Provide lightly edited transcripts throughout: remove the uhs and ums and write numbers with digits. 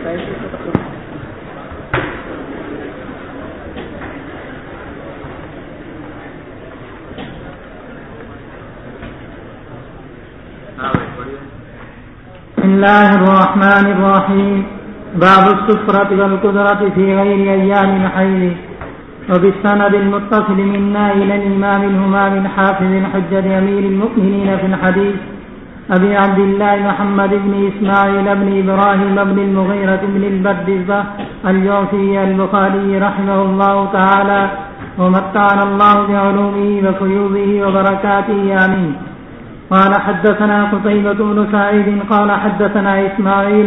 بسم الله الرحمن الرحيم. باب السفرة والقدرة في غير أيام الحيض. وبالسند المتصل منا إلى الإمام الهمام الحافظ الحجة أمير المؤمنين في الحديث أبي عبد الله محمد بن إسماعيل بن إبراهيم بن المغيرة بن البردزبة الجوفي البخاري رحمه الله تعالى ومتعنا الله بعلومه وفيوضه وبركاته آمين. قال حدثنا قتيبة بن سعيد قال حدثنا إسماعيل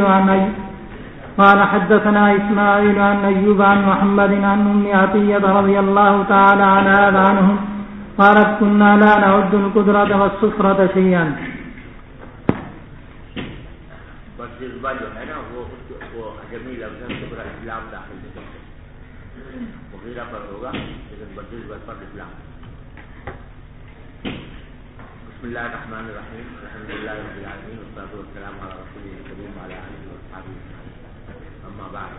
عن أيوب عن محمد عن أم عطية رضي الله تعالى عنهم قالت كنا لا نعد القدرة والسفرة شيئا. بس جذبہ جو ہے نا وہ اجمی لفظ سے پورا اسلام داخل نہیں کرتے، مغیرہ پر ہوگا لیکن بجذبہ پر اسلام. بسم اللہ الرحمن الرحیم. الحمد للہ رب العالمین والصلاۃ والسلام علی رسول الکریم وعلی آلہ وصحبہ اجمعین. اما بعد،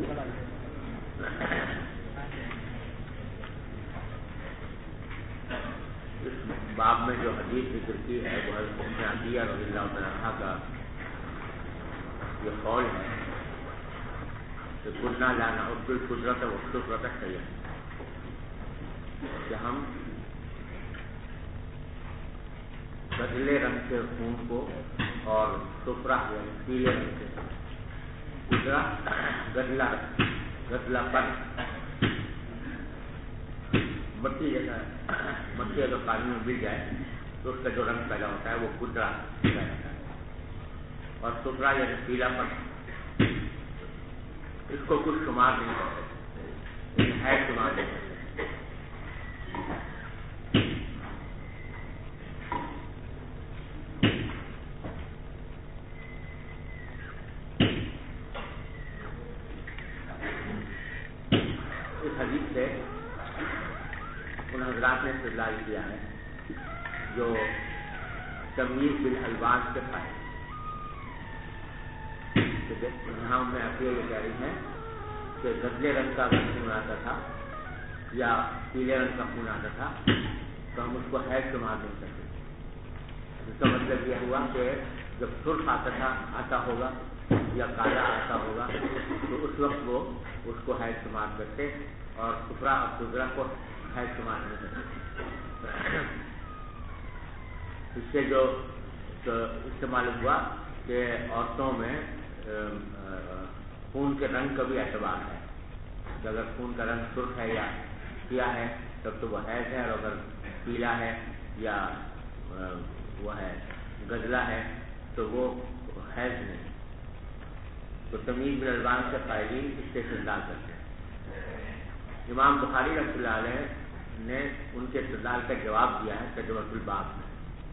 اس باب میں جو حدیث ذکر کی ہے وہ حضرت ام عطیہ رضی اللہ عنہا کا یہ قول ہے کہ کنا لا نعد القدرۃ والسفرۃ شیئا، کہ ہم بدلے رنگ کے خون کو اور سفرہ یعنی پیلے رنگ کے گزرا گدلا پن مٹی جیسا مٹی اگر پانی میں مل جائے تو اس کا جو رنگ پیدا ہوتا ہے وہ گدرا پیدا ہوتا ہے، اور سفرہ یعنی پیلا پن اس کو کچھ شمار نہیں کر سکتے، ہے شمار نہیں کر سکتے. حدیث سے ان حضرات نے استدلال کیا ہے جو تمیز بالالوان کے پائے. یہاں میں آپ یہ کہہ رہی ہیں کہ گدلے رنگ کا اگر خون آتا تھا یا پیلے رنگ کا خون آتا تھا تو ہم اس کو حیض شمار نہیں کرتے. اس کا مطلب یہ ہوا کہ جب سرخ آتا ہوگا یا کالا آتا ہوگا تو اس وقت وہ اس کو حیض شمار کرتے اور سفرہ اور گزرا کو حیض شمار نہیں کرتے. اس سے جو اس سے معلوم ہوا کہ عورتوں میں خون کے رنگ کا بھی اعتبار ہے، کہ اگر خون کا رنگ سرخ ہے یا سیاہ ہے تب تو وہ حیض ہے، اور اگر پیلا ہے یا وہ ہے گدلا ہے تو وہ حیض نہیں. تو تمیز بالالوان کے قائلین اس سے استدلال کرتے ہیں. امام بخاری رحمۃ اللہ علیہ نے ان کے استدلال کا جواب دیا ہے ترجمۃ الباب میں،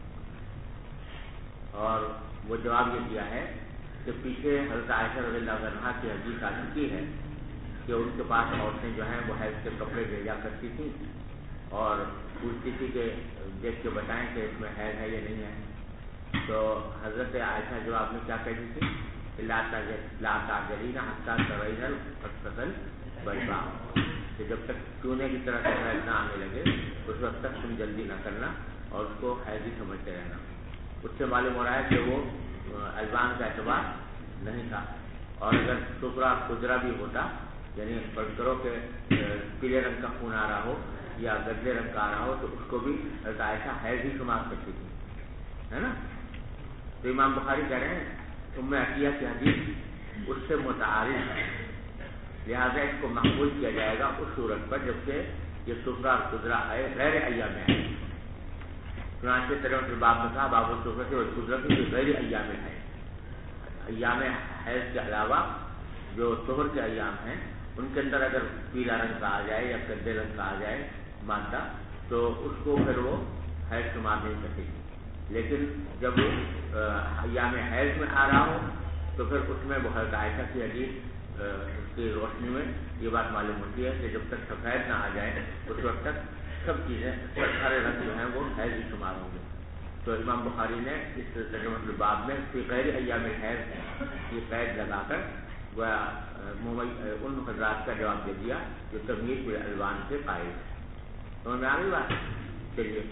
اور وہ جواب یہ دیا ہے کہ پیچھے حضرت عائشہ رضی اللہ عنہا کی حدیث آ چکی ہے کہ ان کے پاس عورتیں جو ہیں وہ حیض کے کپڑے بھیجا کرتی تھیں اور پوچھتی تھی کہ دیکھ کے بتائیں کہ اس میں حیض ہے یا نہیں ہے. تو حضرت عائشہ جواب میں کیا کہتی تھی کہ لا تعجلین حتی ترین الفصل البیضاء، کہ جب تک چونے کی طرح سے حیض نہ آنے لگے اس وقت تک تم جلدی نہ کرنا اور اس کو حیض ہی سمجھتے رہنا. اس سے معلوم ہو رہا ہے کہ وہ الوان کا اعتبار نہیں تھا، اور اگر سفرہ گزرا بھی ہوتا یعنی فرض کرو کہ پیلے رنگ کا خون آ رہا ہو یا گدلے رنگ کا آ رہا ہو تو اس کو بھی حضرت عائشہ حیض ہی شمار کرتی تھی، ہے نا. تو امام بخاری کہہ رہے ہیں ام عطیہ کی حدیث اس سے متعارض ہے، لہذا اس کو مقبول کیا جائے گا اس صورت پر جبکہ یہ سفرہ گزرا ہے غیر ایام ہے. چنانچہ ترجمۃ الباب میں کہا باب السفرۃ والقدرۃ فی غیر ایام ہے، ایام حیض کے علاوہ جو طہر کے ایام ہیں ان کے اندر اگر پیلا رنگ کا آ جائے یا گدے رنگ کا آ جائے مادہ تو اس کو پھر وہ حیض شمار نہیں کرتے. لیکن جب ایام حیض میں آ رہا ہو تو پھر اس میں بہت عائشہ کی حدیث کی روشنی میں یہ بات معلوم ہوتی ہے کہ جب تک سفید نہ آ جائے اس وقت تک سب چیزیں سارے رنگ جو ہیں وہ حیض ہی شمار ہوں گے. تو امام بخاری نے اس ترجمۃ الباب میں فی غیر ایام حیض یہ قید لگا کر ان حضرات کا جواب دے دیا جو تمیز بالالوان سے قائل ہے. سمجھ میں آ گئی بات؟ چلیے.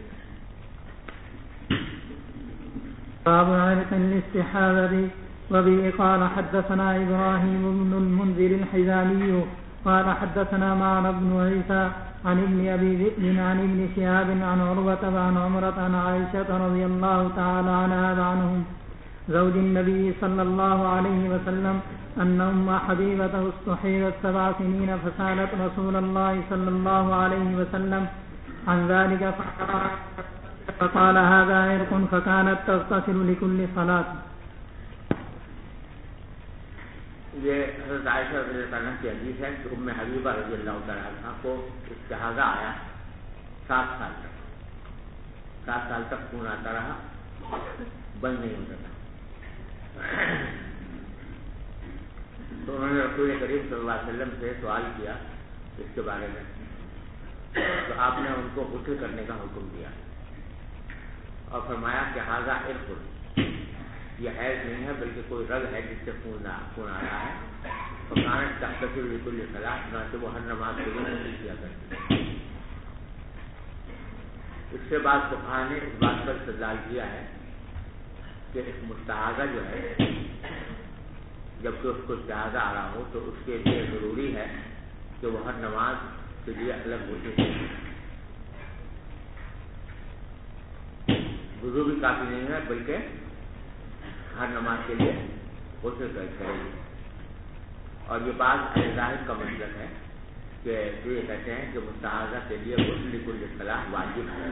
باب عرق الاستحاضة. وبه قال حدثنا إبراهيم بن المنذر الحزامي قال حدثنا معن بن عيسى عن ابن أبي ذئب عن ابن شهاب عن عروة عن عمرة عن عائشة رضي الله تعالى عنها عنهم زوج النبي صلى الله عليه وسلم أن أم حبيبة استحيضت 7 سنين فسألت رسول الله صلى الله عليه وسلم عن ذلك فقال هذا عرق فكانت تغتسل لكل صلاة. یہ حضرت عائشہ رضی اللہ عنہ کی حدیث ہے کہ ام حبیبہ رضی اللہ تعالیٰ عنہ کو استحاضہ آیا 7 سال تک. 7 سال تک خون آتا رہا, بند نہیں ہوتا تھا. تو انہوں نے رسول کریم صلی اللہ علیہ وسلم سے سوال کیا اس کے بارے میں, تو آپ نے ان کو غسل کرنے کا حکم دیا اور فرمایا کہ ھذا عرق, یہ حیض نہیں ہے بلکہ کوئی رگ ہے جس سے خون آ رہا ہے. فکانت تغتسل لکل صلاۃ, چنانچہ وہ ہر نماز کے لیے غسل کیا کرتی. اس سے بعد فقہاء نے اس بات پر استدلال کیا ہے کہ ایک مستحاضہ جو ہے جبکہ اس کو استحاضہ آ رہا ہو تو اس کے لیے ضروری ہے کہ وہ ہر نماز کے لیے الگ غسل کرے. وضو بھی کافی نہیں ہے بلکہ ہر نماز کے لیے غسل کرے گی. اور یہ بات ظاہر کا مطلب ہے کہ جو یہ کہتے ہیں کہ مستحاضہ کے لیے غسل لکل صلاۃ واجب ہے,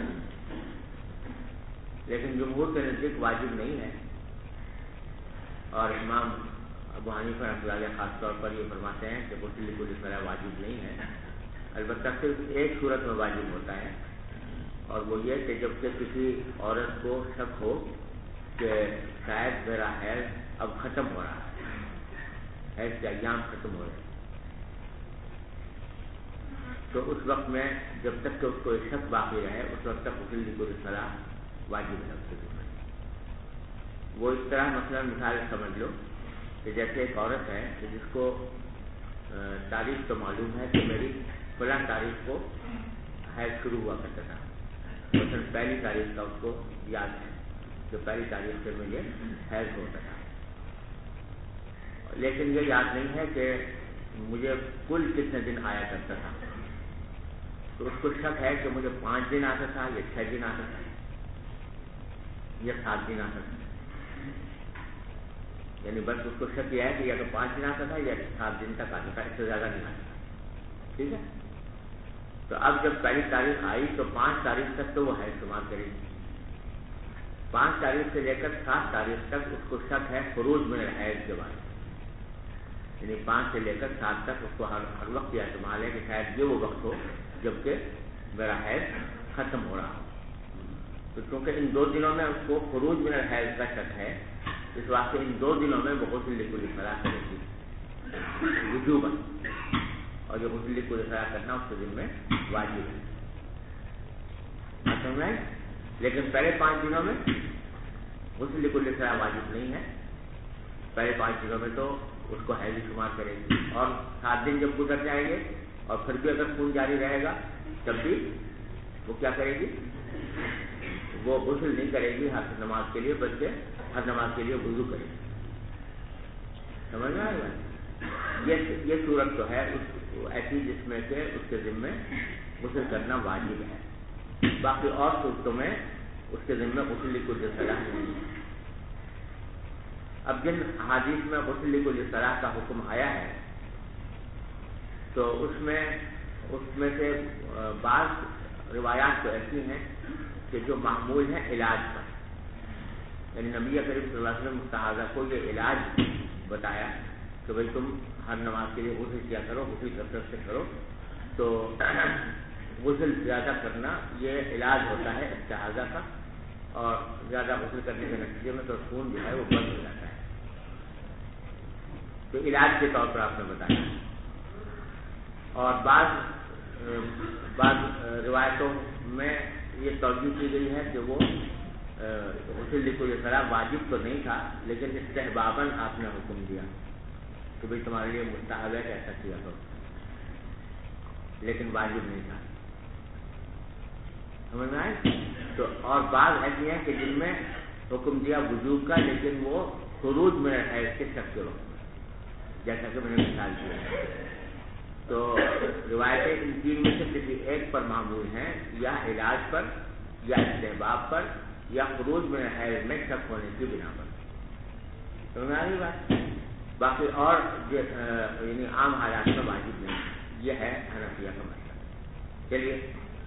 لیکن جمہور کے نزدیک واجب نہیں ہے. اور امام ابو حنیفہ رحمۃ اللہ علیہ خاص طور پر یہ فرماتے ہیں کہ غسل لکل صلاۃ واجب نہیں ہے, البتہ صرف ایک صورت میں واجب ہوتا ہے, اور وہ یہ کہ جب کہ کسی عورت کو شک ہو کہ شاید میرا حیض اب ختم ہو رہا ہے, حیض کے ایام ختم ہو رہے ہیں, تو اس وقت میں جب تک کہ اس کو شک باقی رہے اس وقت تک غسل لکل صلاۃ واجب ہے. وہ اس طرح مثلا مثال سمجھ لو کہ جیسے ایک عورت ہے کہ جس کو تاریخ تو معلوم ہے کہ میری فلاں تاریخ کو حیض شروع ہوا کرتا تھا, مثلا 1 تاریخ کا اس کو یاد ہے کہ 1 تاریخ سے مجھے حیض ہوتا تھا, لیکن یہ یاد نہیں ہے کہ مجھے کل کتنے دن آیا کرتا تھا. تو اس کو شک ہے کہ مجھے 5 دن آتا تھا یا 6 دن آتا تھا یا 7 دن آتا تھا, یعنی بس اس کو شک یہ ہے کہ یا تو 5 دن آتا تھا یا 7 دن تک آتا تھا, اس سے زیادہ نہیں آتا تھا. ٹھیک ہے, تو اب جب 1 تاریخ آئی تو 5 تاریخ تک تو وہ حیض شمار کرے گی. 5 تاریخ سے لے کر 7 تاریخ تک اس کو شک ہے خروج من الحیض کے بارے میں, یعنی 5 سے لے کر 7 تک اس کو ہر وقت یہ احتمال ہے کہ شاید یہ وہ وقت ہو جبکہ میرا حیض ختم ہو رہا ہو. تو کیونکہ ان 2 دنوں میں اس کو خروج من الحیض کا شک ہے, اس واسطے ان 2 دنوں میں وہ غسل لکل صلاۃ کرے گی وجوباً, اور جو غسل لکل صلاۃ کرنا اس کے ذمہ واجب ہے. سمجھ میں؟ لیکن پہلے 5 دنوں میں غسل لکل صلاۃ واجب نہیں ہے. پہلے 5 دنوں میں تو اس کو حیض شمار کرے گی, اور 7 دن جب گزر جائیں گے اور پھر بھی اگر خون جاری رہے گا تب بھی وہ کیا کرے گی, وہ غسل نہیں کرے گی ہر نماز کے لیے بلکہ ہر نماز کے لیے وضو کرے گی. سمجھ میں آئے گا؟ یہ صورت تو ہے ایسی جس میں کہ اس کے ذمہ غسل کرنا واجب ہے. باقی اور صورتوں میں اس کے ذمہ غسل لکل صلاۃ نہیں ہے. اب جن حدیث میں غسل لکل صلاۃ کا حکم آیا ہے تو اس میں سے بعض روایات تو ایسی ہیں کہ جو معمول ہیں علاج پر, یعنی نبی کریم صلی اللہ علیہ وسلم مستحاضہ کو یہ علاج بتایا کہ بھائی تم ہر نماز کے لیے غسل کیا کرو, غسل کثرت سے کرو. تو غسل زیادہ کرنا یہ علاج ہوتا ہے استحاضہ کا, اور زیادہ غسل کرنے کے نتیجے میں تو خون جو ہے وہ بند ہو جاتا ہے. تو علاج کے طور پر آپ نے بتایا. اور بعض روایتوں میں یہ توجہ کی گئی ہے کہ وہ غسل لکل صلاۃ واجب تو نہیں تھا لیکن استحباباً آپ نے حکم دیا. کہ بھائی تمہارے لیے مستحب ہے کہ ایسا کیا کرو، لیکن واجب نہیں تھا. سمجھ میں آئے؟ تو اور بعض ایسی ہیں کہ جن میں حکم دیا وجوب کا لیکن وہ خروج میں ہے اس کے شک کے وقت، جیسا کہ میں نے مثال دیا. تو روایتیں ان تین میں سے کسی ایک پر معمول ہیں، یا علاج پر یا استحباب پر یا خروج میں حیض میں شک ہونے کی بنا پر. سمجھ میں آ رہی بات؟ باقی اور یعنی عام حالات میں واجب نہیں. یہ ہے حنفیہ کا مسئلہ. چلیے.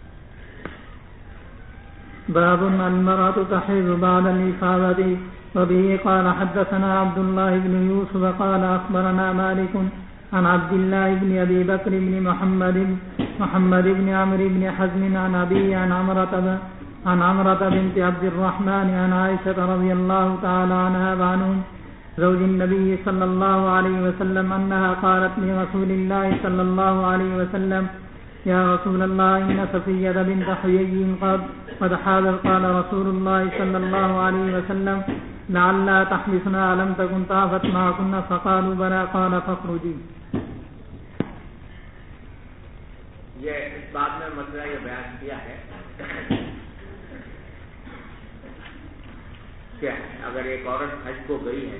باب المرأة تحيض بعد الإفاضة. وبه قال حدثنا عبد الله بن يوسف قال أخبرنا مالك عن عبد الله بن أبي بكر بن محمد بن عمرو بن حزم عن أبي عن عمرة بنت عبد الرحمن عن عائشة رضي الله تعالى عنها وعنهم زوج النبي صلى الله عليه وسلم أنها قالت لرسول الله صلى الله عليه وسلم يا رسول الله إن صفية بنت حيي قد حاضت. قال رسول الله صلى الله عليه وسلم لعلها تحبسنا لم تكن طافت معكن فقالوا بلى قال فاخرجي. یہ اس بات میں مسئلہ یہ بیان کیا ہے کہ اگر ایک عورت حج کو گئی ہے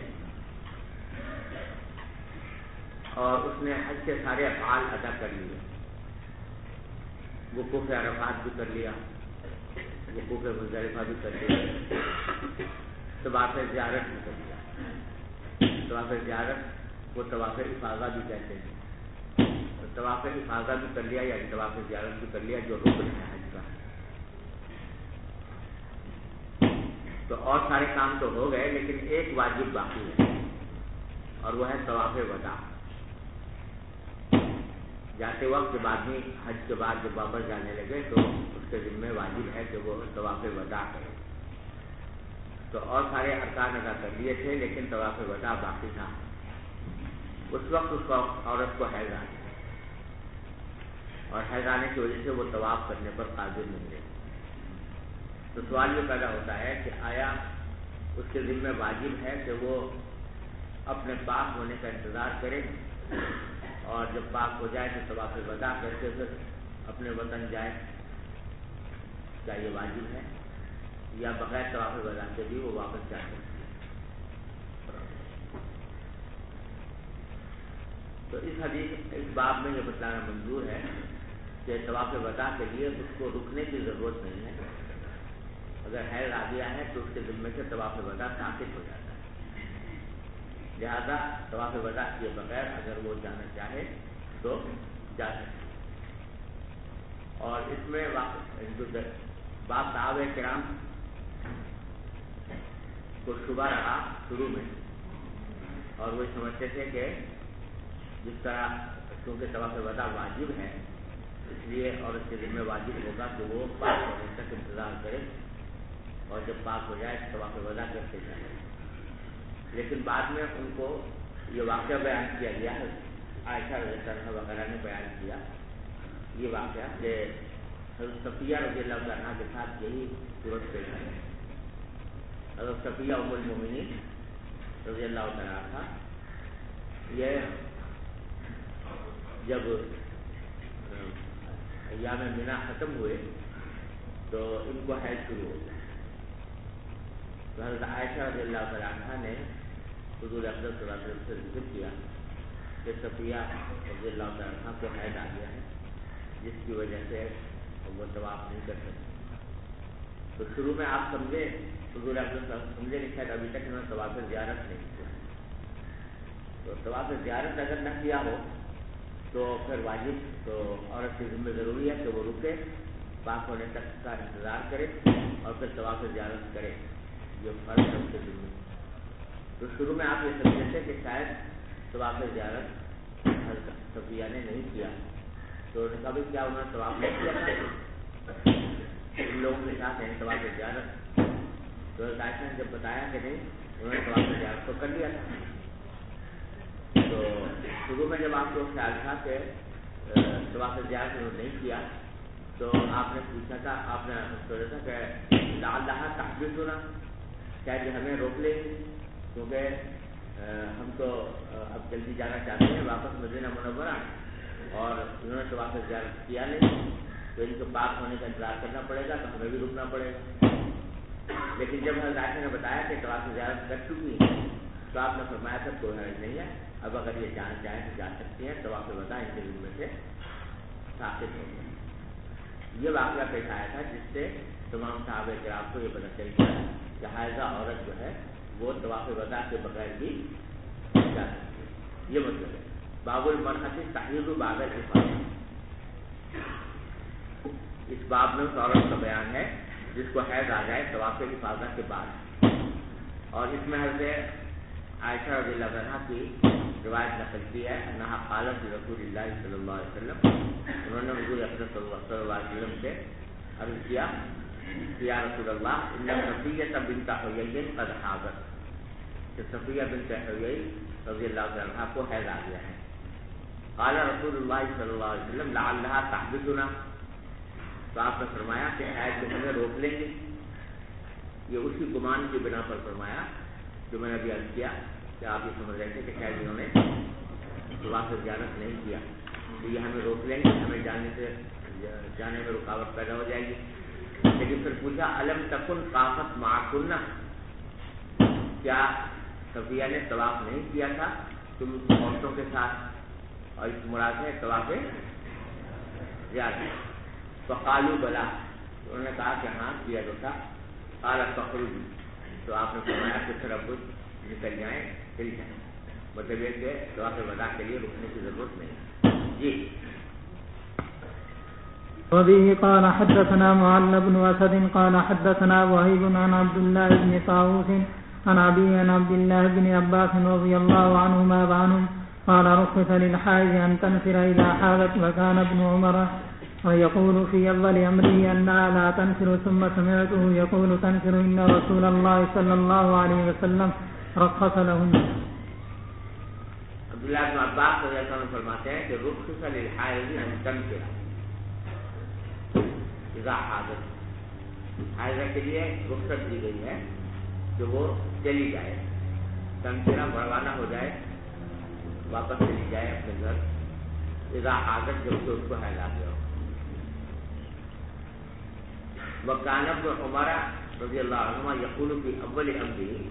اور اس نے حج کے سارے افعال ادا کر لیے، وقوف عرفات بھی کر لیا، وقوف مزدلفہ بھی کر لیا، طواف زیارت بھی کر لیا. طواف زیارت وہ طواف افاضہ بھی کہتے ہیں. طواف افاضہ بھی کر لیا یعنی طواف زیارت بھی کر لیا جو رکن ہے حج کا. تو اور سارے کام تو ہو گئے لیکن ایک واجب باقی ہے اور وہ ہے طواف وداع. جاتے وقت جب آدمی حج کے بعد جب واپس جانے لگے تو اس کے ذمہ واجب ہے کہ وہ طواف وداع کرے. تو اور سارے ارکان ادا کر لیے تھے لیکن طواف وداع باقی تھا. اس وقت اس کو عورت کو حیض آ گیا اور حیض آنے کی وجہ سے وہ طواف کرنے پر قادر نہیں رہے. تو سوال یہ پیدا ہوتا ہے کہ آیا اس کے ذمہ واجب ہے کہ وہ اپنے پاک ہونے کا انتظار کرے اور جب پاک ہو جائے تو طواف وداع کر کے پھر اپنے وطن جائے؟ کیا یہ واجب ہے یا بغیر طواف وداع کے بھی وہ واپس جا سکتے؟ تو اس باب میں یہ بتلانا منظور ہے کہ طواف وداع کے لیے اس کو رکنے کی ضرورت نہیں ہے. اگر حیض آ گیا ہے تو اس کے ذمے سے طواف وداع ساقط ہو جاتا ہے. لہذا طواف وداع کیے بغیر اگر وہ جانا چاہے تو جا سکتے. اور اس میں بعض صحابہ کرام کو شبہ رہا شروع میں اور وہ سمجھتے تھے کہ جس طرح کیونکہ طواف وداع واجب ہے اس لیے عورت کے ذمہ واجب ہوگا کہ وہ پاک ہونے تک انتظار کرے اور جب پاک ہو جائے تو طواف وداع کرتے جائیں. لیکن بعد میں ان کو یہ واقعہ بیان کیا گیا ہے، عائشہ رضی اللہ عنہا وغیرہ نے بیان کیا یہ واقعہ کہ حضرت صفیہ رضی اللہ عنہا کے ساتھ یہی صورت پیش آئی. حضرت صفیہ ام المؤمنین رضی اللہ تعالیٰ عنہا یہ جب ایام منا ختم ہوئے تو ان کو حیض شروع ہو گیا. تو حضرت عائشہ رضی اللہ تعالیٰ عنہا نے حضور اقدس صلی اللہ علیہ وسلم سے ذکر کیا کہ صفیہ رضی اللہ تعالیٰ عنہ کو حیض آ گیا ہے جس کی وجہ سے وہ طواف نہیں کر سکتے. تو شروع میں آپ سمجھے حضور اقدس صلی اللہ علیہ وسلم سمجھے نہیں شاید ابھی تک انہوں نے طواف زیارت نہیں کیا. تو طواف زیارت اگر نہ کیا ہو تو پھر واجب تو عورت کے ذمہ ضروری ہے کہ وہ رکے، پاک ہونے تک کا انتظار کرے اور پھر طواف زیارت کرے. یہ فرض ہے اس کے ذمہ. تو شروع میں آپ یہ سمجھتے تھے کہ شاید طواف زیارت صفیہ نے نہیں کیا. تو کبھی کیا انہوں نے طواف نہیں کیا تھا ان لوگوں کے ساتھ ہیں طواف زیارت. تو عائشہ نے جب بتایا کہ نہیں انہوں نے طواف زیارت تو کر لیا تھا. تو شروع میں جب آپ کو خیال تھا کہ طواف زیارت انہوں نے نہیں کیا تو آپ نے پوچھا تھا، آپ نے سوچا تھا کہ لعلھا تحبسنا، شاید ہمیں روک لے کیونکہ ہم تو اب جلدی جانا چاہتے ہیں واپس مدینہ منورہ، اور انہوں نے طواف زیارت کیا نہیں، تو ان کو پاک ہونے کا انتظار کرنا پڑے گا، تو ہمیں بھی رکنا پڑے گا۔ لیکن جب حضرت عائشہ نے بتایا کہ طواف زیارت کر چکی ہیں، تو آپ نے فرمایا تھا کوئی حرج نہیں ہے، اب اگر یہ جانا چاہیں تو جا سکتی ہیں، طواف وداع ان کے ذمے سے ثابت ہو گیا۔ یہ واقعہ پیش آیا تھا جس سے تمام صحابہ کرام کو یہ پتہ چل گیا کہ حائضہ عورت جو ہے وہ طواف وداع کے بغیر بھی جا سکتی ہے۔ یہ مطلب ہے باب المرأۃ تحیض بعد الحفاظ، اس باب میں اس عورت کا بیان ہے جس کو حیض آ جائے طواف حفاظہ کے بعد، اور اس میں حضرت عائشہ رضی اللہ عنہا کی روایت نقل کی ہے، انہا قالت رسول اللہ صلی اللہ علیہ وسلم، انہوں نے حضور اکرم صلی اللہ علیہ وسلم سے عرض کیا کہ یا رسول اللہ ان صفیہ بنت حیی قد حاضت، کہ صفیہ بنت حیی رضی اللہ عنہا کو حیض آ گیا ہے۔ قال رسول اللہ صلی اللہ علیہ وسلم لعلها تحبسنا، تو آپ نے فرمایا کہ حیض کو ہمیں روک لیں گے، یہ اسی گمان کی بنا پر فرمایا جو میں نے ابھی عرض کیا کہ آپ یہ سمجھ رہے تھے کہ شاید انہوں نے طواف زیارت نہیں کیا، تو یہ ہمیں روک لیں گے، ہمیں جانے میں رکاوٹ پیدا ہو جائے گی۔ لیکن پھر پوچھا الم تکن طافت معکن، کیا صفیہ نے طواف نہیں کیا تھا تم عورتوں کے ساتھ، اور اس مراد ہے طواف زیارت؟ فقالوا بلا، انہوں نے کہا کہ ہاں کیا تو تھا۔ قال فخرجوا، تو آپ نے فرمایا کہ پھر اب نکل جائیں، چل جائیں، مطلب یہ کہ طواف وداع کے لیے رکنے کی ضرورت نہیں۔ جی وبه قال حدثنا معل بن اسد قال حدثنا وهيب عن عبد الله بن طاووس عن ابي عن عبد الله بن عباس رضي الله عنهما عنهم قال رخص للحائض ان تنفر اذا حاضت، وكان ابن عمر ويقول في اول امره انها لا تنفر، ثم سمعته يقول تنفر ان رسول الله صلى الله عليه وسلم رخص لهم۔ عبداللہ بن عباس رضی اللہ عنہ فرماتے ہیں کہ رخص للحائض ان تنفر اذا حاضت، حائضہ کے لیے رخصت دی گئی ہے کہ وہ چلی جائے، تنفرہ روانہ ہو جائے، واپس چلی جائے اپنے گھر، اذا حاضت جب کہ اس کو حیض آ گیا ہو۔ وکان ابن عمر رضی اللہ عنہما یقول فی اول امره،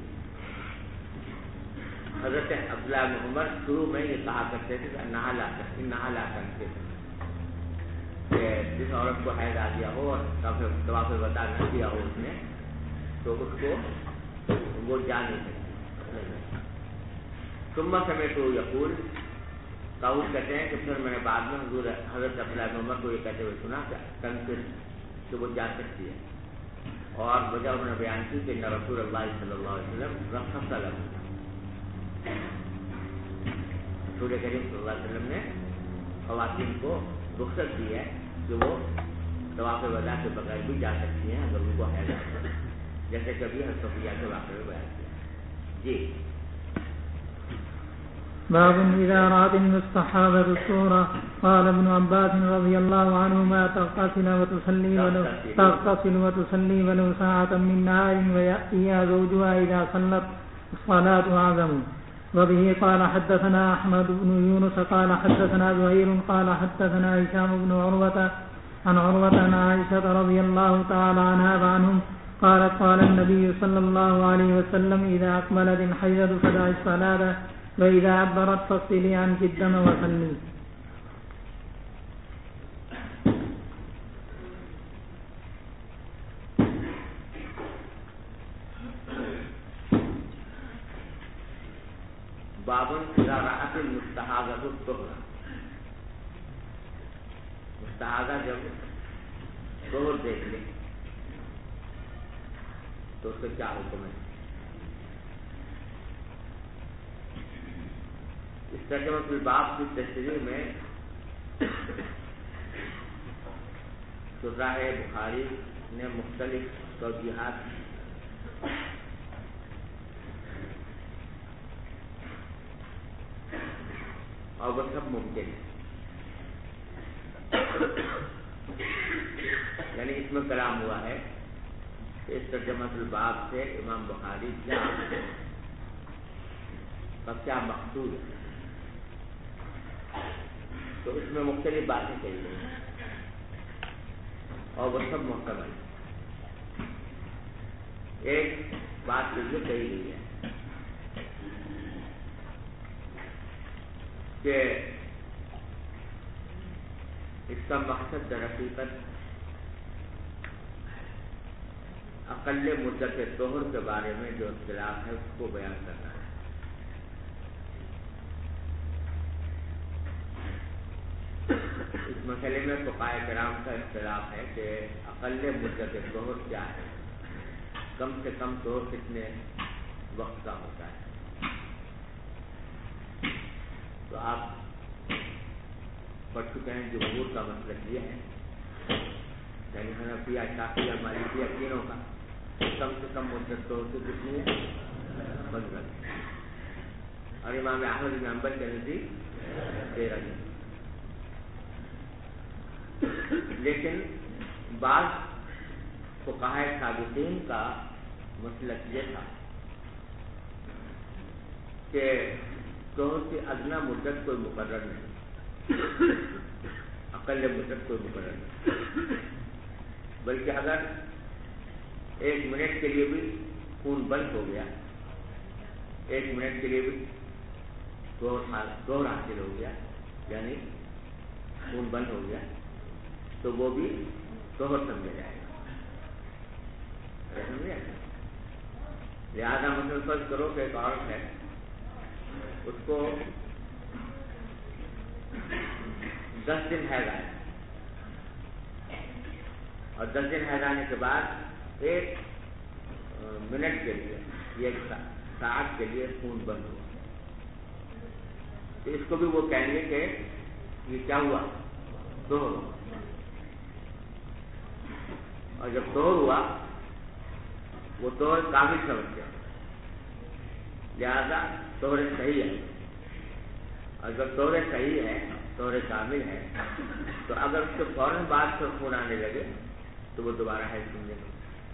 حضرت عبداللہ بن عمر شروع میں یہ کہا کرتے تھے کہ انہا لا تنفر، کہ جس عورت کو حیض آ گیا ہو اور طواف وداع نہ کیا ہو اس نے، تو اس کو وہ جا نہیں سکتی۔ ثم سمعت یقول، طاووس کہتے ہیں کہ پھر میں نے بعد میں حضرت عبداللہ بن عمر کو یہ کہتے ہوئے سنا کہ تنفر، کہ وہ جا سکتی ہے، اور وجہ انہوں نے بیان کی کہ رسول اللہ صلی اللہ علیہ وسلم رخص لهم، رسول کریم صلی اللہ علیہ وسلم نے خواتین کو رخصت دی ہے کہ وہ طواف وداع کے بغیر بھی جا سکتی ہیں اگر ان کو حیض آتا ہے، جیسے کبھی حضرت صفیہ کے واقعے میں بیان کیا۔ جی باب اذا رات المستحاضة الصورة، قال ابن عباس رضي الله عنهما تغتسل وتصلي ولو ساعة من نهار ويأتيها زوجها إذا صلت الصلاة أعظم۔ وبه قال حدثنا أحمد بن يونس قال حدثنا زهير قال حدثنا هشام بن عروة عن عائشة رضي الله تعالى عنها وعنهم قالت قال النبي صلى الله عليه وسلم إذا أكملت الحيض فدعي الصلاة وإذا عبرت فاغسلي عنك الدم وصلي۔ بابن اذا رأت المستحاضة الطهر، مستحاضہ جب طہر دیکھ لے تو اس کا کیا حکم ہے؟ اس ترجمۃ الباب کی تشریح میں شراح بخاری نے مختلف توضیحات اور وہ سب ممکن ہے، یعنی اس میں کلام ہوا ہے کہ اس ترجمۃ الباب سے امام بخاری کیا کا کیا مقصود ہے، تو اس میں مختلف باتیں کہی گئی ہیں اور وہ سب محتمل ہے۔ ایک بات یہ کہی گئی ہے کہ اس کا مقصد در حقیقت اقل مدت طہر کے بارے میں جو اختلاف ہے اس کو بیان کرنا ہے۔ اس مسئلے میں فقہاء کرام کا اختلاف ہے کہ اقل مدت طہر کیا ہے، کم سے کم طہر کتنے وقت کا ہوتا ہے۔ تو آپ پڑھ چکے ہیں جمہور کا مسلک یہ ہے، یعنی حنفیہ شافعیہ مالکیہ تینوں کا کم سے کم مدت طہر سے کتنی ہے 15 دن، اور امام احمد بن حنبل کے نزدیک 13 دن۔ لیکن بعض فقہاء سابقین کا مسلک یہ تھا کہ طہر کی ادنی مدت کوئی مقرر نہیں، اقل مدت کوئی مقرر نہیں، بلکہ اگر 1 منٹ کے لیے بھی خون بند ہو گیا، 1 منٹ کے لیے بھی طہر حاصل ہو گیا، یعنی خون بند ہو گیا، تو وہ بھی طہر سمجھا جائے گا۔ لہٰذا مثلاً فرض کرو کہ ایک عورت ہے، اس کو 10 دن حیض آئے اور 10 دن حیض آنے کے بعد 1 منٹ کے لیے یا 1 ساعت کے لیے خون بند ہوا، تو اس کو بھی وہ کہیں گے کہ یہ کیا ہوا، طہر ہوا۔ اور جب طہر ہوا وہ طہر کامل سمجھتے ہیں، لہذا طہر صحیح ہے، اور جب طہر صحیح ہے، طہر کامل ہے، تو اگر اس کے فوراً بعد پھر خون آنے لگے تو وہ دوبارہ حیض سمجھے گا۔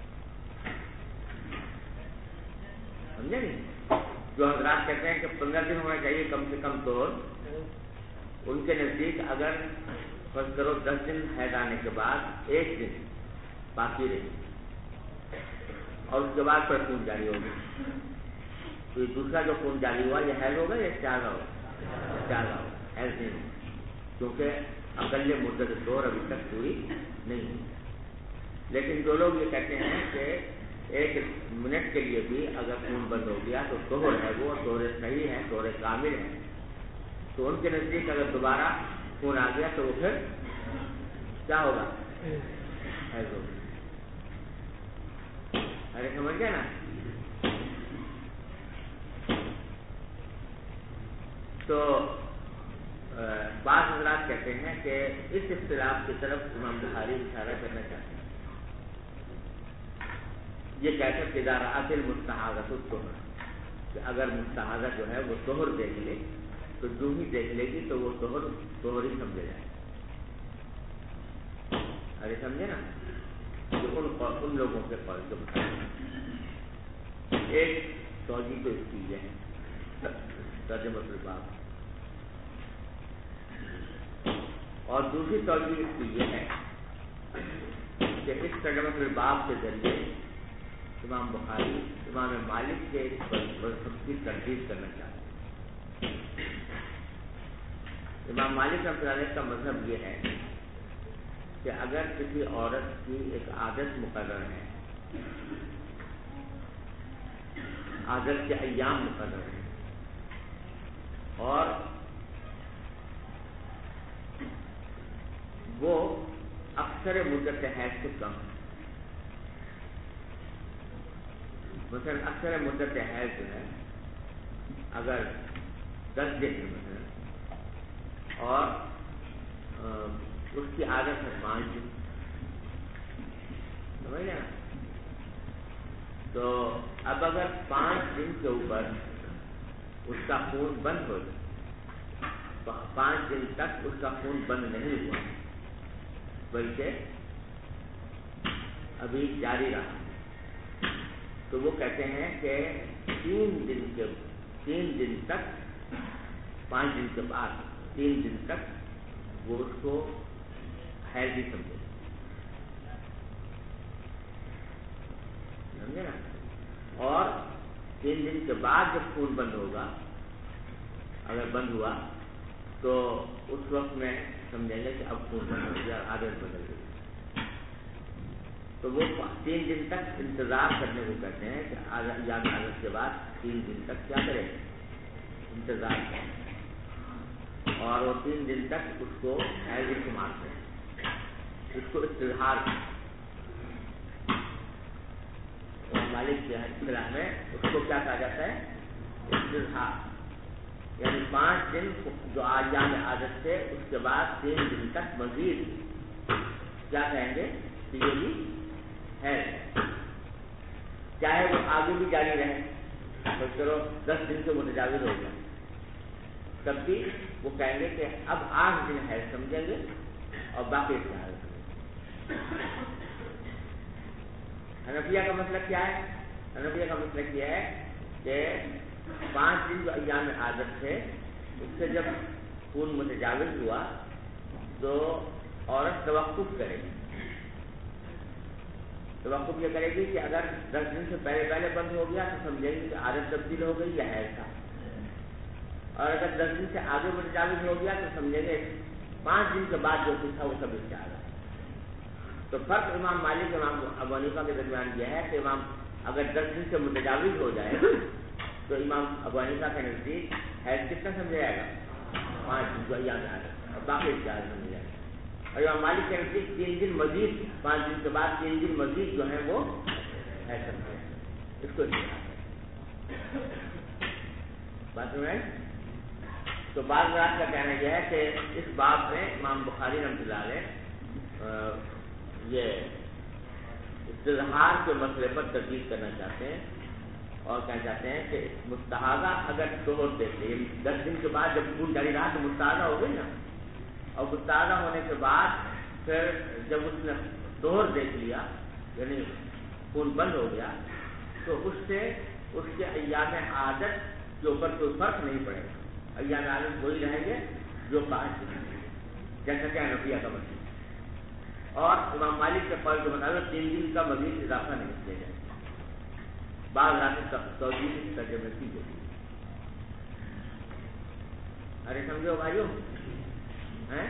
سمجھے نہیں؟ جو حضرات کہتے ہیں کہ 15 دن ہونا چاہیے کم سے کم طہر، ان کے نزدیک اگر فرض کرو 10 دن حیض آنے کے بعد 1 دن باقی رہی اور اس کے بعد پھر خون جاری ہوگی، تو یہ دوسرا جو خون جاری ہوا یہ حیض ہوگا یا استحاضہ ہوگا؟ استحاضہ ہوگا، حیض نہیں ہوگا، کیونکہ اقل مدت طہر ابھی تک پوری نہیں ہوئی۔ لیکن جو لوگ یہ کہتے ہیں کہ 1 منٹ کے لیے بھی اگر خون بند ہو گیا تو طہر ہے، وہ طہر صحیح ہے، طہر کامل ہے، تو ان کے نزدیک اگر دوبارہ خون آ گیا تو وہ پھر کیا ہوگا، حیض ہوگی۔ ارے سمجھ گئے نا؟ تو بعض حضرات کہتے ہیں کہ اس اختلاف کی طرف امام بخاری اشارہ کرنا چاہتے ہیں، یہ کہتے ہیں کہ اذا رأت المستحاضۃ الطہر، کہ اگر مستحاضہ جو ہے وہ طہر دیکھ لے تو جو ہی دیکھ لے گی تو وہ طہر ہی سمجھے جائے۔ ارے سمجھے نا؟ ان لوگوں کے قول کے مطابق ایک توجیہ تو اس کی یہ ہے ترجمہ الباب، اور دوسری توجیہ اس کی یہ ہے کہ اس ترجمہ الباب کے ذریعے امام بخاری امام مالک کے مذہب کی تردید کرنا چاہتے ہیں۔ امام مالک رحمۃ اللہ علیہ کا مذہب یہ ہے کہ اگر کسی عورت کی ایک عادت مقرر ہے، عادت کے ایام مقرر ہیں، اور وہ اکثر مدت حیض سے کم ہے، مثلا اکثر مدت حیض جو ہے اگر 10 دن ہے مثلا، اور اس کی عادت ہے 5 دن، سمجھ گیا نا؟ تو اب اگر 5 دن کے اوپر اس کا خون بند ہو جائے، 5 دن تک اس کا خون بند نہیں ہوا بلکہ ابھی جاری رہا، تو وہ کہتے ہیں کہ 3 دن کے 3 دن تک 5 دن کے بعد 3 دن تک وہ اس کو حیض ہی سمجھے، سمجھے نا؟ اور 3 دن کے بعد جب خون بند ہوگا، اگر بند ہوا تو اس وقت میں سمجھیں گے کہ اب خون بند ہو گیا، عادت بدل گئی، تو وہ 3 دن تک انتظار کرنے کو کہتے ہیں کہ ایام عادت کے بعد 3 دن تک کیا کرے، انتظار کریں، اور وہ 3 دن تک اس کو حیض شمار کریں، اس کو استظہار کریں۔ مالک کے اصطلاح میں اس کو کیا کہا جاتا ہے، استظہار، یعنی 5 دن جو ایام عادت تھے اس کے بعد 3 دن تک مزید کیا کہیں گے کہ یہ بھی ہے، چاہے وہ آگے بھی جاری رہے، تو چلو 10 دن سے متجاوز ہو گیا، تب بھی وہ کہیں گے کہ اب 8 دن ہے سمجھیں گے اور باقی استعمال کریں گے۔ حنفیہ کا مسلک کیا ہے؟ حنفیہ کا مسلک یہ ہے کہ 5 دن جو ایام عادت تھے اس سے جب خون متجاوز ہوا تو عورت توقف کرے گی۔ توقف یہ کرے گی کہ اگر 10 دن سے پہلے بند ہو گیا تو سمجھیں گے کہ عادت تبدیل ہو گئی یا حیض تھا، اور اگر 10 دن سے آگے متجاوز ہو گیا تو سمجھیں گے 5 دن کے بعد جو کچھ تھا وہ سب استعار ہے۔ تو فرق امام مالک امام ابو حنیفہ کے درمیان یہ ہے کہ امام اگر 10 دن سے متجاوز ہو جائے تو امام ابو حنیفہ کے نزدیک حیض کتنا سمجھا جائے گا، 5 دن جو یاد آ رہا ہے، اور باقی استعار سمجھا جائے گا، اور امام مالک کے نزدیک 3 دن مزید، 5 دن کے بعد 3 دن مزید جو ہے وہ حیض سمجھا ہے، اس کو بات سمجھ آئی؟ تو بعض رات کا کہنا یہ ہے کہ اس باب میں امام بخاری رحمۃ اللہ علیہ یہ استظہار کے مسئلے پر تردید کرنا چاہتے ہیں اور کہنا چاہتے ہیں کہ مستحاضہ اگر طہر دیکھ لے، 10 دن کے بعد جب خون جاری رہا تو مستحاضہ ہو گئی نا، اور مستحاضہ ہونے کے بعد پھر جب اس نے طہر دیکھ لیا یعنی خون بند ہو گیا تو اس سے اس کے ایام عادت کے اوپر کوئی فرق نہیں پڑے گا، ایام عادت وہی رہیں گے جو 5 دن، جیسا کہ حنفیہ کا مسئلہ، اور امام مالک کے قول کے مطابق 3 دن کا مزید اضافہ نہیں کیا جائے، بعض رات توجیہ اس ترجمے کی گئی۔ ارے سمجھو بھائیوں ہیں؟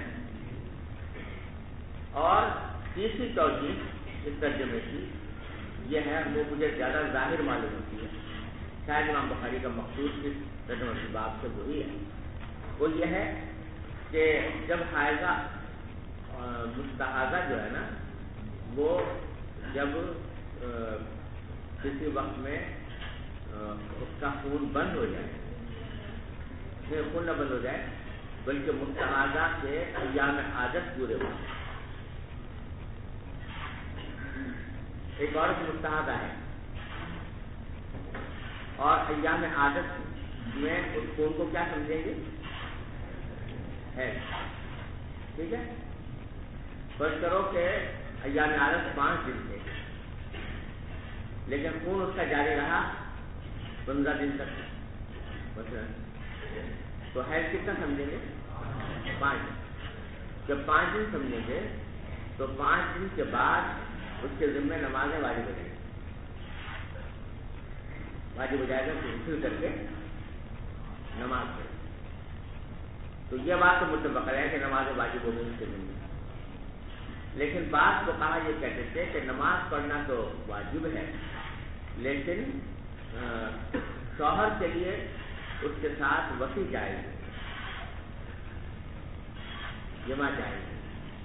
اور تیسری توجیہ اس ترجمے کی یہ ہے، وہ مجھے زیادہ ظاہر معلوم ہوتی ہے، شاید امام بخاری کا مقصود اس ترجمے کی بات سے وہی ہے، وہ یہ ہے کہ جب حائضہ مستحاضہ جو ہے نا وہ جب کسی وقت میں اس کا خون بند ہو جائے، خون نہ بند ہو جائے بلکہ مستحاضہ کے ایام عادت پورے ہو، ایک عورت مستحاضہ ہے اور ایام عادت میں اس خون کو کیا سمجھیں گے ہے، ٹھیک ہے، فرض کرو کہ ایام عادت 5 دن تھے لیکن خون اس کا جاری رہا 15 دن تک مثلا، تو حیض کتنا سمجھیں گے، 5 دن۔ جب 5 دن سمجھیں گے تو 5 دن کے بعد اس کے ذمہ نمازیں واجب ہو جائیں گی، واجب ہو جائے گا تو غسل کر کے نماز پڑھے، تو یہ بات تو متفق ہے کہ نماز واجب ہو گئی اس کے ذمہ، لیکن بعض فقہا یہ کہتے تھے کہ نماز پڑھنا تو واجب ہے لیکن شوہر کے لیے اس کے ساتھ وصی جائز ہے، جمع جائز ہے،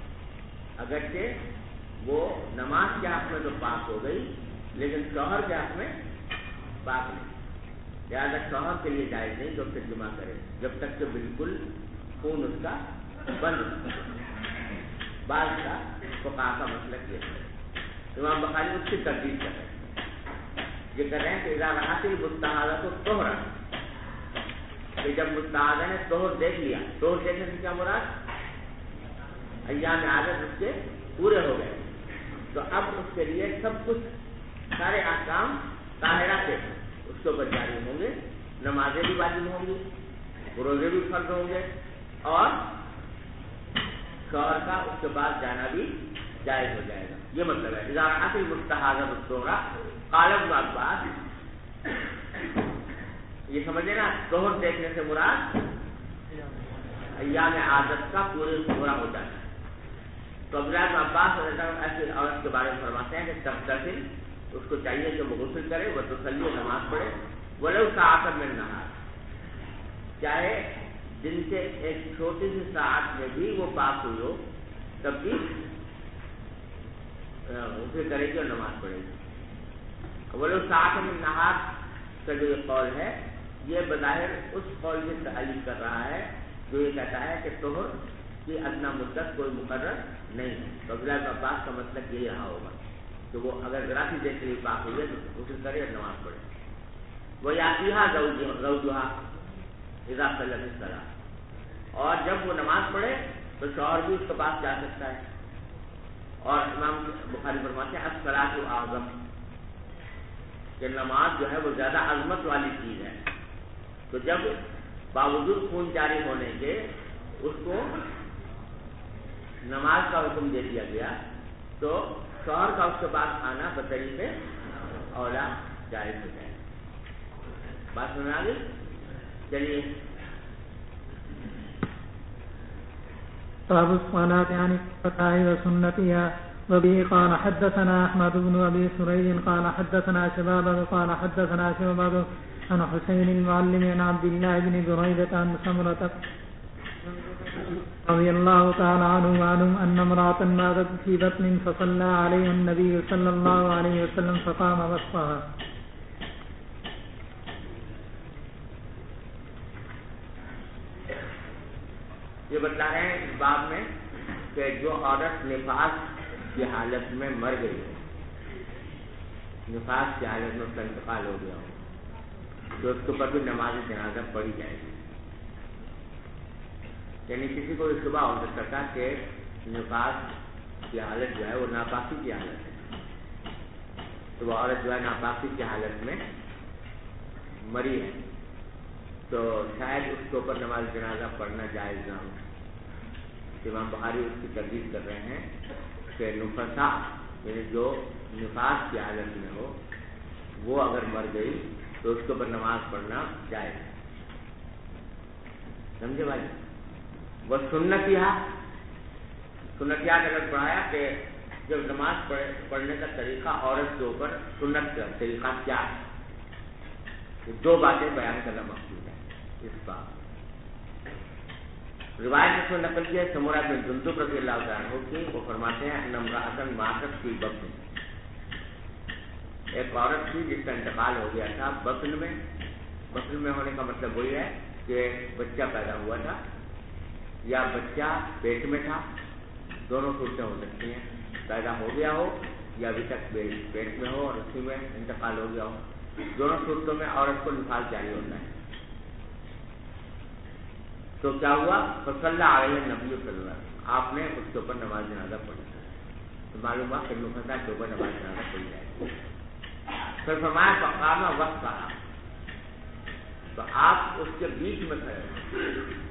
اگرچہ وہ نماز کے حق میں تو پاک ہو گئی لیکن شوہر کے حق میں پاک نہیں، لہٰذا شوہر کے لیے جائز نہیں جو پھر جمع کرے جب تک کہ بالکل خون اس کا بند ہو۔ بعض کا فقہا کا مسلک یہ ہے، امام بخاری اس کی تردید کر رہے ہیں، یہ کہہ رہے ہیں کہ اذا رأت المستحاضہ کو طہرا، کہ جب مستحاضہ نے طہر دیکھ لیا، طہر دیکھنے سے کیا مراد، ایام عادت اس کے پورے ہو گئے، تو اب اس کے لیے سب کچھ سارے احکام طاہرہ کے اس کے اوپر جاری ہوں گے، نمازیں بھی واجب ہوں گی، روزے بھی فرض ہوں گے، اور شوہر کا اس کے بعد جانا بھی جائز ہو جائے گا. یہ مطلب ہے اذا رأت المستحاضہ الصغریٰ قال ابن عباس. یہ سمجھے نا، طہر دیکھنے سے مراد ایام عادت کا پورا ہو جانا ہے. تو عبداللہ بن عباس رضی اللہ عنہ ایسی عورت کے بارے میں فرماتے ہیں کہ تغتسل، اس کو چاہیے کہ وہ غسل کرے، وہ تصلی نماز پڑھے، ولو ساعۃ من النہار، چاہے دن سے ایک چھوٹی سی ساعت میں بھی وہ پاک ہوئی ہو تب بھی غسل کرے گی اور نماز پڑھے گی. ولو ساعۃ من النہار کا جو یہ قول ہے، یہ بظاہر اس قول سے تعلق کر رہا ہے جو یہ کہتا ہے کہ طہر کی ادنا مدت کوئی مقرر نہیں ہے. تو عبداللہ بن عباس کا مطلب یہی رہا ہوگا کہ وہ اگر ذرا سی دیر کے لیے پاک ہوئی ہے تو غسل کرے اور نماز پڑھے. وہ یاتیہا زوجہا اذا صلی الصلاۃ، اور جب وہ نماز پڑھے تو شوہر بھی اس کے پاس جا سکتا ہے. اور امام بخاری فرماتے ہیں الصلاۃ اعظم، کہ نماز جو ہے وہ زیادہ عظمت والی چیز ہے. تو جب باوجود خون جاری ہونے کے اس کو نماز کا حکم دے دیا گیا تو شوہر کا اس کے بعد آنا بطریق اولا جائز ہو جائے. بات سمجھ آ گئی؟ چلیے. باب الصلاة عن الفتاة وسنتها. وبه قال حدثنا أحمد بن أبي سريج قال حدثنا شبابة قال حدثنا شعبة عن حسين المعلم عن عبد الله بن بريدة عن سمرة رضي الله تعالى عنه وعنهم أن امرأة ماتت في بطن فصلى عليها النبي صلى الله عليه وسلم فقام وسطها. یہ بتلا ہے اس باب میں کہ جو عورت نفاس کی حالت میں مر گئی ہے، نفاس کی حالت میں اس کا انتقال ہو گیا ہو، تو اس کے اوپر بھی نماز جنازہ پڑھی جائے گی. یعنی کسی کو اس صبح ہو سکتا کہ نفاس کی حالت جو ہے وہ ناپاکی کی حالت ہے، تو وہ عورت جو ہے ناپاکی کی حالت میں مری ہے، تو شاید اس کے اوپر نماز جنازہ پڑھنا جائز نہ ہو. امام بخاری اس کی تردید کر رہے ہیں کہ نفسا یعنی جو نفاس کی حالت میں ہو وہ اگر مر گئی تو اس کے اوپر نماز پڑھنا جائز. سمجھے بھائی؟ وہ سنتیہ کا لفظ پڑھایا کہ جب نماز پڑھنے کا طریقہ عورت کے اوپر سنت کا طریقہ کیا ہے، دو باتیں بیان کرنا مقصود ہے اس بات. روایت میں نقل کیا سمورہ بن جندب رضی اللہ عنہ کی، وہ فرماتے ہیں ان امرأۃ ماتت فی بطن، ایک عورت تھی جس کا انتقال ہو گیا تھا بطن میں. بطن میں ہونے کا مطلب وہی ہے کہ بچہ پیدا ہوا تھا یا بچہ پیٹ میں تھا، دونوں صورتیں ہو سکتی ہیں. پیدا ہو گیا ہو یا ابھی تک پیٹ میں ہو اور اسی میں انتقال ہو گیا ہو، دونوں صورتوں میں عورت کو نفاس جاری ہوتا ہے. تو کیا ہوا؟ فصلی علیہ النبی صلی اللہ علیہ وسلم، آپ نے اس کے اوپر نماز جنازہ پڑھی. تو معلوم ہوا کہ نفسا کے اوپر نماز جنازہ پڑھی جائے. پھر فرمایا فقام وقت کہا، تو آپ اس کے بیچ میں کھڑے.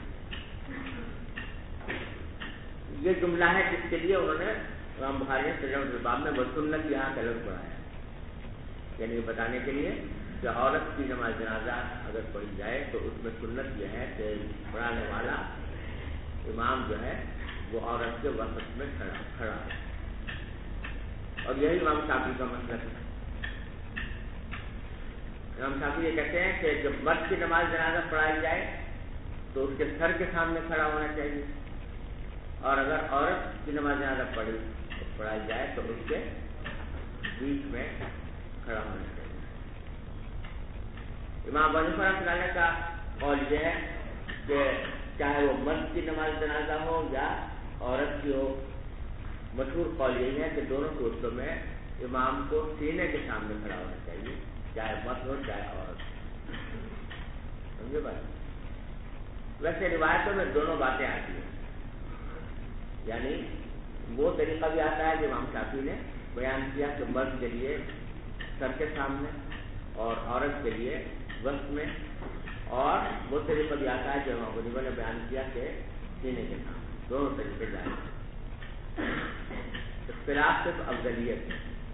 یہ جملہ ہے جس کے لیے انہوں نے امام بخاری نے ترجمہ الباب میں وسنت یہاں کا لفظ پڑھایا، یعنی یہ بتانے کے لیے کہ عورت کی نماز جنازہ اگر پڑھی جائے تو اس میں سنت یہ ہے کہ پڑھانے والا امام جو ہے وہ عورت کے وسط میں کھڑا ہے. اور یہی امام شافعی کا مسلک ہے. امام شافعی یہ کہتے ہیں کہ جب مرد کی نماز جنازہ پڑھائی جائے تو اس کے سر کے سامنے کھڑا ہونا چاہیے، اور اگر عورت کی نماز جنازہ پڑھائی جائے تو اس کے بیچ میں کھڑا ہونا چاہیے. امام ابو حنیفہ رحمۃ اللہ کا قول یہ ہے کہ چاہے وہ مرد کی نماز جنازہ ہو یا عورت کی ہو، مشہور قول یہی ہے کہ دونوں صورتوں میں امام کو سینے کے سامنے کھڑا ہونا چاہیے، چاہے مرد ہو چاہے عورت. سمجھے بھائی؟ ویسے روایتوں میں دونوں باتیں آتی ہیں، یعنی وہ طریقہ بھی آتا ہے جو امام شافعی نے بیان کیا کہ مرد کے لیے سر کے سامنے اور عورت کے لیے وسط میں اور وہ طریقہ بھی آتا ہے جو امام ابو حنیفہ نے بیان کیا کہ سینے کے سامنے، دونوں طریقے جائیں۔ اختلاف صرف افضلیت ہے،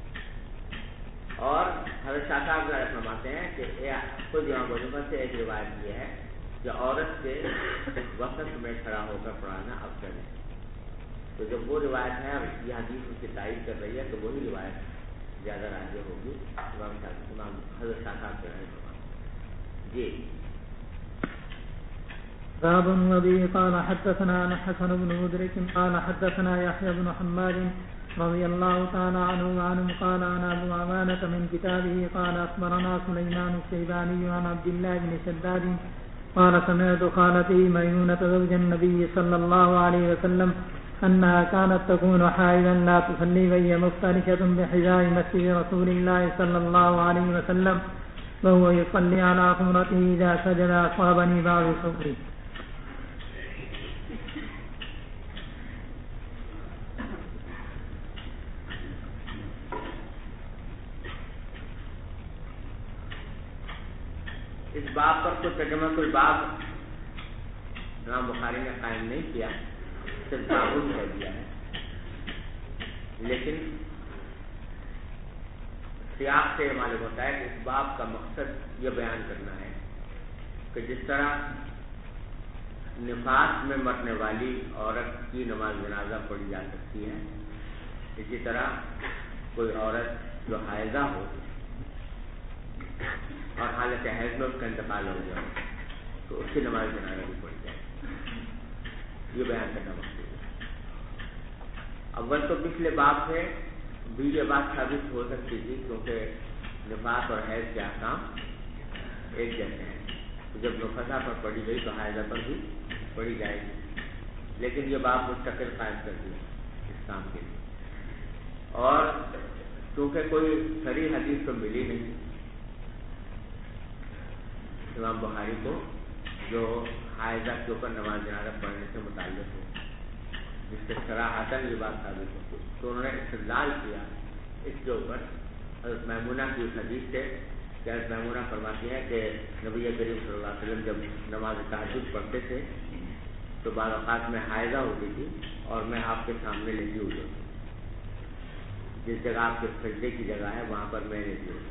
اور حضرت شاہ صاحب فرماتے ہیں کہ خود امام ابو حنیفہ سے ایک روایت یہ ہے کہ عورت کے وسط میں کھڑا ہو کر پڑھانا افضل ہے۔ تو جب وہ روایت ہے اور یہ حدیث اس کی تائید کر رہی ہے تو وہی روایت زیادہ راجح ہوگی امام حضرت شاہ صاحب کے رہے فرماتے جی۔ باب وبه قال حدثنا حسن بن مدرك قال حدثنا يحيى بن حماد رضي الله تعالى عنه وعنه قال عن ابو عوانة من كتابه قال اخبرنا سليمان الشيباني عن عبد الله بن شداد قال سمعت خالتي ميمونة زوج النبي صلى الله عليه وسلم انها كانت تكون حائضا لا تصلي وهي مفترشة بحذاء مسجد رسول الله صلى الله عليه وسلم وهو يصلي على خمرته اذا سجد اصابني بعض صبري۔ اس باب پر کوئی ترجمہ کوئی باب امام بخاری نے قائم نہیں کیا، صرف بابن کہہ دیا ہے، لیکن سیاق سے یہ معلوم ہوتا ہے کہ اس باب کا مقصد یہ بیان کرنا ہے کہ جس طرح نفاس میں مرنے والی عورت کی نماز جنازہ پڑھی جا سکتی ہے، اسی طرح کوئی عورت جو حائضہ ہو اور حالت حیض میں اس کا انتقال ہو گیا تو اس کی نماز جنازہ بھی پڑھ جائے، یہ بیان کرنا مقصود ہے۔ اول تو پچھلے باب سے بھی یہ بات ثابت ہو سکتی تھی کیونکہ نفاس اور حیض کے احکام ایک جیسے ہیں، تو جب نفسا پر پڑھی گئی تو حائضہ پر بھی پڑھی جائے گی، لیکن یہ باب مستقل قائم کر دیا اس کام کے لیے، اور کیونکہ کوئی صریح حدیث تو ملی نہیں امام بخاری کو جو حائضہ کے اوپر نماز جنازہ پڑھنے سے متعلق ہو، جس سے صراحتاً یہ بات ثابت ہو، تو انہوں نے استدلال کیا اس کے اوپر حضرت میمونہ کی اس حدیث سے کہ حضرت میمونہ فرماتی ہیں کہ نبی کریم صلی اللہ علیہ وسلم جب نماز تہجد پڑھتے تھے تو بعض اوقات میں حائضہ ہوتی تھی اور میں آپ کے سامنے لیٹی ہوئی ہوتی، جس جگہ آپ کے سجدے کی جگہ ہے وہاں پر میں لیٹی ہوتی،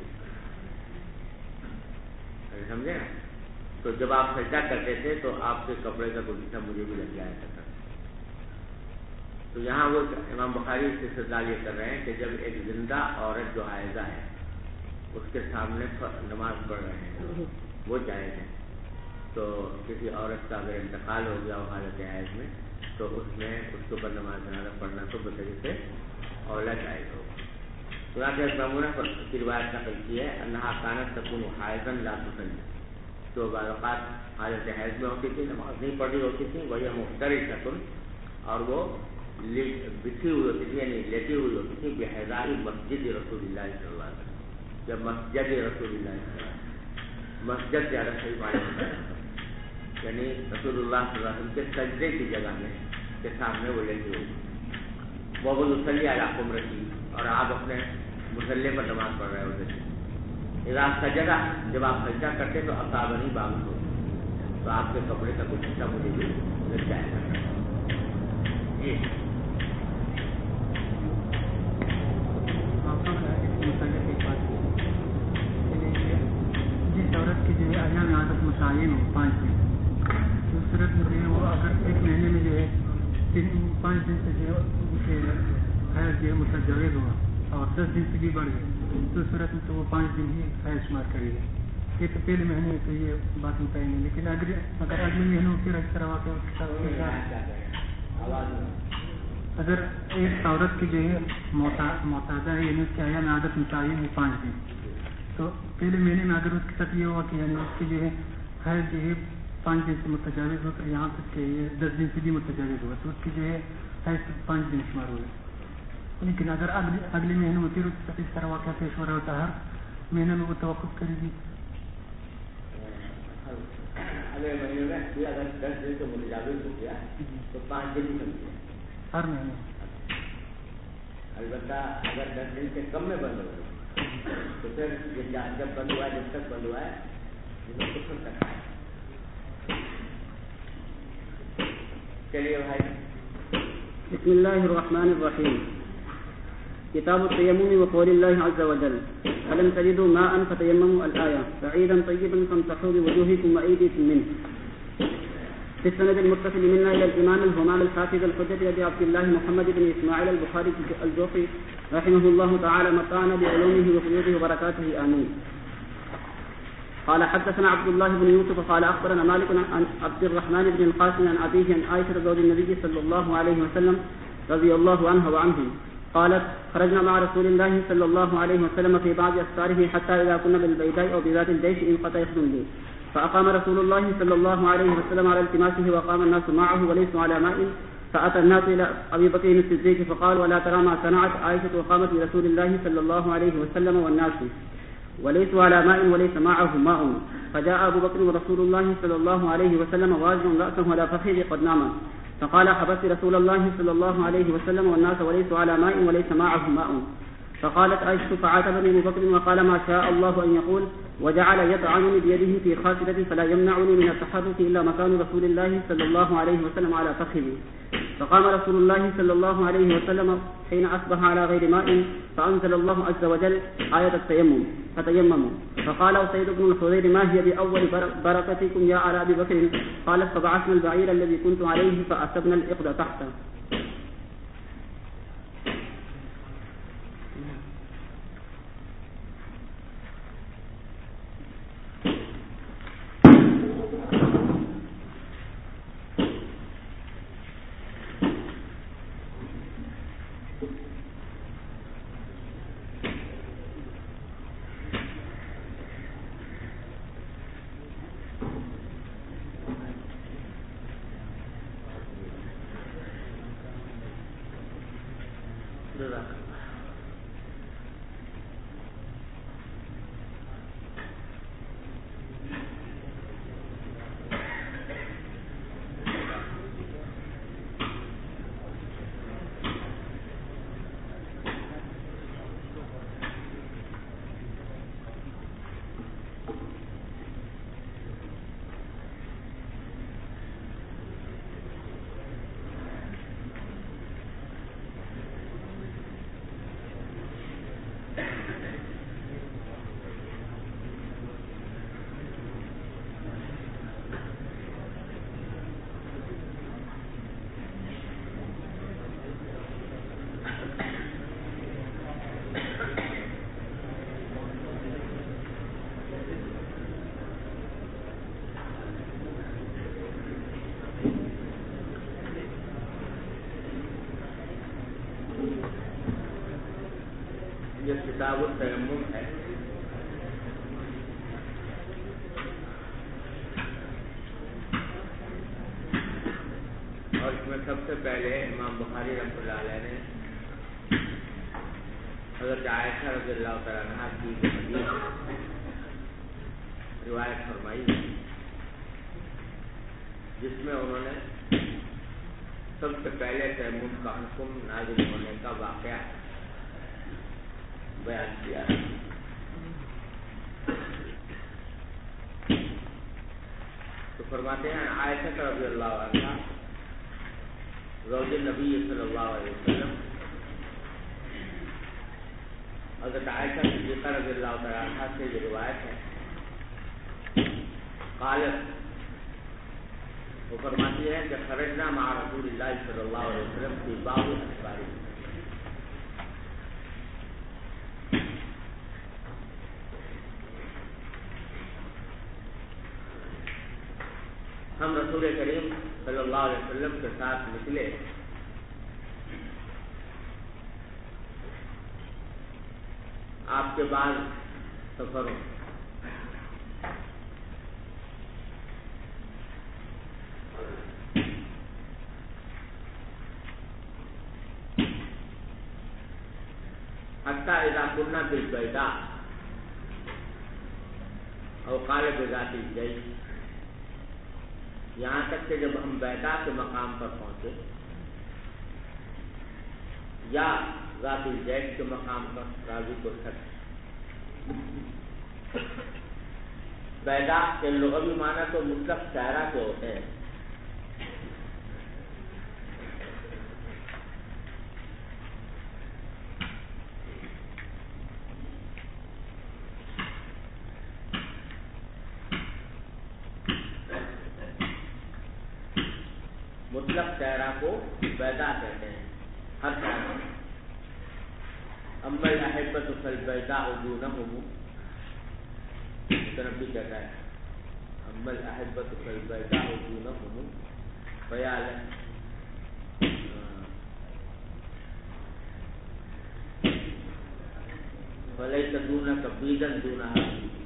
سمجھے نا؟ تو جب آپ سجدہ کرتے تھے تو آپ کے کپڑے کا کوئی حصہ مجھے بھی لگ جایا کرتا تھا۔ تو یہاں وہ امام بخاری اس سے استدلال یہ کر رہے ہیں کہ جب ایک زندہ عورت جو حائضہ ہے اس کے سامنے نماز پڑھ رہے ہیں وہ جائز ہے، تو کسی عورت کا اگر انتقال ہو گیا حالت حیض میں تو اس میں اس کے اوپر نماز جنازہ پڑھنا تو بطریقے سے اولا جائز ہوگا۔ میمونہ کی روایت نقل کی ہے انہا کانت تکون حائضا لا تصلی، تو بعض اوقات حالت حیض میں ہوتی تھی، نماز نہیں پڑھی ہوتی تھی، وہی مفترشۃ، اور وہ بچھی ہوئی ہوتی تھی یعنی لیٹی ہوئی ہوتی تھی بحذاء مسجد رسول اللہ صلی اللہ علیہ وسلم، جب مسجد رسول اللہ صلی اللہ علیہ وسلم، مسجد زیادہ صحیح معنی ہوتا ہے یعنی رسول اللہ صلی اللہ علیہ وسلم کے سجدے کی جگہ میں کے سامنے وہ لیٹی ہوئی، وہ یصلی علی خمرتی، اور آپ اپنے مسلح پر نماز پڑھ رہے ہوتے تھے، اذا سجدہ، جب آپ سجدہ کرتے تو اصابنی بعض صبری، تو آپ کے کپڑے کا کچھ حصہ مجھے بھی لگ جائے گا۔ جی جس عورت کی جو ہے ایام عادت متعین ہو 5 دن، تو اس صورت میں جو ہے وہ اگر ایک مہینے میں جو ہے 5 دن سے جو ہے حیض جو ہے متجاوز ہوا اور 10 دن سے بھی بڑھ گئے تو اس صورت میں تو وہ 5 دن ہی حیض شمار کرے گا۔ یہ تو پہلے مہینے میں تو یہ بات متعین ہے، لیکن اگر اگلے مہینوں پھر اس طرح واقع اگر ایک عورت کی جو ہے معتادہ ہے یعنی اس کی ایام عادت متعین ہے 5 دن، تو پہلے مہینے میں اگر اس کے ساتھ یہ ہوا کہ یعنی اس کی جو ہے حیض جو ہے 5 دن سے متجاوز ہو تو یہاں تک کہ یہ 10 دن سے بھی متجاوز ہوا تو اس کی جو ہے حیض 5 دن شمار ہوئے، لیکن اگر اگلے مہینے میں پھر اس کے ساتھ اس طرح واقعہ پیش ہو رہا ہوتا ہر مہینے میں وہ توقف کرے گی۔ اگلے مہینے میں اگر 10 دن سے متجاوز ہو گیا تو 5 دن ہی سمجھے ہر مہینے، البتہ اگر 10 دن سے کم میں بند ہو گیا تو پھر جب بند ہوا ہے جب تک بند ہوا ہے جب تک ہے چلیے بھائی. بسم الله الرحمن الرحيم. كتاب التيمم وقول الله عز وجل ألم تجدوا ماء فتيمموا الآية سعيدا طيبا فامسحوا بوجوهكم وأيديكم منه. في السند المتصل منا إلى الإمام الهمام الحافظ الحجة أبي عبد الله محمد بن إسماعيل البخاري الجوفي رحمه الله تعالى متعنا بعلومه وفيوضه وبركاته آمين. قال حدثنا عبد الله بن يوسف قال أخبرنا مالك عن عبد الرحمن بن القاسم عن أبيه عن عائشة زوج النبي صلى الله عليه وسلم رضي الله عنها وعنهم قالت خرجنا مع رسول الله صلى الله عليه وسلم في بعض أسفاره حتى إذا كنا بالبيداء أو بذات الجيش انقطع يخدم لي فأقام رسول الله صلى الله عليه وسلم على التماسه وقام الناس معه وليسوا على ماء فأتى الناس إلى أبي بكر الصديق فقال ولا ترى ما صنعت عائشة وقامت برسول الله صلى الله عليه وسلم والناس وليسوا على ماء وليس معه ماء فجاء أبو بكر ورسول الله صلى الله عليه وسلم واجب رأسه على فخذه قد نام فقال حبست رسول الله صلى الله عليه وسلم والناس وليسوا على ماء وليس معه ماء فقالت عائشة فعاتبني أبو بكر وقال ما شاء الله أن يقول وجعل يطعنني بيده في خاصرتي فلا يمنعني من التحرك إلا مكان رسول الله صلى الله عليه وسلم على فخذي فقام رسول الله صلى الله عليه وسلم حين أصبح على غير ماء فأنزل الله عز وجل آية التيمم فتيمموا فقال سيد بن الحضير ما هي بأول بركتكم يا على أبي بكر قال فبعثنا البعير الذي كنت عليه فأسبنا الإقد تحته. یہ کتاب التیمم ہے. اور اس میں سب سے پہلے امام بخاری رحمۃ اللہ علیہ نے حضرت عائشہ رضی اللہ تعالیٰ عنہا کی حدیث روایت فرمائی جس میں انہوں نے سب سے پہلے تیمم کا حکم نازل ہونے کا واقعہ بیان کیا ہے. تو فرماتے ہیں عائشہ رضی اللہ عنہا زوج نبی صلی اللہ علیہ وسلم حضرت عائشہ صدیقہ رضی اللہ تعالیٰ عنہا سے یہ روایت ہے. قالت وہ فرماتی ہے کہ خرجنا مع رسول اللہ صلی اللہ علیہ وسلم فی بعض اسفاره ہم رسول کریم صلی اللہ علیہ وسلم کے ساتھ نکلے آپ کے بعد سفروں حتی اذا كنا بالبیداء او قال بذات الجیش یہاں تک کہ جب ہم بیدا کے مقام پر پہنچے یا ذات الجیش کے مقام پر راضی کو سکتے. بیدا کے لغوی معنی تو مطلق صحرا کے ہوتے ہیں مطلق صحرا کو بیضاء کہتے ہیں، ہر صحرا. اما الاحبۃ فالبیضاء دونہم، متنبی کہتا ہے اما الاحبۃ فالبیضاء دونہم فلیس دونک بیضا دونہا.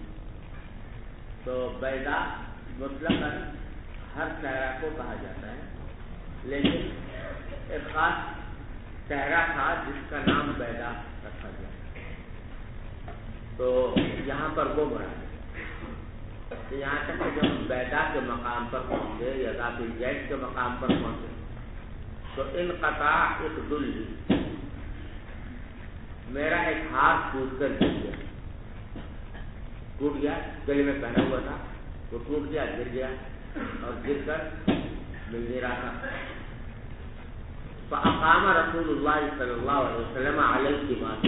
تو بیضاء مطلق ہر صحرا کو کہا جاتا ہے، لیکن ایک خاص صحرا تھا جس کا نام بیضاء رکھا گیا. تو یہاں پر وہ مراد ہے. یہاں تک کہ جب بیضاء کے مقام پر پہنچے یا ذات الجیش کے مقام پر پہنچے تو انقطع اقدل، میرا ایک ہاتھ ٹوٹ کر گر گیا، ٹوٹ گیا، گلے میں پہنا ہوا تھا وہ ٹوٹ گیا، گر گیا اور گر کر مل نہیں رہا تھا. فأقام رسول اللہ صلی اللہ علیہ وسلم علیہ التماس،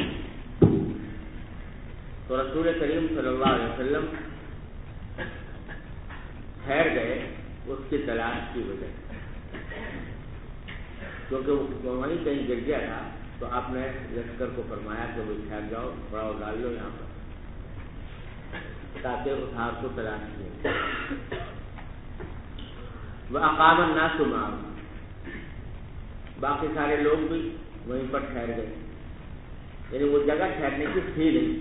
تو رسول کریم صلی اللہ علیہ وسلم ٹھہر گئے اس کی تلاش کی وجہ سے، کیونکہ وہ وہیں کہیں گر گیا تھا. تو آپ نے لشکر کو فرمایا کہ وہ ٹھہر جاؤ، پڑاؤ ڈال لو یہاں پر، تاکہ اس ہاتھ کو تلاش کیے. وأقام الناس معه، باقی سارے لوگ بھی وہیں پر ٹھہر گئے، یعنی وہ جگہ ٹھہرنے کی تھی نہیں.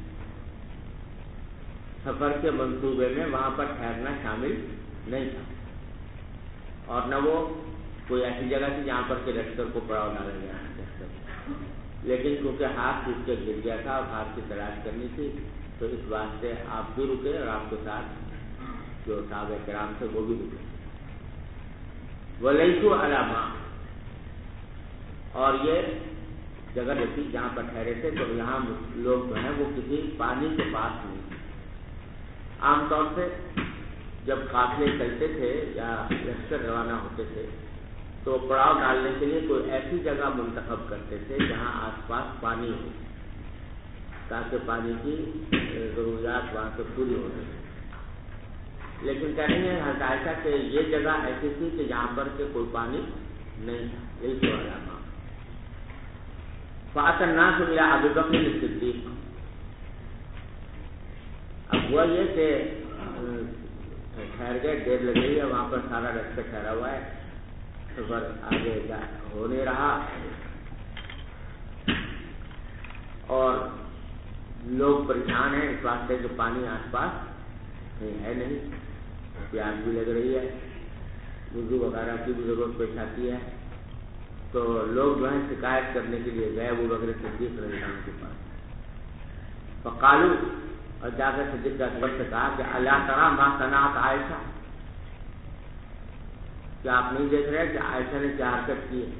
سفر کے منصوبے میں وہاں پر ٹھہرنا شامل نہیں تھا، اور نہ وہ کوئی ایسی جگہ تھی جہاں پر کہ لشکر کو پڑاؤ ڈالا گیا. لیکن کیونکہ ہاتھ ٹوٹ کے گر گیا تھا اور ہاتھ کی تلاش کرنی تھی، تو اس واسطے آپ بھی رکے اور آپ کے ساتھ جو صحابہ کرام تھے وہ بھی رکے. وَلَيْسُوا عَلَىٰ مَاءٍ، اور یہ جگہ تھی جہاں پر ٹھہرے تھے تو یہاں لوگ جو ہیں وہ کسی پانی کے پاس نہیں. عام طور سے جب قافلے چلتے تھے یا لشکر روانہ ہوتے تھے تو پڑاؤ ڈالنے کے لیے کوئی ایسی جگہ منتخب کرتے تھے جہاں آس پاس پانی ہو، تاکہ پانی کی ضروریات وہاں سے پوری ہو سکے. لیکن کہہ رہی ہیں حضرت عائشہ کہ یہ جگہ ایسی تھی کہ جہاں پر کہ کوئی پانی نہیں تھا. یہی تو علامہ. فأتى الناس إلى أبي بکر الصدیق، اب ہوا یہ کہ ٹھہر گئے، دیر لگ گئی ہے، وہاں پر سارا رستہ ٹھہرا ہوا ہے، سفر آگے ہو نہیں رہا اور لوگ پریشان ہیں اس واسطے کہ پانی آس پاس ہے نہیں، پیاس بھی لگ رہی ہے، وضو وغیرہ کی بھی ضرورت پیش آتی ہے. تو لوگ جو ہیں شکایت کرنے کے لیے گئے ابو بکر صدیق رضی اللہ عنہ کے پاس. فقالوا، اور جا کر صدیق اکبر سے کہا کہ الا تری ما صنعت عائشہ، کیا آپ نہیں دیکھ رہے کہ عائشہ نے کیا حرکت کی ہے؟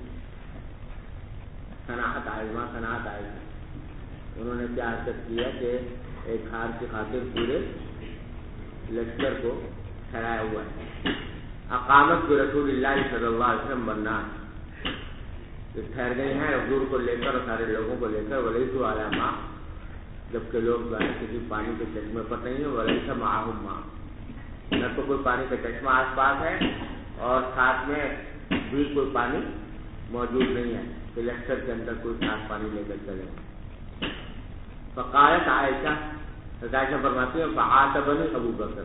صنعت عائشہ، انہوں نے کیا حرکت کی ہے کہ ایک ہار کی خاطر پورے لشکر کو ٹھہرایا ہوا ہے. اقامت برسول اللہ صلی اللہ علیہ وسلم والناس، ٹھہر گئی ہیں حضور کو لے کر اور سارے لوگوں کو لے کر. ولیسوا علی ماء، جبکہ لوگ جو ہے کسی پانی کے چشمے پر نہیں ہیں. ولیس معہم ماء، نہ تو کوئی پانی کا چشمہ آس پاس ہے اور ساتھ میں بھی کوئی پانی موجود نہیں ہے کہ لشکر کے اندر کوئی ساتھ پانی لے کر چلے. فقالت عائشہ، عائشہ فرماتی ہے فعاتبنی ابو بکر،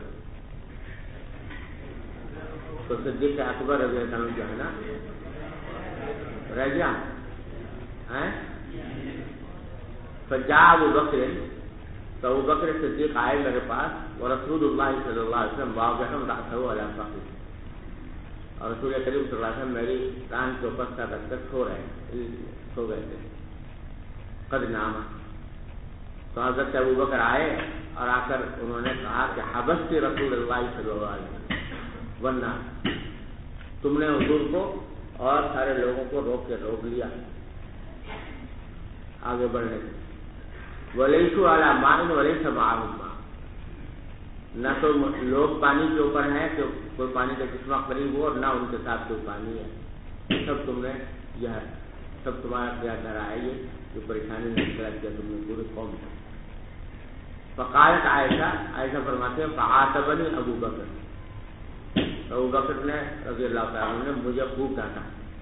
تو صدیق اکبر رضی اللہ عنہ جو ہے نا رہ گیا. فجاء ابو بکر، تو ابو بکر صدیق آئے میرے پاس، ورسول اللہ صلی اللہ علیہ وسلم واضح رأسه علی فخذی، اور رسول کریم صلی اللہ علیہ وسلم میری کان کے اوپر سر رکھ کر سو گئے تھے. قد نام، تو حضرت ابو بکر آئے اور آ کر انہوں نے کہا کہ حبست رسول اللہ صلی اللہ علیہ وسلم، ورنہ تم نے حضور کو اور سارے لوگوں کو روک لیا آگے بڑھنے سے. ولیسوا علی ماء ولیس معہم ماء، نہ تو لوگ پانی کے اوپر ہیں کہ کوئی پانی کا چشمہ قریب ہو اور نہ ان کے ساتھ کوئی پانی ہے. سب تم نے یہ سب تمہارا کیا دھرا ہے، یہ جو پریشانی میں کیا تم نے پورے قوم کو. فقالت عائشہ، عائشہ فرماتے ہیں فعاتبنی ابو بکر، ابو بکر نے رضی اللہ تعالیٰ عنہ نے مجھے خوب ڈانٹا.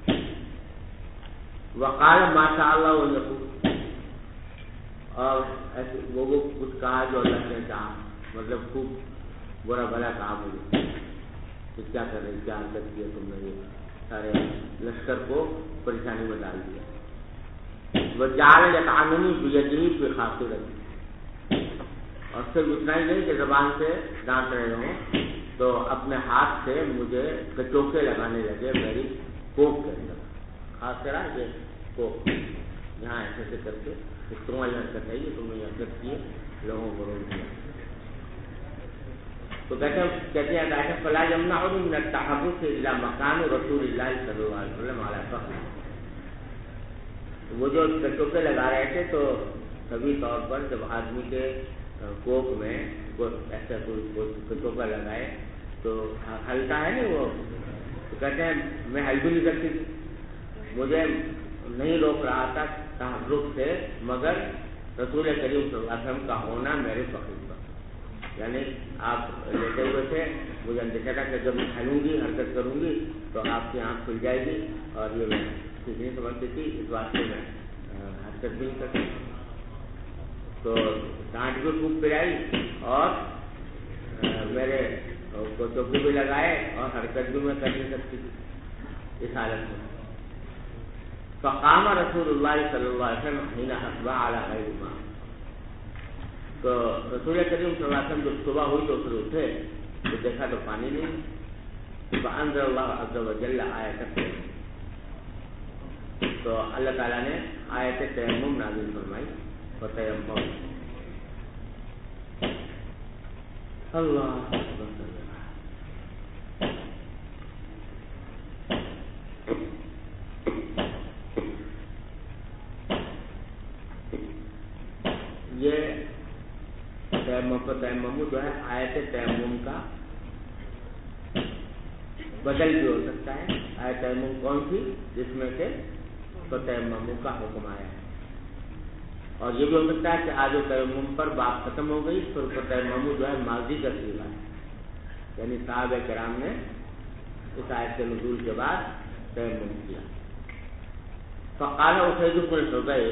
وقال ما شاء اللہ و یقول، اور ایسے وہ کچھ کہا جو اللہ نے کہا، مطلب خوب برا بھلا کہا مجھے کہ کیا کر رہے، کیا حرکت کی ہے تم نے، یہ سارے لشکر کو پریشانی میں ڈال دیا. وجعل يطعنني بيده في خاصرتي، اور صرف اتنا ہی نہیں کہ زبان سے ڈانٹ رہے ہوں، تو اپنے ہاتھ سے مجھے کچوکے لگانے لگے میری کوک کے اندر. خاصرہ یہ کوک، یہاں ایسے کر کے تمہاری حرکت ہے، یہ تم نے حرکت کی ہے، لوگوں کو روک دیا. تو کہتے ہیں فلا يمنعني من التحرك الى مكان رسول الله صلی اللہ علیہ وسلم على فخذ. وہ جو کچوکے لگا رہے تھے تو طبی طور پر جب آدمی کے کوک میں ایسا کوئی کچوکا لگائے تو ہلتا ہے نا وہ، تو کہتے ہیں میں ہل بھی نہیں سکتی تھی، مجھے نہیں روک رہا تھا تحرک سے مگر رسول کریم صلی اللہ علیہ وسلم کا ہونا میرے فخر پر. یعنی آپ لیتے ہوئے تھے، مجھے اندیشہ تھا کہ جب میں ہلوں گی، حرکت کروں گی تو آپ کی آنکھ کھل جائے گی، اور یہ میں کچھ نہیں سمجھتی تھی، اس واسطے میں حرکت بھی نہیں کرتی. تو ڈانٹ بھی خوب پلائی اور میرے کو چوکی بھی لگائے اور حرکت بھی میں کر نہیں سکتی تھی اس حالت میں. فقام رسول اللہ صلی اللہ علیہ وسلم حين اصبح على غير ما. تو رسول کریم صلی اللہ علیہ وسلم جب صبح ہوئی تو پھر اٹھے تو دیکھا تو پانی نہیں. فانزل اللہ عز وجل آیت، تو اللہ تعالیٰ نے آیت تیمم نازل فرمائی. فتیمم اللہ یہ تیمم جو ہے آیت تیمم کا بدل بھی ہو سکتا ہے. آیت تیمم کون سی جس میں سے تیمم کا حکم آیا ہے، اور یہ بھی ہو سکتا ہے کہ آج تیمم پر بات ختم ہو گئی پھر تیمم جو ہے ماضی کا صیغہ ہے، یعنی صحابہ کرام نے اس آیت کے نزول کے بعد تیمم کیا. فقال اسید بن حضیر،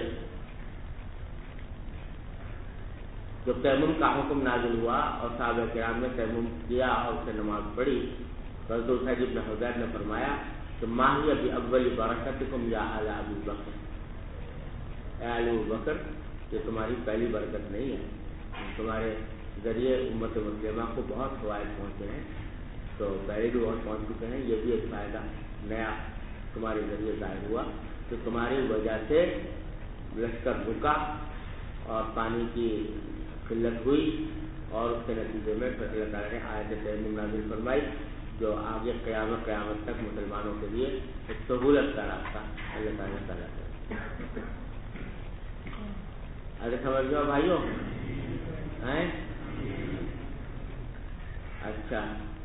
جب تیمم کا حکم نازل ہوا اور صحابہ کرام نے تیمم کیا اور اسے نماز پڑھی تو حضرت اسید بن حضیر نے فرمایا کہ ما ہی باول برکتکم یا آل ابی بکر، اے آل ابو بکر یہ تمہاری پہلی برکت نہیں ہے، تمہارے ذریعے امت مسلمہ کو بہت فوائد پہنچے ہیں، تو پہلے بھی بہت پہنچ چکے ہیں، یہ بھی ایک فائدہ نیا تمہارے ذریعے ظاہر ہوا کہ تمہاری وجہ سے لشکر رکا اور پانی کی قلت ہوئی، اور اس کے نتیجے میں پھر اللہ تعالیٰ نے آیت تیمم نازل فرمائی جو آگے قیامت تک مسلمانوں کے لیے ایک سہولت کا راستہ اللہ تعالیٰ کرے. آگے سمجھ گئے بھائیوں ہیں؟ اچھا،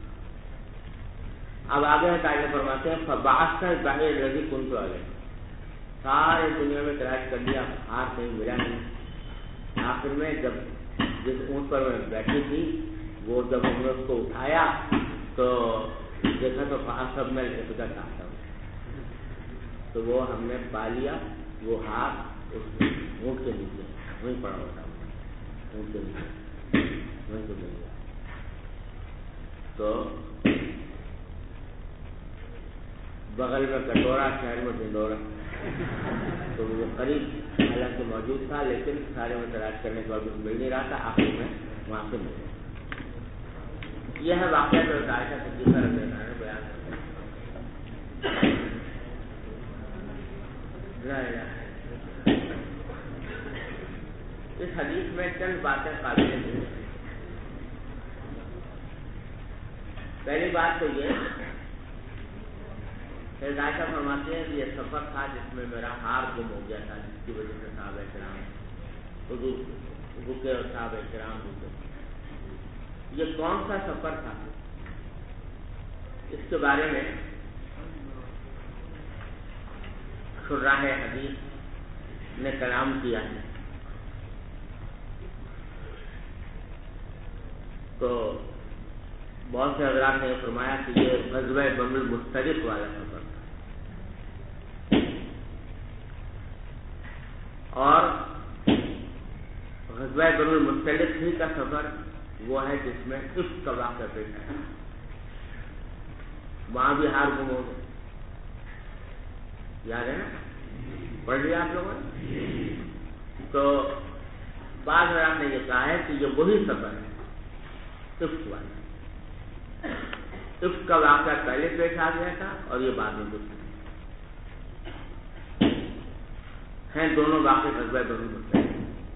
اب آگے تعالیٰ فرماتے ہیں فبعث البحر الذی کنت علیہ، سارے دنیا میں تلاش کر لیا، ہاتھ کہیں ملا نہیں. آخر میں جب جس اونٹ پر میں بیٹھی تھی وہ جب ہم نے اس کو اٹھایا تو دیکھا تو سب میں لپٹا چاہتا ہوں، تو وہ ہم نے پا لیا، وہ ہاتھ اس اونٹ کے نیچے وہیں پڑا ہوتا ہوں، اونٹ کے نیچے وہیں تو مل گیا. تو بغل میں کٹورا، شہر میں ڈھنڈورا، تو وہ قریب حالانکہ موجود تھا لیکن سارے میں تلاش کرنے کے بعد کچھ مل نہیں رہا تھا، آخر میں وہاں سے مل گیا. یہ ہے واقعہ جو عائشہ صدیقہ رضی اللہ عنہا نے بیان کیا. اس حدیث میں چند باتیں قابل ہیں. پہلی بات تو یہ کہ عائشہ فرماتے ہیں کہ یہ سفر تھا جس میں میرا ہار گم ہو گیا تھا، جس کی وجہ سے صحابہ کرام حضور رکے اور صحابہ کرام رکے. یہ کون سا سفر تھا اس کے بارے میں شراح حدیث نے کلام کیا ہے. تو بہت سے حضرات نے فرمایا کہ یہ غزوہ بنو المستلق والا سفر تھا، اور غزوہ بنو المستلق ہی کا سفر وہ ہے جس میں عفق کا واقعہ پیش آیا، وہاں بھی ہار گم ہو گئے، یاد ہے نا، پڑھ لیا آپ لوگوں نے؟ تو بعض حضرات نے یہ کہا ہے کہ یہ وہی سفر ہے عفق والا، عفق کا واقعہ پہلے پیش آ گیا تھا اور یہ بعد میں گزرا ہیں، دونوں واقعے غزوہ بنو المستلق۔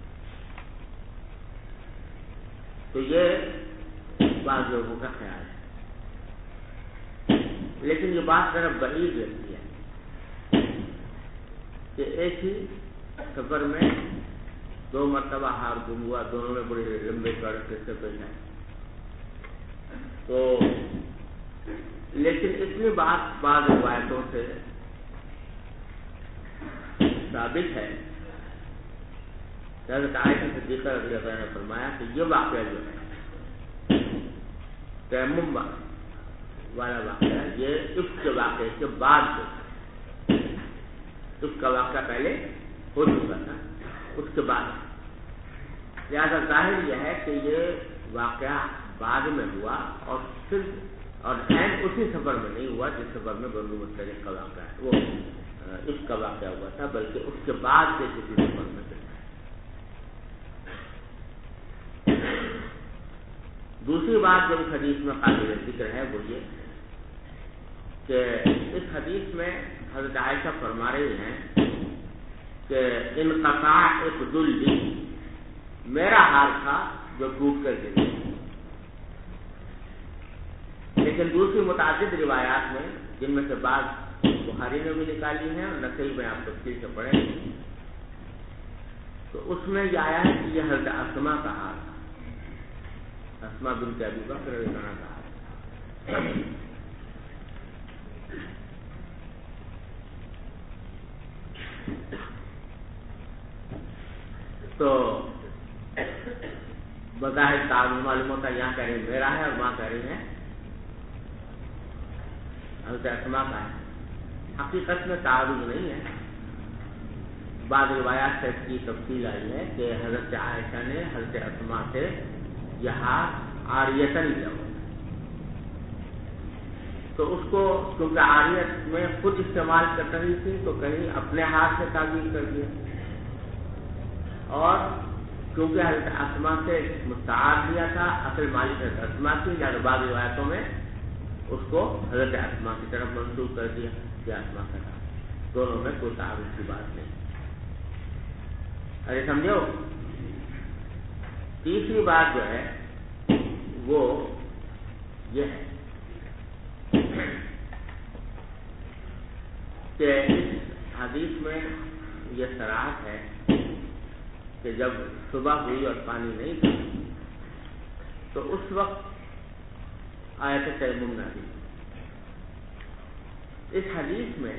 تو یہ بعض لوگوں کا خیال ہے، لیکن یہ بات ذرا بعید لگتی ہے کہ ایک ہی سفر میں 2 مرتبہ ہار گم ہوا، دونوں میں بڑے لمبے چوڑے قصے پیش آئے۔ تو لیکن اتنی بات بعض روایتوں سے ثابت ہے کہ حضرت عائشہ صدیقہ رضی اللہ عنہا نے فرمایا کہ یہ واقعہ جو ہے تیمم والا واقعہ، یہ عفق کے واقعے کے بعد جو عفق کا واقعہ پہلے ہو چکا تھا، اس کے بعد، لہٰذا ظاہر یہ ہے کہ یہ واقعہ بعد میں ہوا اور صرف اور اسی سفر میں نہیں ہوا جس سفر میں بنو المستلق کا واقعہ ہے، وہ عفق کا واقعہ ہوا تھا، بلکہ اس کے بعد سے کسی سفر میں تھا۔ دوسری بات جو اس حدیث میں قابل ذکر ہے وہ یہ کہ اس حدیث میں حضرت عائشہ فرما رہی ہیں کہ انقطاع عقد لی، میرا حال تھا جو ٹوٹ کر گر گیا، لیکن دوسری متعدد روایات میں جن میں سے بعض بخاری نے بھی نکالی ہیں اور نسائی میں آپ تفصیل سے پڑھیں تو اس میں یہ آیا ہے کہ یہ حضرت اسماء کا حال تھا، اسماء بنت ابی بکر رضی اللہ عنہا کا حال۔ تو بظاہر تعارض معلوم ہوتا ہے، یہاں کہہ رہی میرا ہے اور وہاں کہہ رہی ہے حضرت اسماء کا ہے، حقیقت میں تعارض نہیں ہے، بعض روایات سے اس کی تفصیل آئی ہے کہ حضرت عائشہ نے حضرت اسماء سے یہاں عاریتاً لیا ہوا، تو اس کو کیونکہ عاریت میں خود استعمال کر رہی تھی تو کہیں اپنے ہاتھ سے تعبیر کر دیا، اور کیونکہ حضرت اسماء سے مستعار دیا تھا، اصل مالک حضرت اسماء کی، لہٰذا بعض روایتوں میں اس کو حضرت اسماء کی طرف منسوخ کر دیا کہ اسماء کا تھا، دونوں میں کوئی تعارض کی بات نہیں۔ ارے سمجھو، تیسری بات جو ہے وہ یہ ہے کہ اس حدیث میں یہ صراحت ہے کہ جب صبح ہوئی اور پانی نہیں تھا تو اس وقت آیت تیمم نازل۔ اس حدیث میں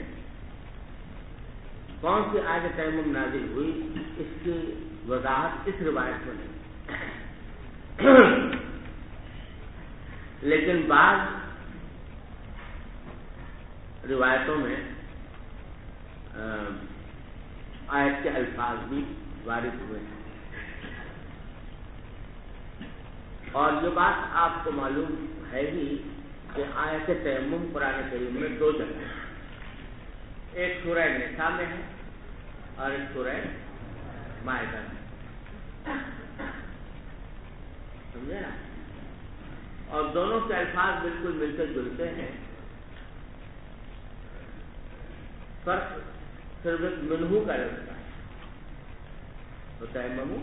کون سی آیت تیمم نازل ہوئی اس کی وضاحت اس روایت میں نہیں، لیکن بعض روایتوں میں آیت کے الفاظ بھی وارد ہوئے ہیں، اور یہ بات آپ کو معلوم ہے ہی کہ آیت تیمم قرآن کریم میں 2 جگہ ہے، ایک سورہ نساء میں ہے اور ایک سورہ مائدہ میں، سمجھے نا، اور دونوں کے الفاظ بالکل ملتے جلتے ہیں، فرق صرف منہو کا رہتا ہے، تو تیممو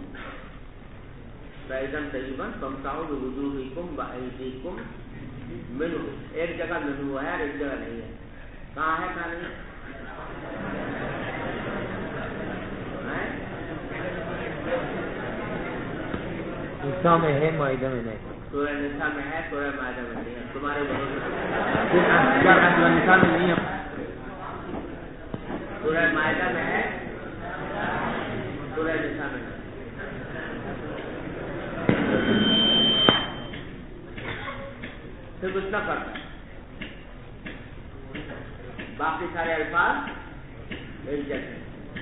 فیضاً طیباً فامسحوا بوجوہکم وایدیکم منہ، ایک جگہ منہو ہے اور ایک جگہ نہیں ہے، کہاں ہے کہاں نہیں ہے؟ نساء میں ہے، مائدہ میں نہیں، سورہ نساء میں ہے، سورہ مائدہ میں نہیں ہے، تمہارے نساء میں نہیں ہے، سورہ مائدہ میں ہے، سورہ نساء میں ہے۔ صرف اتنا کرتا ہے، باقی سارے الفاظ ایک جیسے.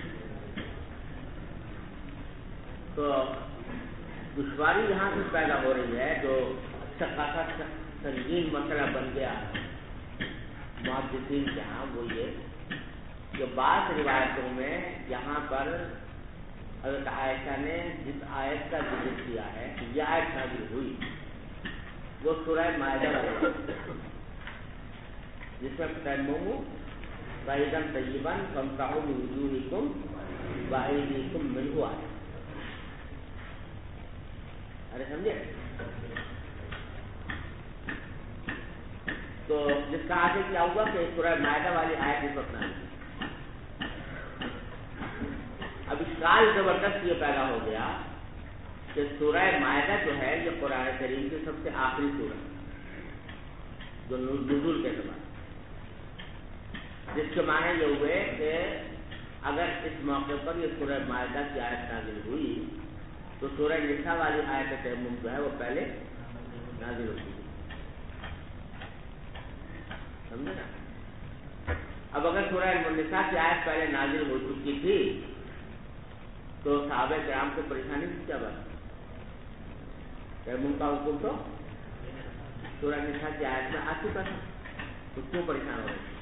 تو دشواری یہاں سے پیدا ہو رہی ہے، جو اچھا خاصا سنگین مسئلہ بن گیا محدثین کے ہاں، وہ یہ کہ بعض روایتوں میں یہاں پر حضرت عائشہ نے جس آیت کا ذکر کیا ہے کہ یہ آیت نازل ہوئی، وہ سورہ مائدہ ہے، جس میں تیمم صعیدا طیبا فامسحوا بوجوہکم وایدیکم منہ آیا. ارے سمجھے؟ تو جس کا آگے کیا ہوا کہ سورہ مائدہ والی آیت اس وقت نازل. اب اشکال زبردست یہ پیدا ہو گیا کہ سورہ مائدہ جو ہے یہ قرآن کریم کی سب سے آخری سورہ جو نزول کے زمان، جس کے معنی یہ ہوئے کہ اگر اس موقع پر یہ سورہ مائدہ کی آیت نازل ہوئی تو سورہ نساء والی آیت تیمم جو ہے وہ پہلے نازل ہوتی ہے. سمجھے نا؟ اب اگر سورہ نساء کی آیت پہلے نازل ہو چکی تھی تو صحابہ کرام کو پریشانی کی کیا بات؟ تیمم کا حکم تو سورہ نساء کی آیت میں آ چکا تھا، تو کیوں پریشان ہو رہے تھے؟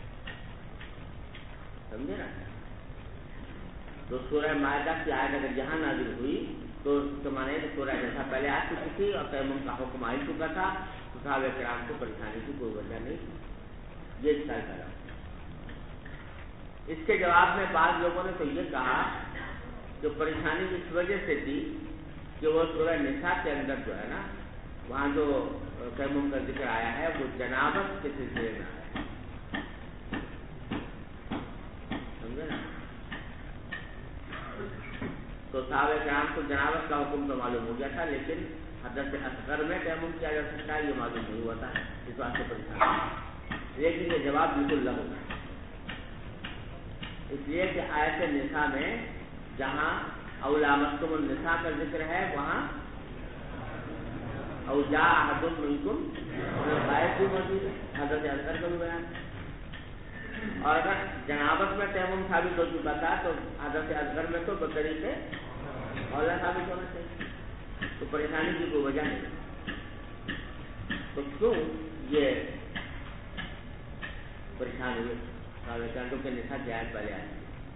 سمجھے نا؟ تو سورہ مائدہ کی آیت اگر یہاں نازل ہوئی تو اس کے معنی سورہ نساء پہلے آ چکی تھی اور تیمم کا حکم آ ہی چکا تھا، تو صحابہ کرام کو پریشانی کی کوئی وجہ نہیں. یہ اشکال کرا. اس کے جواب میں بعض لوگوں نے تو یہ کہا کہ پریشانی اس وجہ سے تھی کہ وہ سورہ نساء کے اندر جو ہے نا، وہاں جو تیمم کا ذکر آیا ہے وہ جنابت کے سلسلے میں آیا ہے. سمجھے نا؟ تو صحابہ کرام کو جنابت کا حکم تو معلوم ہو گیا تھا، لیکن حدث اصغر میں تیمم کیا جا سکتا ہے یہ معلوم نہیں ہوا تھا، اس بات سے پریشان. لیکن یہ جواب بالکل لغو ہے، اس لیے کہ آیت نساء میں جہاں او لامستم النساء کا ذکر ہے وہاں او جاء احد منکم غائب بھی موجود ہے، حضرت اصغر کا بھی بیان. اور اگر جنابت میں تیمم ثابت ہو چکا تھا تو حضرت اصغر میں تو بطری سے اولا ثابت ہونا چاہیے، تو پریشانی کی کوئی وجہ نہیں. تو کیوں یہ پریشان ہوئے کہ نساء کی آیت پہلے آئی؟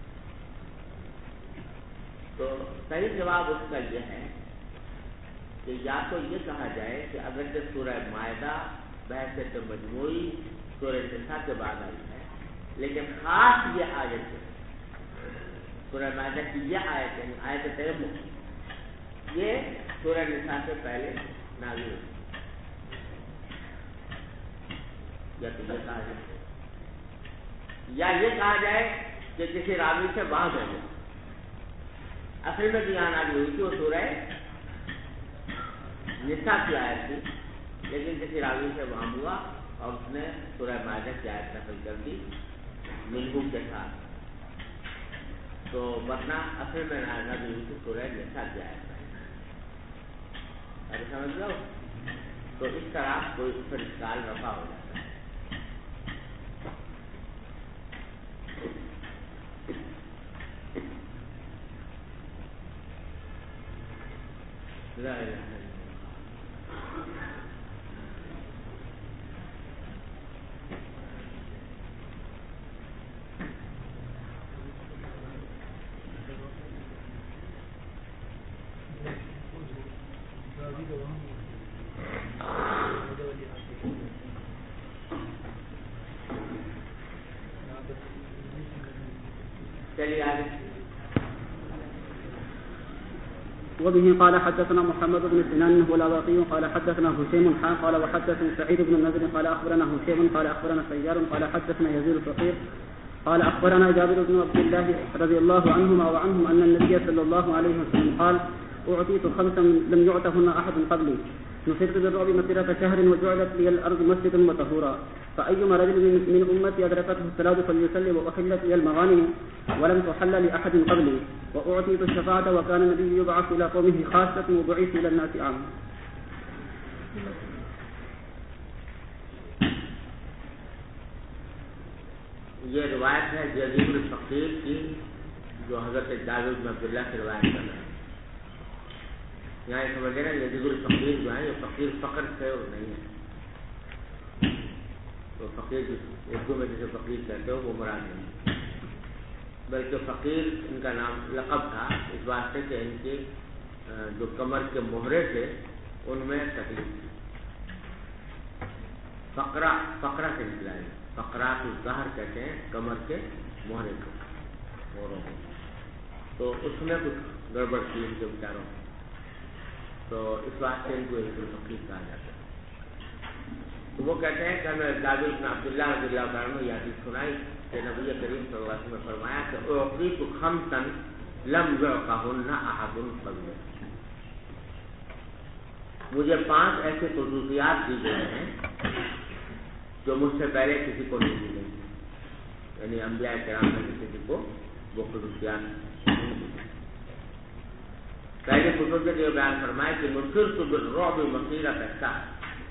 تو صحیح جواب اس کا یہ ہے کہ یا تو یہ کہا جائے کہ اگر سورہ مائدہ بحیثیت مجموعی سورہ نساء کے بعد آئی ہے، لیکن خاص یہ آیت ہے سورہ مائدہ کی یہ آیت ہے، آیت تیمم، یہ سورہ نساء سے پہلے نازل ہوئی. یا تو یہ کہا جائے یا یہ کہا جائے کہ کسی راوی سے باندھ ہو گیا، اصل میں یہاں نازل ہوئی تھی وہ سورہ نساء کی آیت تھی، لیکن کسی راوی سے وہاں ہوا اور اس نے سورہ مائدہ کی آیت نقل کر دی منہ کے ساتھ. تو ورنہ اصل میں نازل ہوئی تھی سورہ نساء کی آیت. ارے سمجھ لو؟ تو اس طرح کوئی پھر اشکال رفع ہو جاتا ہے. لا الہ الا وبه قال حدثنا محمد بن سنان هو العراقي قال حدثنا هشيم قال وحدثنا سعيد بن النضر قال اخبرنا هشيم قال اخبرنا سيار قال حدثنا يزيد الفقير قال اخبرنا جابر بن عبد الله رضي الله عنهما وعنهم ان النبي صلى الله عليه وسلم قال اعطيت خمسا لم يعطهن احد قبلي نصرت بالرعب مسيرة شهر وجعلت لي الارض مسجدا وطهورا فايما رجل من امتي ادركته الصلاه فليصلي واحلت لي المغانم ولم تحل لاحد قبلي واعطيت الشفاعه وكان النبي يبعث الى قومه خاصه وبعث الى الناس عامه. یہ روایت ہے یزید الفقیر کی، جو حضرت جابر بن عبداللہ سے روایت کر رہے ہیں. یہاں یہ سمجھ رہے ہیں یزید الفقیر جو ہے یہ فقیر فقر سے نہیں ہے، تو فقیر اردو میں جسے فقیر کہتے ہو وہ مراد نہیں، بلکہ فقیر ان کا نام لقب تھا اس واسطے کہ ان کی جو کمر کے مہرے تھے ان میں تکلیف تھی. فقرہ سے نکلا ہے، فقرات الظہر کہتے ہیں کمر کے مہرے کو، تو اس میں کچھ گڑبڑ تھی ان کے بیچاروں، تو اس واسطے ان کو فقیر کہا جاتا ہے. تو وہ کہتے ہیں کہ ہمیں جابر بن عبداللہ رضی اللہ عنہ یہ حدیث سنائی کہ نبی کریم صلی اللہ علیہ وسلم نے فرمایا کہ اعطیت خمسا لم یعطہن احد قبلی، مجھے 5 ایسے خصوصیات دی گئی ہیں جو مجھ سے پہلے کسی کو نہیں دی گئی، یعنی انبیاء کرام میں کسی کو وہ خصوصیات نہیں دی گئی. پہلے خصوصیت یہ بیان فرمائے کہ نصرت بالرعب مسیرۃ الشہر،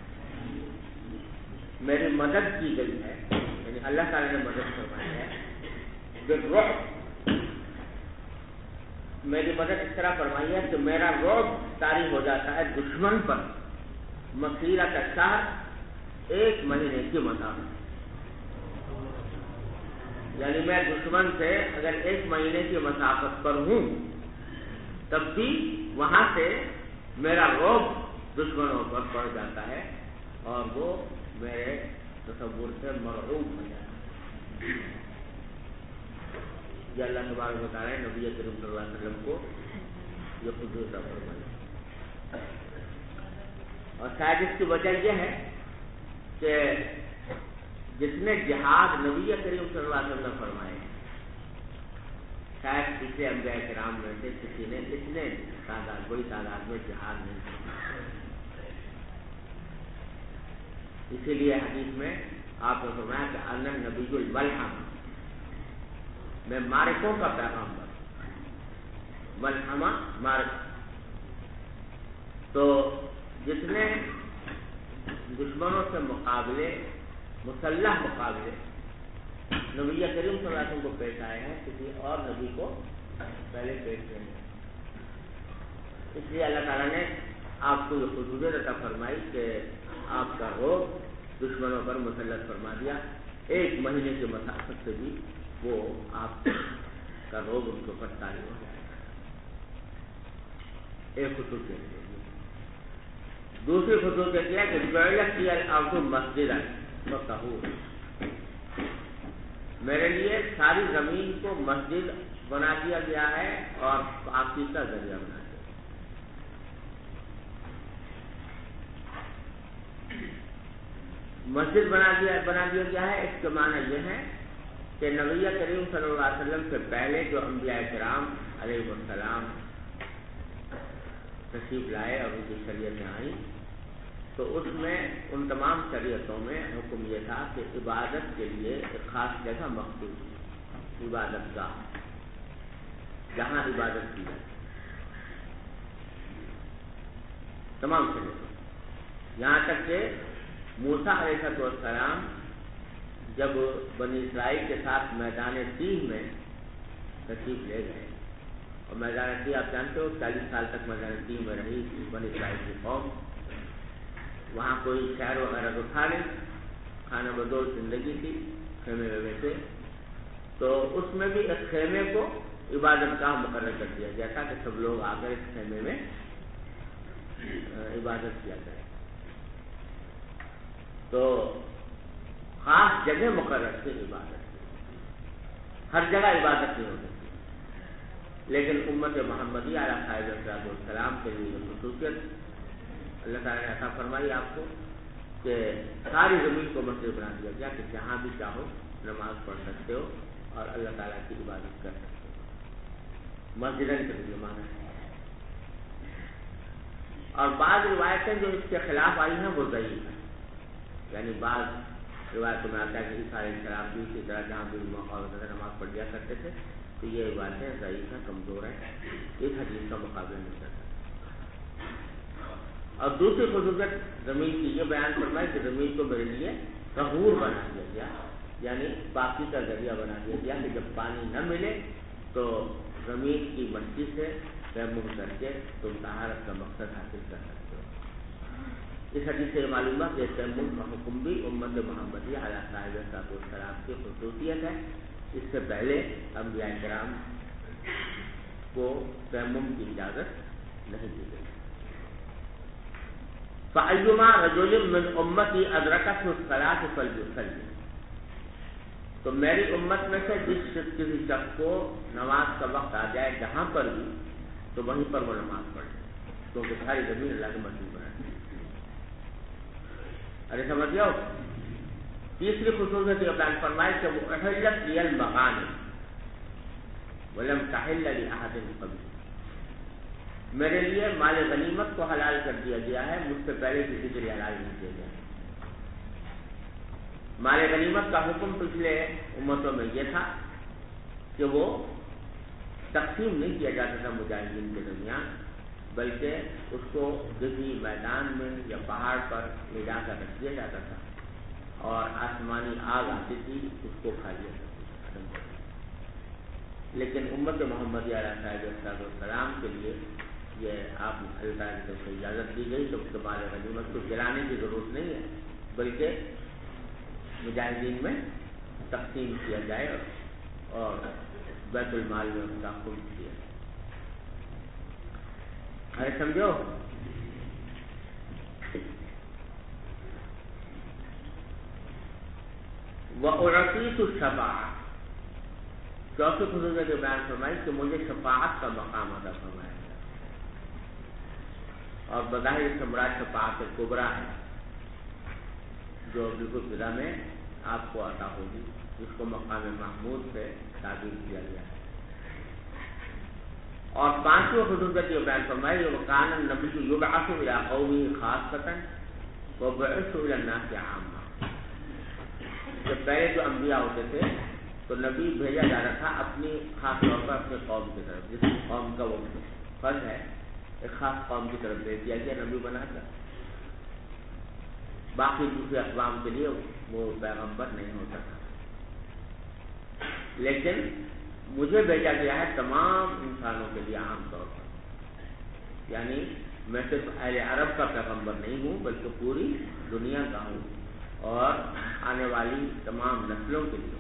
میری مدد کی گئی ہے، یعنی اللہ تعالی نے مدد فرمائی ہے بالرعب، میری مدد اس طرح فرمائی ہے کہ میرا رعب طاری ہو جاتا ہے دشمن پر مسیرۃ الشہر، 1 مہینے کی مسافت، یعنی میں دشمن سے اگر 1 مہینے کی مسافت پر ہوں تب بھی وہاں سے میرا رعب دشمنوں پر پڑ جاتا ہے اور وہ میرے تصور سے مرعوب ہو جاتا ہے. یہ اللہ تبارک و تعالیٰ نے نبی کریم صلی اللہ علیہ وسلم کو یہ خصوصیت فرمائی. اور شاید اس کی وجہ یہ ہے کہ جس نے جہاد نبی کریم صلی اللہ علیہ وسلم نے فرمائے، شاید پچھلے انبیاء کرام میں سے کسی نے اتنے بڑی تعداد میں جہاد نہیں فرمایا. اسی لیے حدیث میں آپ نے فرمایا کہ انا نبی الملحمہ، میں مارکوں کا پیغامبر. ملحمہ مارک، تو جس نے دشمنوں سے مقابلے، مسلح مقابلے نبی کریم صلی اللہ علیہ وسلم کو پیش آئے ہیں، کسی اور نبی کو پہلے پیش نہیں. اس لیے اللہ تعالیٰ نے آپ کو یہ خصوصیت عطا فرمائی کہ آپ کا رعب دشمنوں پر مسلط فرما دیا، 1 مہینے کی مسافت سے بھی وہ آپ کا رعب ان کے اوپر طاری ہو جائے گا. ایک خصوصیت ہے. دوسری خصوصیت یہ ہے کہ جعلت لي الارض مسجدا وطہورا، میرے لیے ساری زمین کو مسجد بنا دیا گیا ہے اور پاکی کا ذریعہ بنا دیا. مسجد بنا دیا گیا ہے، اس کے معنی یہ ہے کہ نبی کریم صلی اللہ علیہ وسلم سے پہلے جو انبیاء کرام علیہ السلام تشریف لائے اور ان کی شریعتیں آئیں، تو اس میں ان تمام شریعتوں میں حکم یہ تھا کہ عبادت کے لیے ایک خاص جگہ مخصوص ہے، عبادت گاہ، جہاں عبادت کی جائے. تمام شریعتوں، یہاں تک کہ موسیٰ علیہ السلام جب بنی اسرائیل کے ساتھ میدان تیہ میں تشریف لے گئے، اور میدان تیہ آپ جانتے ہو 40 سال تک میدان تیہ میں رہی بنی اسرائیل کی قوم، وہاں کوئی شہر وغیرہ تو تھا نہیں، کھانا بدوش زندگی تھی، خیمے میں بیٹھے، تو اس میں بھی ایک خیمے کو عبادت گاہ مقرر کر دیا گیا تھا کہ سب لوگ آ کر اس خیمے میں عبادت کیا جائے. تو خاص جگہ مقرر تھی عبادت کی، ہر جگہ عبادت نہیں ہو سکتی، لیکن امت محمدی علیہ السلام کے لیے خصوصیت اللہ تعالیٰ نے عطا فرمائی آپ کو کہ ساری زمین کو مسجد بنا دیا گیا کہ جہاں بھی چاہو نماز پڑھ سکتے ہو اور اللہ تعالیٰ کی عبادت کر سکتے ہو. مسجدیں کے لیے مانا ہے. اور بعض روایتیں جو اس کے خلاف آئی ہیں وہ ضعیف ہیں، یعنی بعض روایتوں میں آتا ہے کہ عیسیٰ علیہ السلام بھی اسی طرح جہاں بھی موقع ہوتا تھا نماز پڑھ لیا کرتے تھے، تو یہ روایتیں ضعیف ہیں، کمزور ہیں، اس حدیث کا مقابلہ نہیں کر سکتے. اور دوسری خصوصیت زمین کی یہ بیان فرمائی کہ زمین کو میرے لیے طہور بنا دیا گیا، یعنی باقی کا ذریعہ بنا دیا گیا کہ جب پانی نہ ملے تو زمین کی مٹی سے تیمم کر کے تم طہارت کا مقصد حاصل کر سکتے ہو۔ اس حدیث سے معلوم ہے کہ تیمم کا حکم بھی امت محمدیہ علیہ صاحب السلام کی خصوصیت ہے۔ اس سے پہلے انبیاء کرام کو تیمم کی اجازت نہیں دی گئی۔ فَأَيُّمَا رَجُلٍ مِّنْ أُمَّتِي أَدْرَكَتْهُ الصَّلَاةُ فَلْيُصَلِّ، تو میری امت میں سے جس کسی شخص کو نماز کا وقت آ جائے جہاں پر بھی، تو وہیں پر وہ نماز پڑھے، کیونکہ ساری زمین اللہ کے مسجد بنا ہے۔ ارے سمجھ جاؤ، تیسری خصوصیت یہ بیان فرمائے کہ وہ احلت لی المغانم ولم تحل لأحد قبل، میرے لیے مال غنیمت کو حلال کر دیا گیا ہے، مجھ سے پہلے کسی کے لیے حلال نہیں کیا گیا۔ مال غنیمت کا حکم پچھلے امتوں میں یہ تھا کہ وہ تقسیم نہیں کیا جاتا تھا مجاہدین کے درمیان، بلکہ اس کو کسی میدان میں یا پہاڑ پر لے جا کر رکھ دیا جاتا تھا، اور آسمانی آگ آتی تھی اس کو کھا لیا جاتا تھا۔ لیکن امت محمدیہ علیہ السلام کے لیے یہ آپ اللہ کی طرف سے اجازت دی گئی کہ مال غنیمت کو جلانے کی ضرورت نہیں ہے، بلکہ مجاہدین میں تقسیم کیا جائے اور بیت المال میں ان کا خرچ کیا جائے۔ ارے سمجھو، وَأُعْطِيتُ الشَّفَاعَةَ، چوتھی خصوصیت کے بیان فرمائی کہ مجھے شفاعت کا مقام عطا فرمایا گیا، اور بظاہر اس سے مراد شفاعت کبریٰ ہے جو بالکل ابتدا میں آپ کو عطا ہوگی، جس کو مقام محمود سے تعبیر کیا گیا ہے۔ اور پانچویں خصوصیت یہ بیان فرمائی وَكَانَ النَّبِيُّ يُبْعَثُ إِلَىٰ قَوْمِهِ خَاصَّةً وَبُعِثْتُ إِلَى النَّاسِ عَامَّةً، جب پہلے جو انبیاء ہوتے تھے تو نبی بھیجا جانا تھا اپنی خاص طور پر اپنے قوم کی طرف، جس قوم کا وہ فرض ہے ایک خاص قوم کی طرف بھیج دیا گیا نبی بنا کر، باقی دوسرے اقوام کے لیے وہ پیغمبر نہیں ہو سکتا۔ لیکن مجھے بھیجا گیا ہے تمام انسانوں کے لیے عام طور پر، یعنی میں صرف اہل عرب کا پیغمبر نہیں ہوں بلکہ پوری دنیا کا ہوں اور آنے والی تمام نسلوں کے لیے۔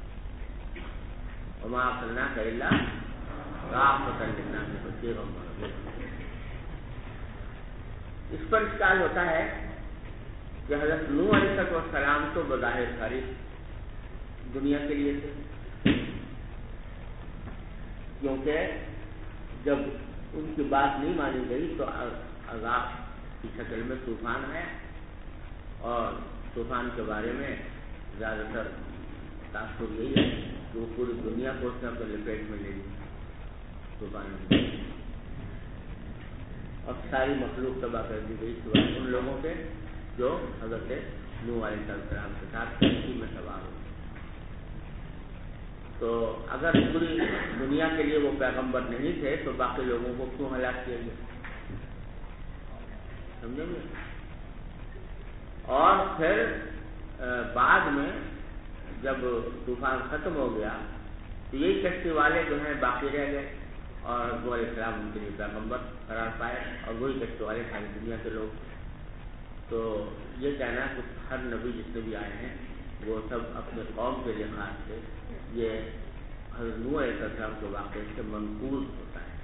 وما ارسلناک الا کافۃ للناس بشیرا ونذیرا۔ اس پر اشکال ہوتا ہے کہ حضرت نوح علیہ السلام تو بظاہر خارج دنیا کے لیے تھے، کیونکہ جب ان کی بات نہیں مانی گئی تو عذاب کی شکل میں طوفان آیا، اور طوفان کے بارے میں زیادہ تر تاثر یہی ہے کہ وہ پوری دنیا کو اس نے اپنے لپیٹ میں لے لی طوفان میں، اور ساری مخلوق تباہ کر دی گئی سوائے ان لوگوں کے جو حضرت نوح علیہ السلام کے ساتھ کشتی میں سوار ہوئے۔ تو اگر پوری دنیا کے لیے وہ پیغمبر نہیں تھے تو باقی لوگوں کو کیوں ہلاک کیا گیا؟ سمجھیں گے؟ اور پھر بعد میں جب طوفان ختم ہو گیا تو یہی کشتی والے جو ہیں باقی رہ گئے، اور نوح علیہ السلام ان کے لیے پیغمبر قرار پائے، اور وہی کشتی والے ساری دنیا کے لوگ۔ تو یہ کہنا ہے کہ ہر نبی جتنے بھی آئے ہیں وہ سب اپنے قوم کے لیے خاص تھے، یہ حضرت نوح علیہ السلام کے واقعے سے منقول ہوتا ہے۔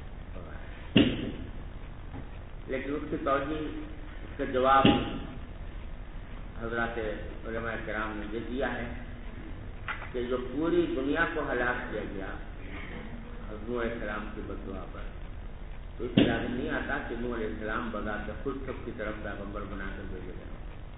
لیکن اس کی توجہ، اس کا جواب حضرات علماء کرام نے یہ دیا ہے کہ جو پوری دنیا کو ہلاک کیا گیا حضرت نوح علیہ السلام کی بددعا پر، تو اس سے لازم نہیں آتا کہ نوح علیہ السلام بذات خود سب کی طرف پیغمبر بنا کر بھیجے گئے۔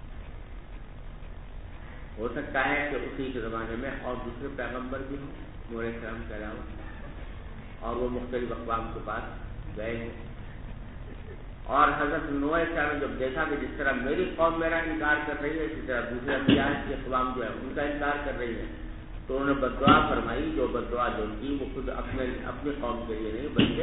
ہو سکتا ہے کہ اسی کے زمانے میں اور دوسرے پیغمبر بھی ہوں نوح علیہ السلام کے علاوہ، اور وہ مختلف اقوام کے پاس گئے ہیں، اور حضرت نوح علیہ السلام نے جب دیکھا کہ جس طرح میری قوم میرا انکار کر رہی ہے اسی طرح دوسرے انبیاء کی اقوام جو ہے ان کا انکار کر رہی ہے، تو انہوں نے بددعا فرمائی، جو بددعا جو کی وہ خود اپنی قوم کے لیے نہیں بلکہ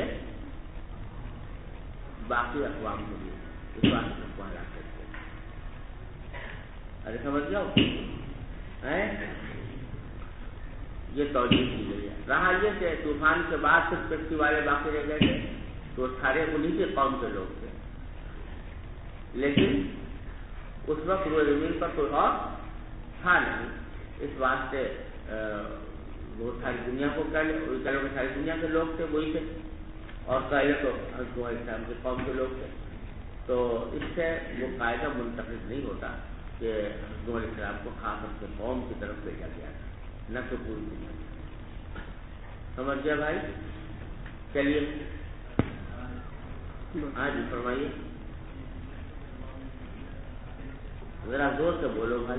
باقی اقوام کے لیے، اس بات کو ہلاک کرتے ہیں۔ ارے سمجھ جاؤ، یہ توجہ کی گئی ہے. رہا یہ کہ طوفان کے بعد صرف کشتی والے باقی رہ گئے تھے تو سارے انہیں کے قوم کے لوگ تھے، لیکن اس وقت روئے زمین پر کوئی اور تھا نہیں. اس واسطے وہ ساری دنیا کو ساری دنیا کے لوگ تھے، وہی تھے، اور قائدہ تو حضرت نوح علیہ السلام کے قوم کے لوگ تھے. تو اس سے وہ قاعدہ منتقل نہیں ہوتا کہ حضرت نوح علیہ السلام کو خاص اپنے قوم کی طرف بھیجا گیا تھا، نہ کہ پوری دنیا. سمجھ گیا بھائی؟ چلیے ہاں جی فرمائیے، ذرا زور سے بولو بھائی.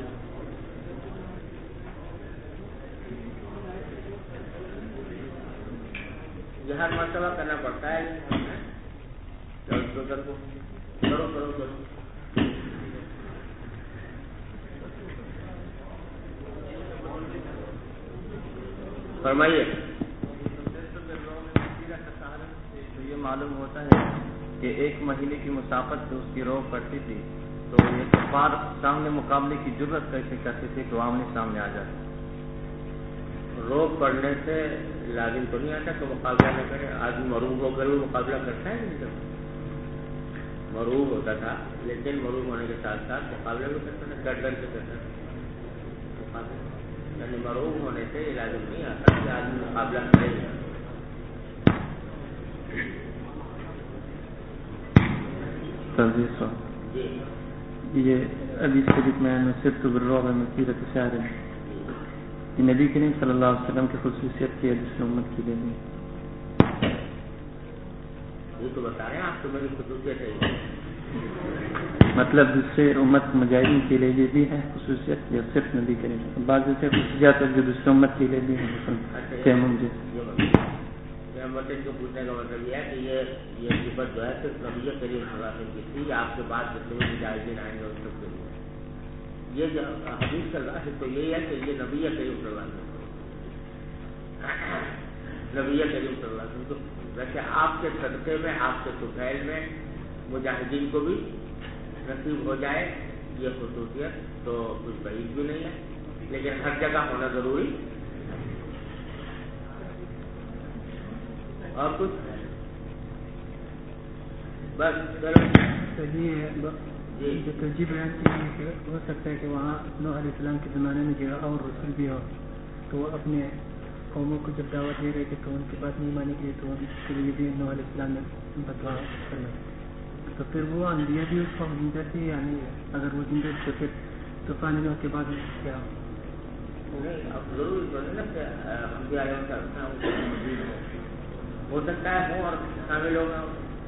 یہ ہر مرتبہ کرنا پڑتا ہے. کرو فرمائیے. تو یہ معلوم ہوتا ہے کہ ایک مہینے کی مسافت سے اس کی روح پڑتی تھی، تو یہ کفار سامنے مقابلے کی جرت کیسے کرتے تھے کہ آمنے سامنے آ جاتے؟ روک پڑنے سے لازم تو نہیں آتا کہ مقابلہ نہ کرے. آدمی مروب ہو کر بھی مقابلہ کرتا ہے نہیں، جب مروب ہوتا تھا لیکن مروب ہونے کے ساتھ ساتھ مقابلہ بھی کرتا تھا، ڈر ڈر کے کرتا تھا مقابلہ. یعنی مروب ہونے سے یہ لازم نہیں آتا کہ آدمی مقابلہ کرے. جی یہ حدیث شریف میں صرف بالرعب مسیرۃ شہر ہے، یہ نبی کریم صلی اللہ علیہ وسلم کی خصوصیت کی ہے جس نے امت کی لیے. یہ تو بتا رہے ہیں آپ کو میری خصوصیت ہے. مطلب دوسرے امت مجاہدین کے لیے یہ بھی ہے خصوصیت یا صرف نبی کریم؟ بعض ایسے خصوصیات جو دوسرے امت کے لیے بھی ہیں، تیمم جیسے. مطلب کو پوچھنے کا مطلب یہ ہے کہ یہ صفت جو ہے صرف نبی کریم صلی اللہ علیہ وسلم کی تھی، آپ کے بعد جتنے بھی مجاہدین آئیں گے ان سب کے لیے. یہ جو حدیث کا ظاہر تو یہی ہے کہ یہ نبی کریم صلی اللہ علیہ وسلم تو ویسے آپ کے صدقے میں، آپ کے طفیل میں مجاہدین کو بھی نصیب ہو جائے یہ خصوصیت تو کچھ بعید بھی نہیں ہے، لیکن ہر جگہ ہونا ضروری. اور کچھ بس جی جو ترجیح بیان کی ہے کہ ہو سکتا ہے کہ وہاں نوح علیہ السلام کے زمانے میں جو اور رسول بھی ہو تو وہ اپنے قوموں کو جب دعوت دے رہے تھے تو ان کی بات نہیں مانی گئی تو ان کے لیے بھی نوح علیہ السلام نے فتویٰ کرنا. تو پھر وہ انبیاء بھی اس وقت زندہ تھے، یعنی اگر وہ زندہ تھے پھر طوفان نوح کے بعد کیا اب ضروری تو نہیں نا کہ انبیاء علیہ السلام ہو سکتا ہے ہوں اور شامل ہوگا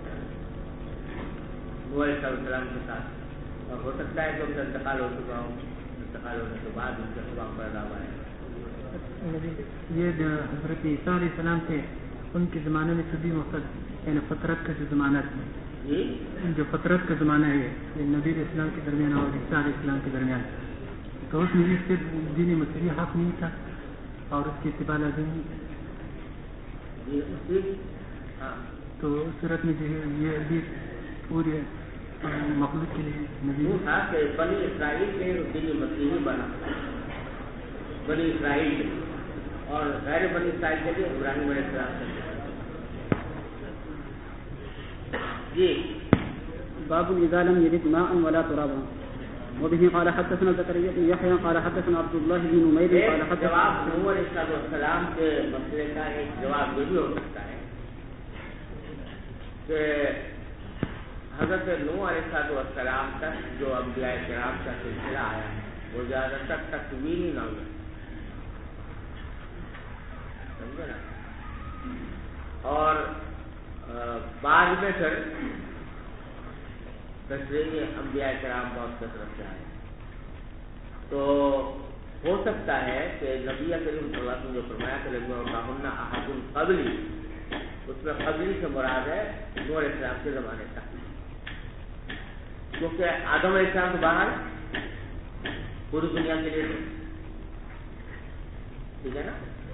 نوح علیہ السلام کے ساتھ، اور ہو سکتا ہے کہ ان کا انتقال ہو چکا ہو، انتقال ہونے کے بعد ان کے خلاف پیدا ہوا ہے. یہ جو حضرت عیسیٰ علیہ السلام تھے ان کے زمانے میں سبھی وقت یعنی فطرت کا جو زمانہ تھا، جو فطرت کا زمانہ ہے یہ نبی علیہ السلام کے درمیان اور عیسیٰ علیہ السلام کے درمیان، تو اس میں اس سے دینی مسیحی حق نہیں تھا اور اس کی اتباع لازم نہیں. تو اس صورت میں جو ہے یہ بھی پورے مخلوق کے لیے نبی تھا کہ بنی اسرائیل کے دینی مسیحی بنا، بنی اسرائیل اور غیر بنی اسرائیل کے لیے ابراہیم علیہ السلام. جی باب اذا لم يجد ماء ولا ترابا. وبه قال حدثنا زكريا بن يحيى قال حدثنا عبد الله بن نمير قال حدثنا. جواب نوح علیہ السلام کے مسئلے کا ایک جواب یہ بھی ہو سکتا ہے کہ حضرت نوح علیہ السلام تک جو انبیاء کرام کا سلسلہ آیا ہے وہ زیادہ تر تکوینی نام ہے، سمجھے نا، اور بعد میں پھر تشریحی انبیاء کرام بہت کثرت سے آئے. تو ہو سکتا ہے کہ نبی کریم صلی اللہ علیہ وسلم جو فرمایا کہ لَمَّا أَحَدٌ قَبْلِي، اس میں قبلی سے مراد ہے نوح علیہ السلام کے زمانے تک، کیونکہ آدم علیہ السلام تو باہر پوری دنیا کے لیے ٹھیک ہے نا.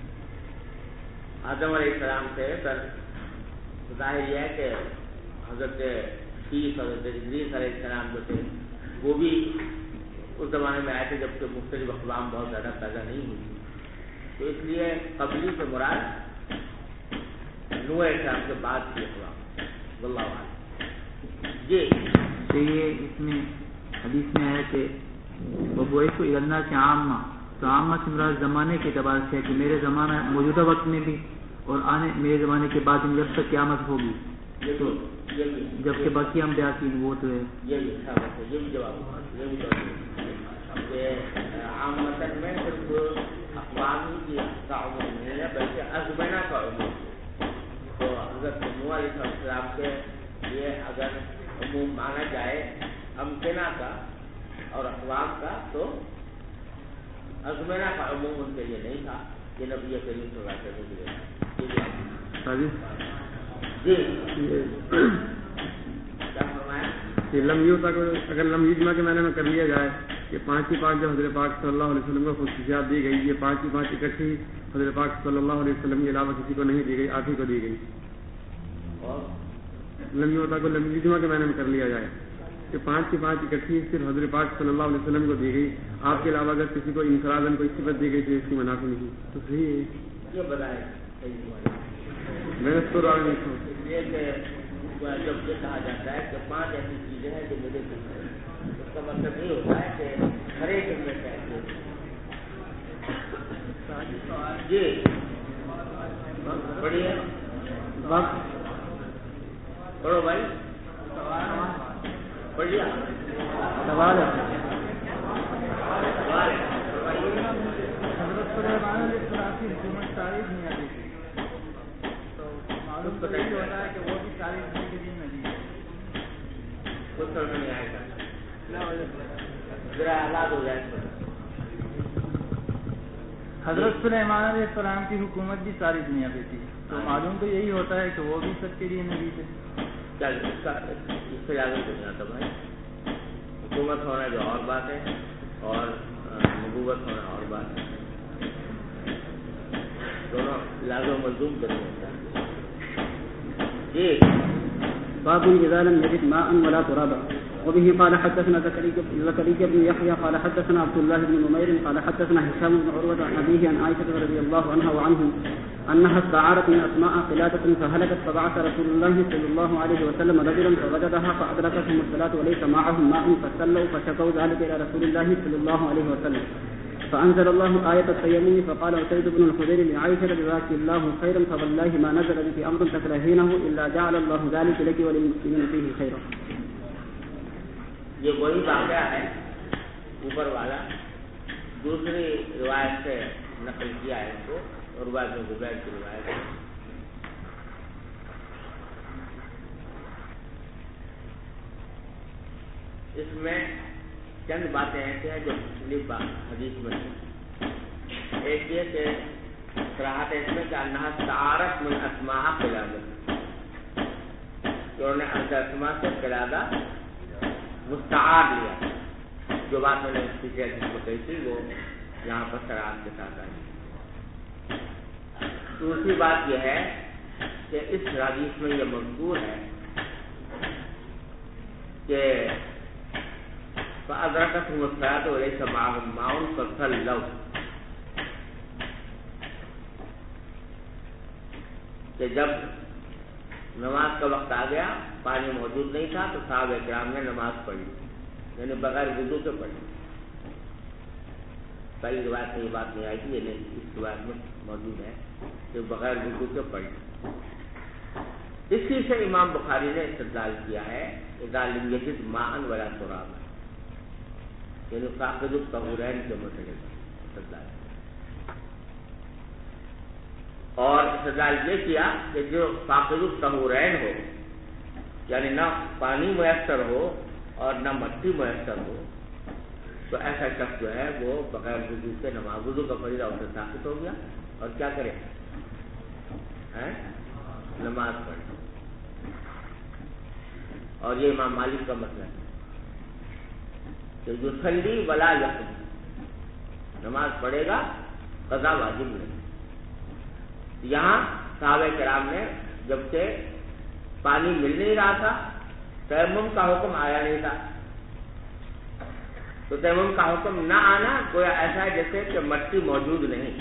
آدم علیہ السلام سے پھر ظاہر یہ ہے کہ حضرت ادریس علیہ السلام جو تھے وہ بھی اس زمانے میں آئے تھے جب کہ مختلف اقوام بہت زیادہ پیدا نہیں ہوئی تھی، تو اس لیے قبلی سے مراد نوح علیہ السلام کے بعد کی اقوام. واللہ اعلم. جی تو یہ اس میں حدیث میں ہے کہ وبعثت الی الناس عامہ، تو عامہ سے مراد زمانے کے اعتبار سے ہے کہ میرے زمانہ موجودہ وقت میں بھی اور آنے میرے زمانے کے بعد جب تک قیامت ہوگی، تو جب کہ باقی انبیاء کی وہ تو ہے. یہ بھی جواب کہ عامتاً میں صرف اقوامی کی کا عموم نہیں ہے بلکہ ازمنہ کا عموم. تو حضرت نوح علیہ السلام کے لیے اگر عموم مانا جائے امکنہ کا اور اقوام کا، تو ازمنہ کا عموم ان کے لیے نہیں تھا. یہ نبی کریم صلی اللہ علیہ وسلم جی کیا فرمایا کہ اگر لم یجمع کے معنی میں کر لیا جائے کہ 5 ہی 5 جو حضرت پاک صلی اللہ علیہ وسلم کو خصوصیات دی گئی، یہ 5 ہی 5 اکٹھی حضرت پاک صلی اللہ علیہ وسلم کے علاوہ کسی کو نہیں دی گئی، آپ ہی کو دی گئی. اور لم یجمع کے معنی میں کر لیا جائے کہ 5 کی 5 اکٹھی صرف حضرت پاک صلی اللہ علیہ وسلم کو دی گئی، آپ کے علاوہ اگر کسی کو انفراداً کوئی صفت دی گئی تو اس کی منافع نہیں، تو صحیح ہے. یہ بتائیں میں نے تو یہ کہ جب یہ کہا جاتا ہے کہ 5 ایسی چیزیں ہیں جو مجھے دکھ ہے، اس کا مطلب یہ ہوتا ہے کہ ہر ایک میں چاہیے. جی پڑھیے پڑھو بھائی پڑھیے سوال ہے. حکومت تاریخ نہیں آتی تھی، تو معلوم تو نہیں ہوتا ہے کہ وہ بھی تاریخ کے دن میں دی کچھ سمجھ نہیں آئے گا، ذرا آزاد ہو جائے. حضرت سلیمان علیہ السلام کی حکومت بھی ساری دنیا پہ تھی، تو معلوم تو یہی ہوتا ہے کہ وہ بھی سب کے لیے نبی تھے. چل اس سے زیادہ نہیں آتا بھائی. حکومت ہونا جو اور بات ہے اور نبوت ہونا اور بات ہے، دونوں لازم ملزوم کرنے ہوتا ہے. جی باب إذا لم يجد ماء ولا ترابا. وبه قال حدثنا زكريا بن يحيى قال حدثنا عبد الله بن نمير قال حدثنا هشام بن عروة عن أبيه عن عائشة رضي الله عنها وعنهم أنها استعارت من أسماء قلادة فهلكت، فبعث رسول الله صلى الله عليه وسلم رجلا فوجدها فأدركتهم الصلاة وليس معهم ماء فصلوا فشكوا ذلك إلى رسول الله صلى الله عليه وسلم، فأنزل الله آية التيمم. فقال أسيد بن الخدير لعائشة جزاك الله خيرا فوالله ما نزل بك أمر تكرهينه إلا جعل الله ذلك لك وللمسلمين فيه خيرا. یہ وہی واقعہ ہے اوپر والا، دوسری روایت سے نقل کیا ہے اس کو، اور بعد میں زبیر کی روایت ہے. اس میں چند باتیں ایسی ہیں جو پچھلی حدیث میں ہیں. ایک یہ کہ صراحت ہے اس میں کہ انہا تعارف من اسماء قلادہ، انہوں نے اسماء سے قلادہ مستعار لیا. جو بات میں نے پیچھے حدیث کو کہی تھی وہ یہاں پر صراحت کے ساتھ آئی. دوسری بات یہ ہے کہ اس حدیث میں یہ مذکور ہے کہ فَأَدْرَكَتْهُمُ الصَّلَاةُ وَلَيْسَ مَعَهُم مَاءٌ فَصَلَّوْا، کہ جب نماز کا وقت آ گیا پانی موجود نہیں تھا تو صحابہ کرام نے نماز پڑھی، یعنی بغیر وضو کے پڑھی. کئی روایت میں یہ بات نہیں آئی تھی، یعنی اس روایت میں موجود ہے کہ بغیر وضو کے پڑھی. اسی سے امام بخاری نے استدلال کیا ہے اذا لم یجد ماء ولا ترابا، یعنی فاقد الطہورین کے مسئلے کا استدلال. اور استدلال یہ کیا کہ جو فاقد الطہورین ہو، یعنی نہ پانی میسر ہو اور نہ مٹی میسر ہو، تو ایسا شخص جو ہے وہ بغیر وضو کے نماز، وضو کا فریضہ اسے ثابت ہو گیا اور کیا کرے، نماز پڑھے. اور یہ امام مالک کا مسئلہ ہے کہ جو صلی ولا یقضی، نماز پڑھے گا قضا واجب نہیں. یہاں صحابہ کرام نے جبکہ پانی مل نہیں رہا تھا، تیمم کا حکم آیا نہیں تھا، تو تیمم کا حکم نہ آنا گویا ایسا ہے جیسے کہ مٹی موجود نہیں،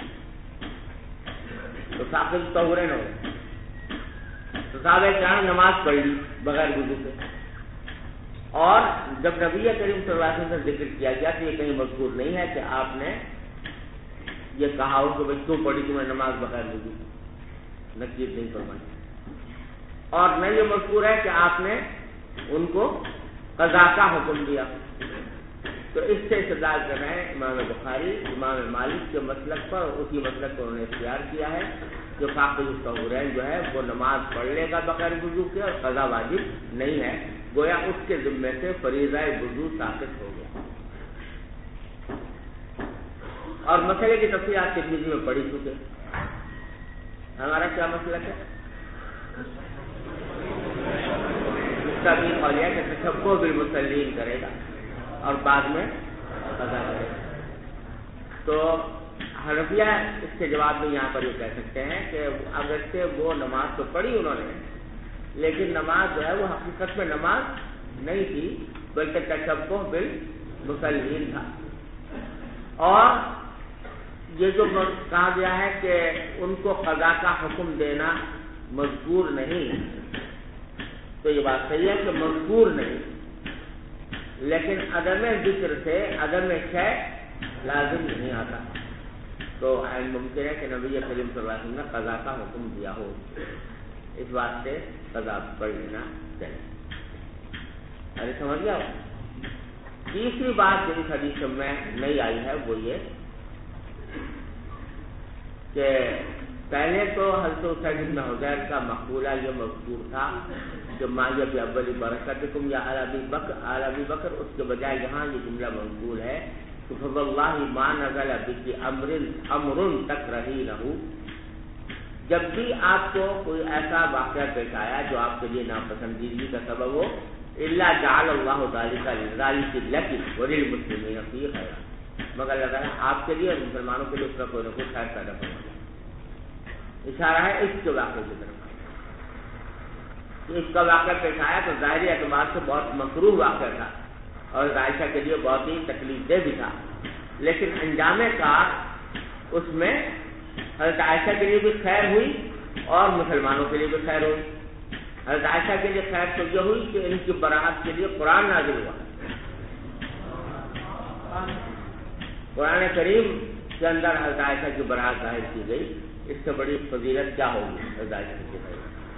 تو ساقط طہورین ہو گئے. تو صحابہ کرام نماز پڑھ لی بغیر وضو کے، اور جب نبی کریم صلی اللہ علیہ وسلم سے ذکر کیا گیا تو یہ کہیں مذکور نہیں ہے کہ آپ نے یہ کہا ہو کہ بھائی کیوں پڑھی تم نے نماز بغیر وضو، نصیحت نہیں فرمائی. اور نہ یہ مذکور ہے کہ آپ نے ان کو قضا کا حکم دیا. تو اس سے استدلال کر رہے ہیں امام بخاری امام مالک کے مسلک پر، اسی مسلک کو انہوں نے اختیار کیا ہے جو فاقد الطہورین جو ہے وہ نماز پڑھ لے گا بغیر وضو کے اور قضا واجب نہیں ہے، گویا اس کے ذمے سے فریضہ وضو ساقط ہو گیا. اور مسئلے کی تفصیل آپ ترمذی میں پڑھی چکے. ہمارا کیا مسلک ہے؟ اس کا بھی قول ہے کہ تشبہ بالمصلین کرے گا اور بعد میں قضا کرے گا. تو حنفیہ اس کے جواب میں یہاں پر یہ کہہ سکتے ہیں کہ اگرچہ وہ نماز تو پڑھی انہوں نے، لیکن نماز جو ہے وہ حقیقت میں نماز نہیں تھی بلکہ تشبہ بالمصلین تھا. اور یہ جو کہا گیا ہے کہ ان کو قضا کا حکم دینا مذکور نہیں، تو یہ بات صحیح ہے کہ مذکور نہیں، لیکن عدم ذکر سے عدم شے لازم نہیں آتا. تو ممکن ہے کہ نبی کریم صلی اللہ علیہ وسلم نے قضا کا حکم دیا ہو، اس بات سے قضا پڑھ لینا چاہیے. ارے سمجھ گیا. تیسری بات جو اس حدیث میں نہیں آئی ہے وہ یہ کہ پہلے تو حضرت اسید بن حضیر کا مقولہ یہ مذکور تھا کہ ما یہ اول برکتکم یا آل ابی بکر، اس کے بجائے یہاں یہ جملہ منقول ہے کہ فواللہ ما نزل بک امر تکرہینہ. جب بھی آپ کو کوئی ایسا واقعہ پیش آیا جو آپ کے لیے ناپسندیدگی کا سبب ہو، الا جعل اللہ ذلک لک وللمسلمین فیہ خیرا، مگر اللہ تعالیٰ آپ کے لیے اور مسلمانوں کے لیے اس کا کوئی نہ کوئی خیر پیدا فرمائے. اشارہ ہے اس کے واقعے کی طرف. اس کا واقعہ پیش آیا تو ظاہری اعتبار سے بہت مکروہ واقعہ تھا اور عائشہ کے لیے بہت ہی تکلیف دہ بھی تھا، لیکن انجام کار اس میں حضرت عائشہ کے لیے بھی خیر ہوئی اور مسلمانوں کے لیے بھی خیر ہوئی. حضرت عائشہ کے لیے خیر تو یہ ہوئی کہ ان کی براءت کے لیے قرآن نازل ہوا. قرآن کریم کے اندر حضرت عائشہ کی براءت ظاہر کی گئی. اس سے بڑی فضیلت کیا ہوگی حضرت عائشہ کی براءت.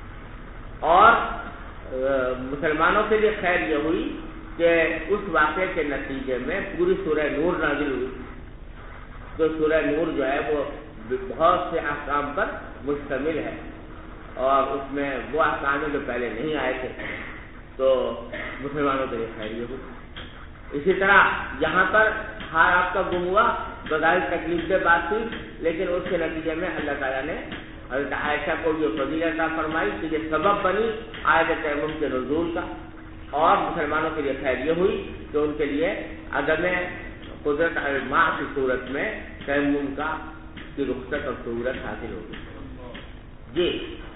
اور مسلمانوں کے لیے خیر یہ ہوئی کہ اس واقعے کے نتیجے میں پوری سورہ نور نازل ہوئی. تو سورہ نور جو ہے وہ بہت سے احکام پر مشتمل ہے اور اس میں وہ احکام جو پہلے نہیں آئے تھے، تو مسلمانوں کے لیے خیر یہ ہوئی. اسی طرح یہاں پر ہار آپ کا گم ہوا، بظاہر تکلیف دہ بات تھی، لیکن اس کے نتیجے میں اللہ تعالیٰ نے حضرت عائشہ کو یہ فضیلت عطا فرمائی کہ یہ سبب بنی آیت تیمم کے نزول کا. اور مسلمانوں کے لیے خیر یہ ہوئی کہ ان کے لیے عدم قدرت الماء کی صورت میں تیمم کی رخصت اور سہولت حاصل ہوگی. جی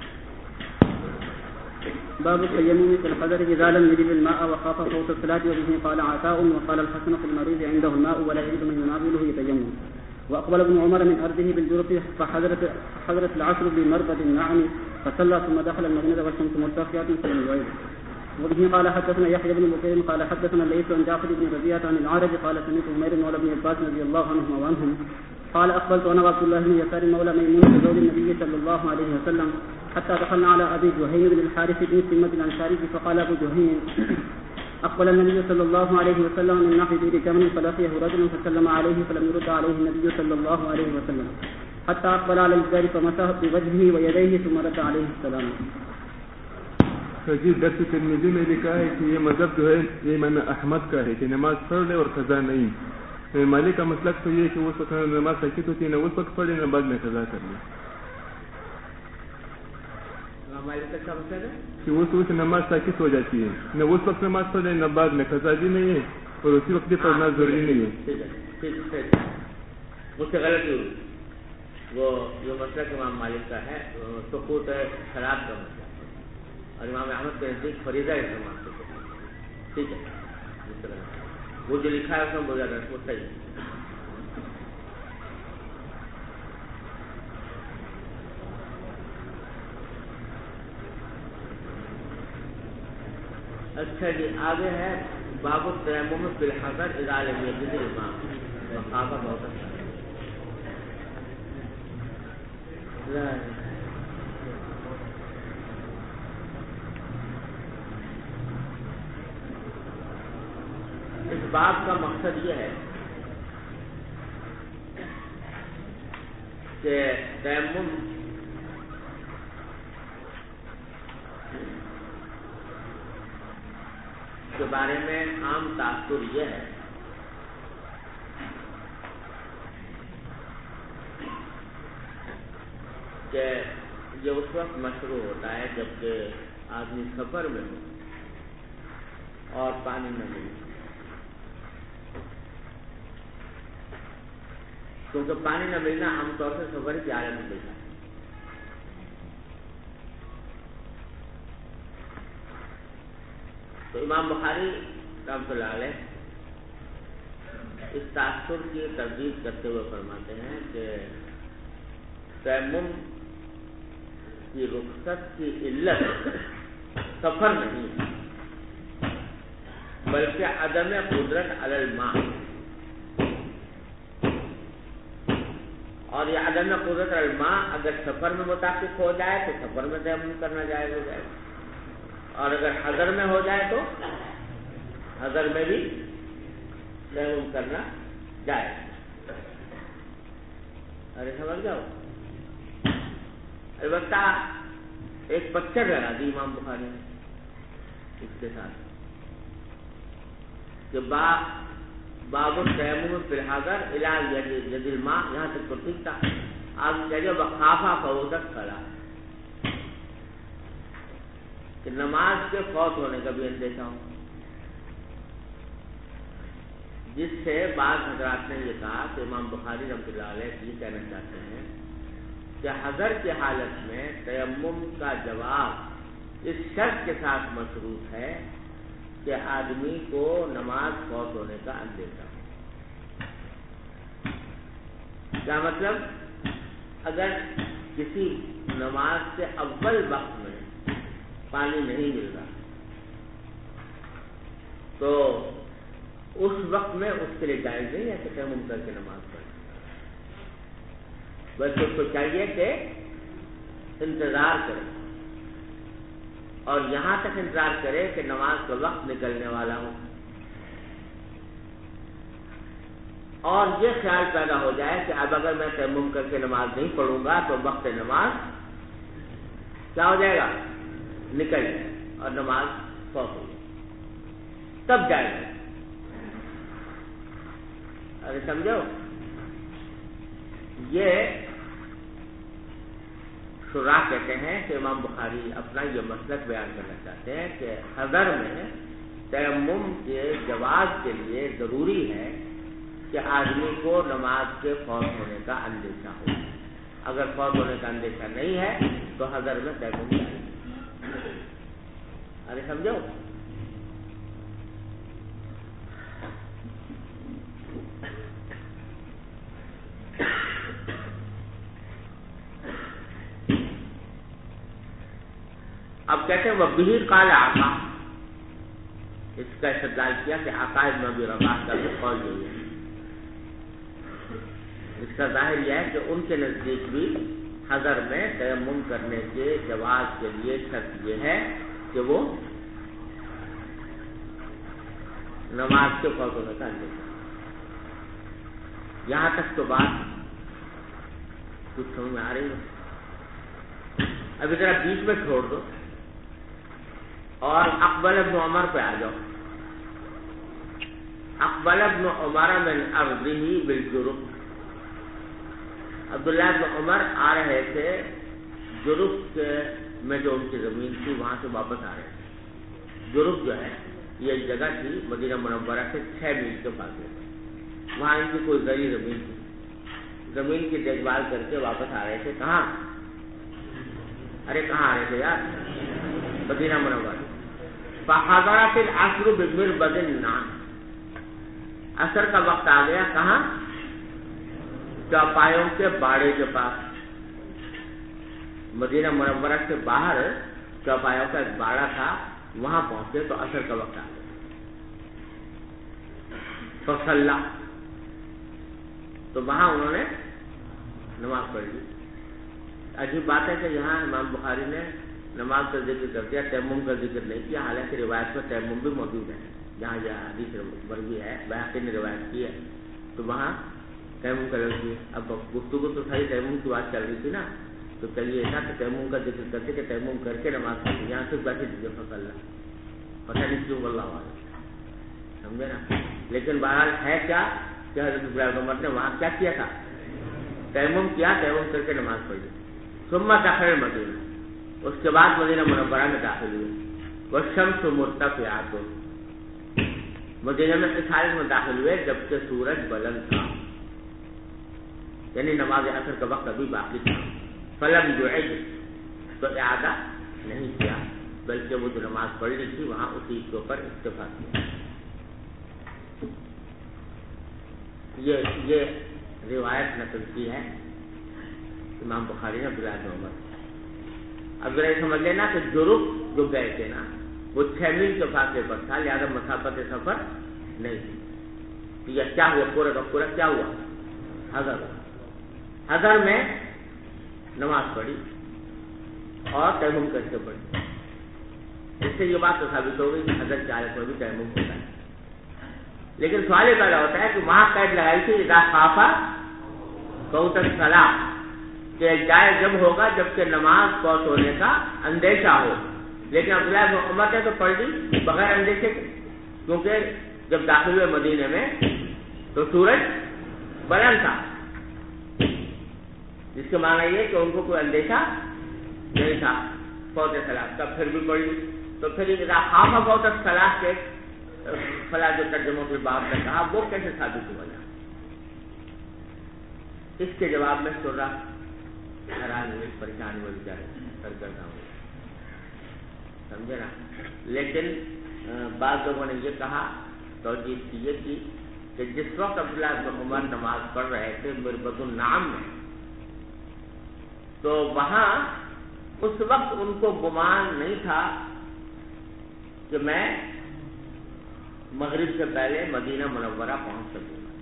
باب التيمم في الحضر إذا لم يجد الماء وخاف فوت الصلاة، وبه قال عطاء وقال الحسن في المريض عنده الماء ولا يجد من يناوله يتيمم. وأقبل ابن عمر من أرضه بالجرف فحضرت العصر بمربد النعم فصلى ثم دخل المدينة والشمس مرتفعة في الليل. وبه قال حدثنا يحيى بن بكير قال حدثنا الليث عن جعفر بن ربيعة عن الأعرج قال سمعت عمير مولى بن عباس رضي الله عنهما وعنهم قال أقبلت أنا وعبد الله بن يسار مولى ميمونة زوج النبي صلى الله عليه وسلم حتى دخلنا على أبي جهيم بن الحارث بن سمة الأنصاري فقال أبو جهيم أقبل النبي صلى الله عليه وسلم من ناحية بئر جمل فلقيه رجل فسلم عليه فلم يرد عليه النبي صلى الله عليه وسلم حتى أقبل على الجدار فمسح بوجهه ويديه ثم رد عليه السلام. جی درس ترمذی میں لکھا ہے کہ یہ مذہب جو ہے یہ امام احمد کا ہے کہ نماز پڑھ لے اور قضا نہیں. مالک کا مسلک تو یہ کہ اس وقت نماز ساکت ہوتی ہے نہ اس وقت پڑھے نہ بعد میں قضا کر لے. کہ اس وقت نماز ساکت ہو جاتی ہے نہ اس وقت نماز پڑھے نہ بعد میں قضا بھی نہیں ہے اور اسی وقت پڑھنا ضروری نہیں ہے. مجھ سے غلطی ہوئی. وہ جو مسلک امام مالک کا ہے سقوط شراب کا مسئلہ اور امام احمد کے نزدیک فریضہ استعمال کرتے ہیں. ٹھیک ہے. وہ جو لکھا ہے اس میں بولا وہ صحیح ہے. اچھا جی آگے ہے باب التیمم فی الحضر اذا لم یجد الماء. مقامہ بہت اچھا ہے. اس باب کا مقصد یہ ہے کہ تیمم کے بارے میں عام تاثر یہ ہے کہ یہ اس وقت مشروع ہوتا ہے جبکہ آدمی سفر میں ہو اور پانی نہ ملے، کیونکہ پانی نہ ملنا عام طور سے سفر کی حالت میں ملتا ہے. تو امام بخاری رحمۃ اللہ علیہ اس تاثر کی تردید کرتے ہوئے فرماتے ہیں کہ تیمم کی رخصت کی علت سفر نہیں بلکہ عدم قدرت علی الماء، اور یہ عدم قدرت علی الماء اگر سفر میں متعلق ہو جائے تو سفر میں تیمم کرنا جائز ہو جائے، اور اگر حضر میں ہو جائے تو حضر میں بھی تیمم کرنا جائز. ارے سمجھ جاؤ. البتہ ایک پکچر لگا دی امام بخاری نے اس کے ساتھ کہ باب التیمم فی الحضر اذا یجد الماء. یہاں تک تو ٹھیک تھا. آپ کہیے وخافا فوتت صلاۃ، کہ نماز کے فوت ہونے کا بھی اندیشہ ہو، جس سے بعض حضرات نے یہ کہا کہ امام بخاری رحمۃ اللہ علیہ یہ کہنا چاہتے ہیں کہ حضر کی حالت میں تیمم کا جواب اس شرط کے ساتھ مشروط ہے کہ آدمی کو نماز فوت ہونے کا اندیشہ ہو. کیا مطلب؟ اگر کسی نماز کے اول وقت میں پانی نہیں مل رہا تو اس وقت میں اس کے لیے جائز نہیں ہے کہ تیمم کر کے نماز پڑھے، بلکہ اس کو چاہیے کہ انتظار کرے اور یہاں تک انتظار کرے کہ نماز کا وقت نکلنے والا ہو، اور یہ خیال پیدا ہو جائے کہ اب اگر میں تیمم کر کے نماز نہیں پڑھوں گا تو وقت نماز کیا ہو جائے گا؟ نکل جائے اور نماز فوت ہو جائے، تب جائے گا. ارے سمجھو، یہ شراح کہتے ہیں کہ امام بخاری اپنا یہ مسلک بیان کرنا چاہتے ہیں کہ حضر میں تیمم کے جواز کے لیے ضروری ہے کہ آدمی کو نماز کے فوت ہونے کا اندیشہ ہو. اگر فوت ہونے کا اندیشہ نہیں ہے تو حضر میں تیمم جائز. ارے سمجھو. اب کہتے ہیں وہ بہیر قال آقا، اس کا استدلال کیا کہ آقا ابن ابی رباح کا بھی قول یہی ہے. اس کا ظاہر یہ ہے کہ ان کے نزدیک بھی حضر میں تیمم کرنے کے جواز کے لیے شرط یہ ہے کہ وہ نماز کے فوت ہونے کا اندیشہ. یہاں تک تو بات کچھ سمجھ میں آ رہی ہے. ابھی ذرا بیچ میں چھوڑ دو اور اقبل ابن عمر پہ آ جاؤ. اقبل ابن عمر من ارضه بالجرف، عبداللہ ابن عمر آ رہے تھے جرف میں جو ان کی زمین تھی وہاں سے واپس آ رہے تھے. جرف جو ہے یہ جگہ تھی مدینہ منورہ سے 6 میل کے فاصلے پر. وہاں ان کی کوئی زرعی زمین تھی. زمین کی دیکھ بھال کر کے واپس آ رہے تھے. کہاں؟ ارے کہاں آ رہے تھے یار؟ مدینہ منورہ. فحضرت العصر بمربد النعام، عصر کا وقت آ گیا کہاں؟ چوپایوں کے باڑے کے پاس. مدینہ منورہ سے باہر چوپایوں کا ایک باڑا تھا, وہاں پہنچے تو عصر کا وقت آ گیا. فصلہ, تو وہاں انہوں نے نماز پڑھ لی. عجیب بات ہے کہ یہاں امام بخاری نے نماز کا ذکر کر دیا, تیمم کا ذکر نہیں کیا, حالانکہ روایت میں تیمم بھی موجود ہے. جہاں یہ حدیث مروی ہے, بیہقی نے روایت کی ہے, تو وہاں تیمم کا لفظ ہے. اب گفتگو تو ساری تیمم کی بات چل رہی تھی نا, تو چلیے ایسا کہ تیمم کا ذکر کرتے کہ تیمم کر کے نماز پڑھی. یہاں صرف بیٹھے دیجیے فصلہ, پتہ نہیں کیوں, واللہ اعلم, سمجھے نا. لیکن بہرحال ہے کیا کہ حضرت عبداللہ بن عمر نے وہاں کیا کیا تھا؟ تیمم کیا, تیمم کر کے نماز پڑھی. ثم دخل مدینہ, اس کے بعد مدینہ منورہ میں داخل ہوئے. والشمس مرتفعۃ, مدینہ میں اس حالت میں داخل ہوئے جبکہ سورج بلند تھا, یعنی نماز عصر کا وقت ابھی باقی تھا. فلم یعد, تو اعادہ نہیں کیا, بلکہ وہ جو نماز پڑھ لی تھی وہاں اسی کے اوپر اکتفا کیا. یہ روایت نقل کی ہے امام بخاری نے عبداللہ بن عمر. اب ذرا سمجھ لینا کہ جرف جو گئے تھے نا, وہ 6 میل کے فاصلے پر تھا, لہٰذا مسافت سفر نہیں تھی. تو یہ کیا ہوا, پورا کا پورا کیا ہوا؟ حضر. حضر میں نماز پڑھی اور تیمم کر کے پڑھی. اس سے یہ بات تو ثابت ہو گئی کہ حضر کی حالت میں بھی تیمم ہوتا ہے. لیکن سوال یہ پیدا ہوتا ہے کہ وہاں قید لگائی تھی اذا خاف فوت الصلاۃ, کہ جائز جب ہوگا جبکہ نماز فوت ہونے کا اندیشہ ہو. لیکن عبداللہ بن عمر نے تو پڑھ لی بغیر اندیشے کے, کیونکہ جب داخل ہوئے مدینے میں تو سورج بلند تھا, جس کے معنی یہ کہ ان کو کوئی اندیشہ نہیں تھا فوت صلاۃ کا. پھر بھی پڑھ لی. تو پھر اذا خاف فوت الصلاۃ کے فلاں جو ترجموں کے بعد نے کہا وہ کیسے ثابت ہوا جائے؟ اس کے جواب میں سن رہا حیران ہوئے, پریشان ہوئے بیچارے, سرگرداں ہوئے, سمجھے نا. لیکن بعض لوگوں نے یہ کہا, توجیہ کی یہ کی کہ جس وقت عبداللہ بن عمر نماز پڑھ رہے تھے مربط النعم میں, تو وہاں اس وقت ان کو گمان نہیں تھا کہ میں مغرب سے پہلے مدینہ منورہ پہنچ سکوں گا.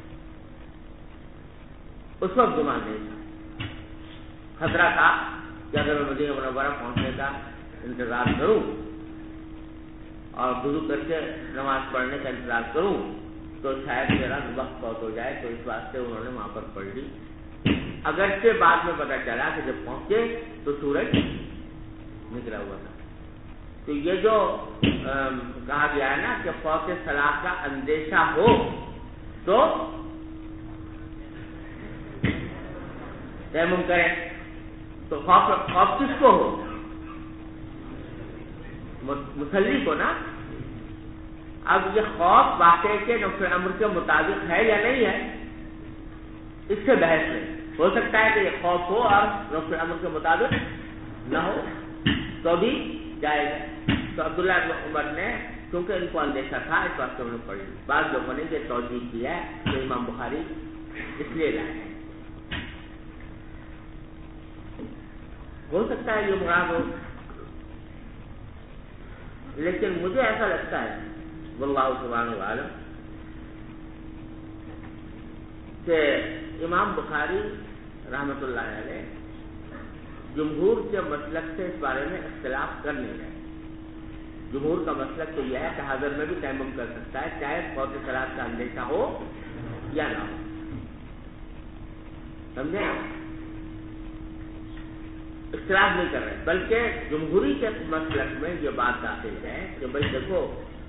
اس وقت گمان نہیں تھا. خطرہ تھا کہ اگر میں مدینہ منورہ پہنچنے کا انتظار کروں اور وضو کر کے نماز پڑھنے کا انتظار کروں تو شاید میرا وقت بہت ہو جائے. تو اس واسطے انہوں نے وہاں پر پڑھ لی. اگرچہ بعد میں پتہ چلا کہ جب پہنچے تو سورج نکلا ہوا تھا. تو یہ جو کہا گیا ہے نا کہ فوت صلاۃ کا اندیشہ ہو تو تیمم کریں. تو خوف کس کو ہو؟ مصلی کو نا. اب یہ خوف واقعے کے نقطۂ امر کے مطابق ہے یا نہیں ہے, اس سے بحث نہیں. ہو سکتا ہے کہ یہ خوف ہو اور نقطۂ امر کے مطابق نہ ہو تو بھی جائے گا. تو عبداللہ بن عمر نے کیونکہ ان کو اندیشہ تھا اس واسطے انہوں نے پڑھی. بعض لوگوں نے یہ توجیہ کی ہے کہ امام بخاری اس لیے لائے ہیں. ہو سکتا ہے یہ مراد ہو, لیکن مجھے ایسا لگتا ہے واللہ سبحانہ وتعالی کہ امام بخاری رحمۃ اللہ علیہ جمہور کے مسلک سے اس بارے میں اختلاف کر نہیں رہے. جمہور کا مسلک تو یہ ہے کہ حاضر میں بھی تیمم کر سکتا ہے چاہے فوت صلاۃ کا اندیشہ ہو یا نہ ہو. سمجھے؟ اختلاف نہیں کر رہے, بلکہ جمہوری کے مسلک میں یہ بات داخل ہے کہ بھائی دیکھو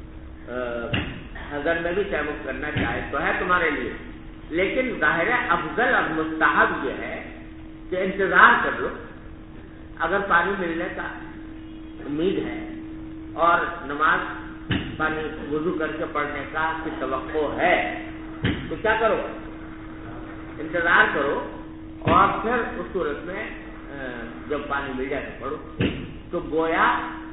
حضر میں بھی تیمم کرنا چاہے تو ہے تمہارے لیے, لیکن ظاہر افضل اور مستحب یہ ہے کہ انتظار کر لو. اگر پانی ملنے کا امید ہے اور نماز پانی وضو کر کے پڑھنے کا توقع ہے تو کیا کرو, انتظار کرو, اور پھر اس صورت میں جب پانی مل جائے تو پڑھو. تو گویا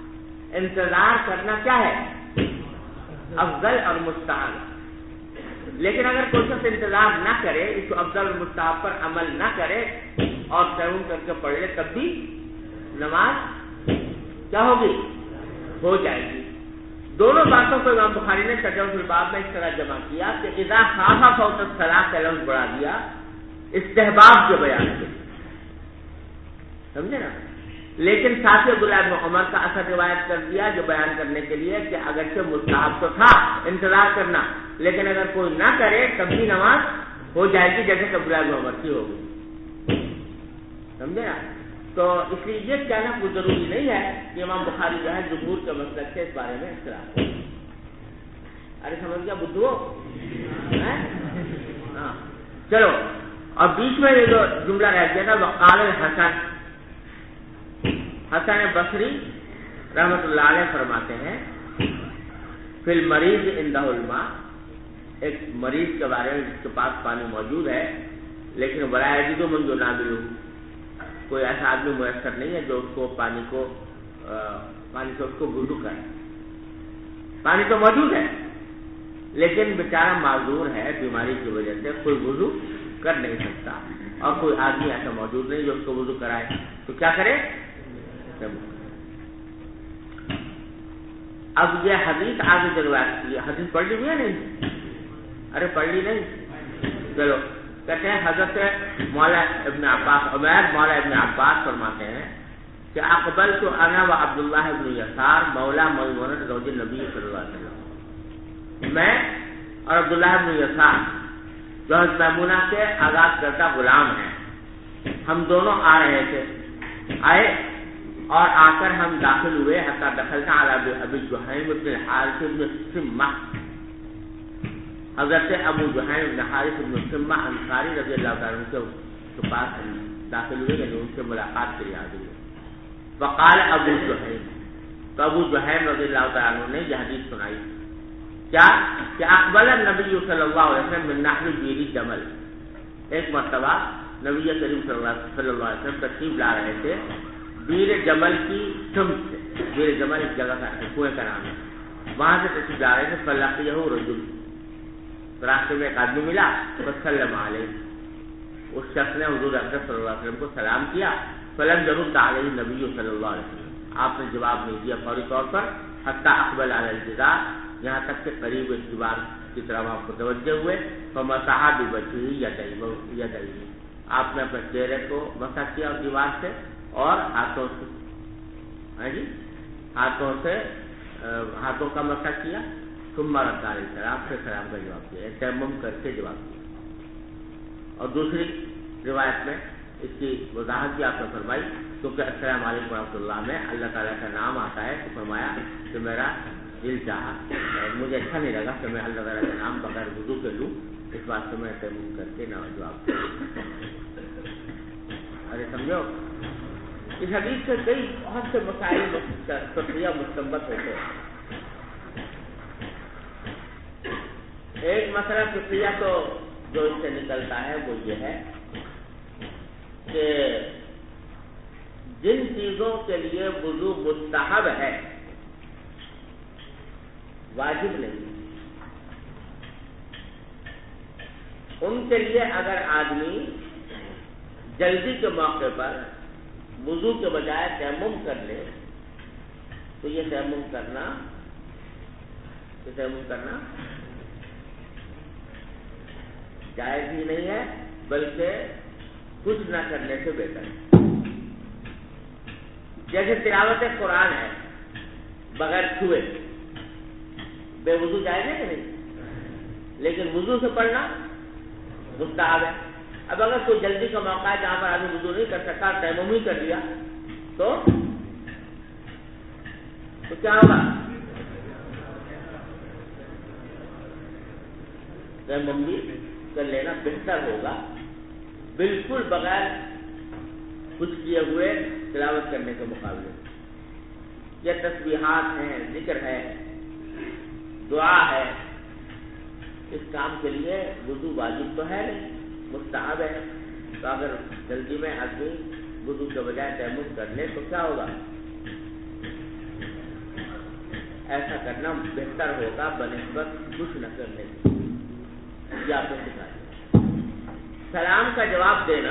انتظار کرنا کیا ہے, افضل اور مستحب. لیکن اگر کوئی شخص انتظار نہ کرے، اس افضل مستحب پر عمل نہ کرے اور تیمم کر کے پڑھ لے، تب بھی نماز کیا ہوگی؟ ہو جائے گی۔ دونوں باتوں کو امام بخاری نے ترجمہ الباب میں اس طرح جمع کیا کہ اذا خاف فوت الصلاۃ کا لفظ بڑھا دیا استحباب کے بیان سے، سمجھے نا؟ لیکن ساتھ عبداللہ بن عمر کا اثر روایت کر دیا جو بیان کرنے کے لیے کہ اگرچہ مستحب تو تھا انتظار کرنا، لیکن اگر کوئی نہ کرے تب بھی نماز ہو جائے گی، جیسے کہ عبداللہ بن عمر کی ہوگی، سمجھے نا؟ تو اس لیے یہ کہنا کوئی ضروری نہیں ہے کہ امام بخاری جو ہے جمہور کے مسلک سے اس بارے میں اختلاف ہے۔ ارے سمجھ گیا بدھو؟ ہاں چلو، اور بیچ میں یہ جو جملہ رہ گیا تھا وقال الحسن، حسن بصری رحمۃ اللہ علیہ فرماتے ہیں فی المریض عندہ الماء، ایک مریض کے بارے میں جس کے پاس پانی موجود ہے لیکن ولا یجد من يناوله، کوئی ایسا آدمی میسر نہیں ہے جو اس کو پانی سے اس کو وضو کرے، پانی تو موجود ہے لیکن بیچارہ معذور ہے بیماری کی وجہ سے، کوئی وضو کر نہیں سکتا، اور کوئی آدمی ایسا موجود نہیں جو اس کو وضو کرائے، تو کیا کرے؟ اب یہ حدیث آگے روایت کی، حدیث پڑھ لی ہوئی ہے نہیں؟ ارے پڑھ لی نہیں؟ چلو، کہتے ہیں حضرت مولا ابن عباس، عمیر مولا ابن عباس فرماتے ہیں کہ اقبلت انا و عبداللہ ابن یسار مولا میمونہ زوج النبی صلی اللہ علیہ وسلم، میں اور عبداللہ ابن یسار جو حضرت میمونہ کے آزاد کردہ غلام ہیں، ہم دونوں آ رہے تھے، آئے اور آ کر ہم داخل ہوئے حتی دخلنا علی ابی جہیم ابن الحارث ابن سمہ، حضرت ابو جہیم ابن حارث ابن سمہ انصاری رضی اللہ تعالیٰ عنہ کے پاس داخل ہوئے، یعنی ان سے ملاقات کے لیے حاضر ہوئے۔ وقال ابو جہیم، تو ابو جہیم رضی اللہ تعالیٰ عنہ نے یہ حدیث سنائی کیا کہ اقبل النبی صلی اللہ علیہ وسلم من نحو بیر جمل، ایک مرتبہ نبی کریم صلی اللہ علیہ وسلم تشریف لا رہے تھے بیر جمل کی سمت سے، بیر جمل ایک جگہ کا کنویں کا نام ہے، وہاں سے تشریف لا رہے تھے، فلقیہ رجل، راستے میں ایک آدمی ملا، فسلم علیہ، اس شخص نے حضور اکرم صلی اللہ علیہ وسلم کو سلام کیا، فلم يرد علیہ نبی صلی اللہ علیہ وسلم، آپ نے جواب نہیں دیا فوری طور پر، حتی اقبل علی الجدار، یہاں تک کہ قریب ایک دیوار کی طرف آپ کو توجہ ہوئے، فمسح بوجهه یدیہ، آپ نے اپنے چہرے کو مسح کیا دیوار سے اور ہاتھوں سے ہاتھوں کا مسح کیا، ثم رد علیہ السلام، سے سلام کا جواب دیا، تیمم کر کے جواب دیا۔ اور دوسری روایت میں اس کی وضاحت بھی آپ نے فرمائی، کیونکہ السلام علیکم ورحمۃ اللہ میں اللہ تعالیٰ کا نام آتا ہے، تو فرمایا کہ میرا دل چاہا، مجھے اچھا نہیں لگا کہ میں اللہ تعالیٰ کا نام بغیر وضو کے لوں، اس بات سے میں تیمم کر کے جواب دیا۔ ارے سمجھو، اس حدیث سے کئی بہت سے مسائل تفصیل مستنبط ہوتے ہیں۔ ایک مسئلہ فقہیہ تو جو اس سے نکلتا ہے وہ یہ ہے کہ جن چیزوں کے لیے وضو مستحب ہے، واجب نہیں، ان کے لیے اگر آدمی جلدی کے موقع پر وضو کے بجائے تیمم کر لے تو یہ تیمم کرنا جائز ہی نہیں ہے، بلکہ کچھ نہ کرنے سے بہتر ہے۔ جیسے تلاوت قرآن ہے بغیر چھوئے، بے وضو جائز ہے کہ نہیں، لیکن وضو سے پڑھنا مستحب ہے۔ اب اگر کوئی جلدی کا موقع ہے جہاں پر آدمی وضو نہیں کر سکتا، تیمم ہی کر لیا تو کیا ہوگا؟ تیمم بھی کر لینا بہتر ہوگا، بالکل بغیر کچھ کیے ہوئے تلاوت کرنے کے مقابلے۔ یہ تسبیحات ہیں، ذکر ہے، دعا ہے، اس کام کے لیے وضو واجب تو ہے نہیں، مستحب ہے۔ تو اگر جلدی میں آدمی وضو کے بجائے تیمم کر لے تو کیا ہوگا؟ ایسا کرنا بہتر ہوگا بنسبت کچھ نہ کرنے کی۔ یہ آپ نے سکھا دیا۔ سلام کا جواب دینا،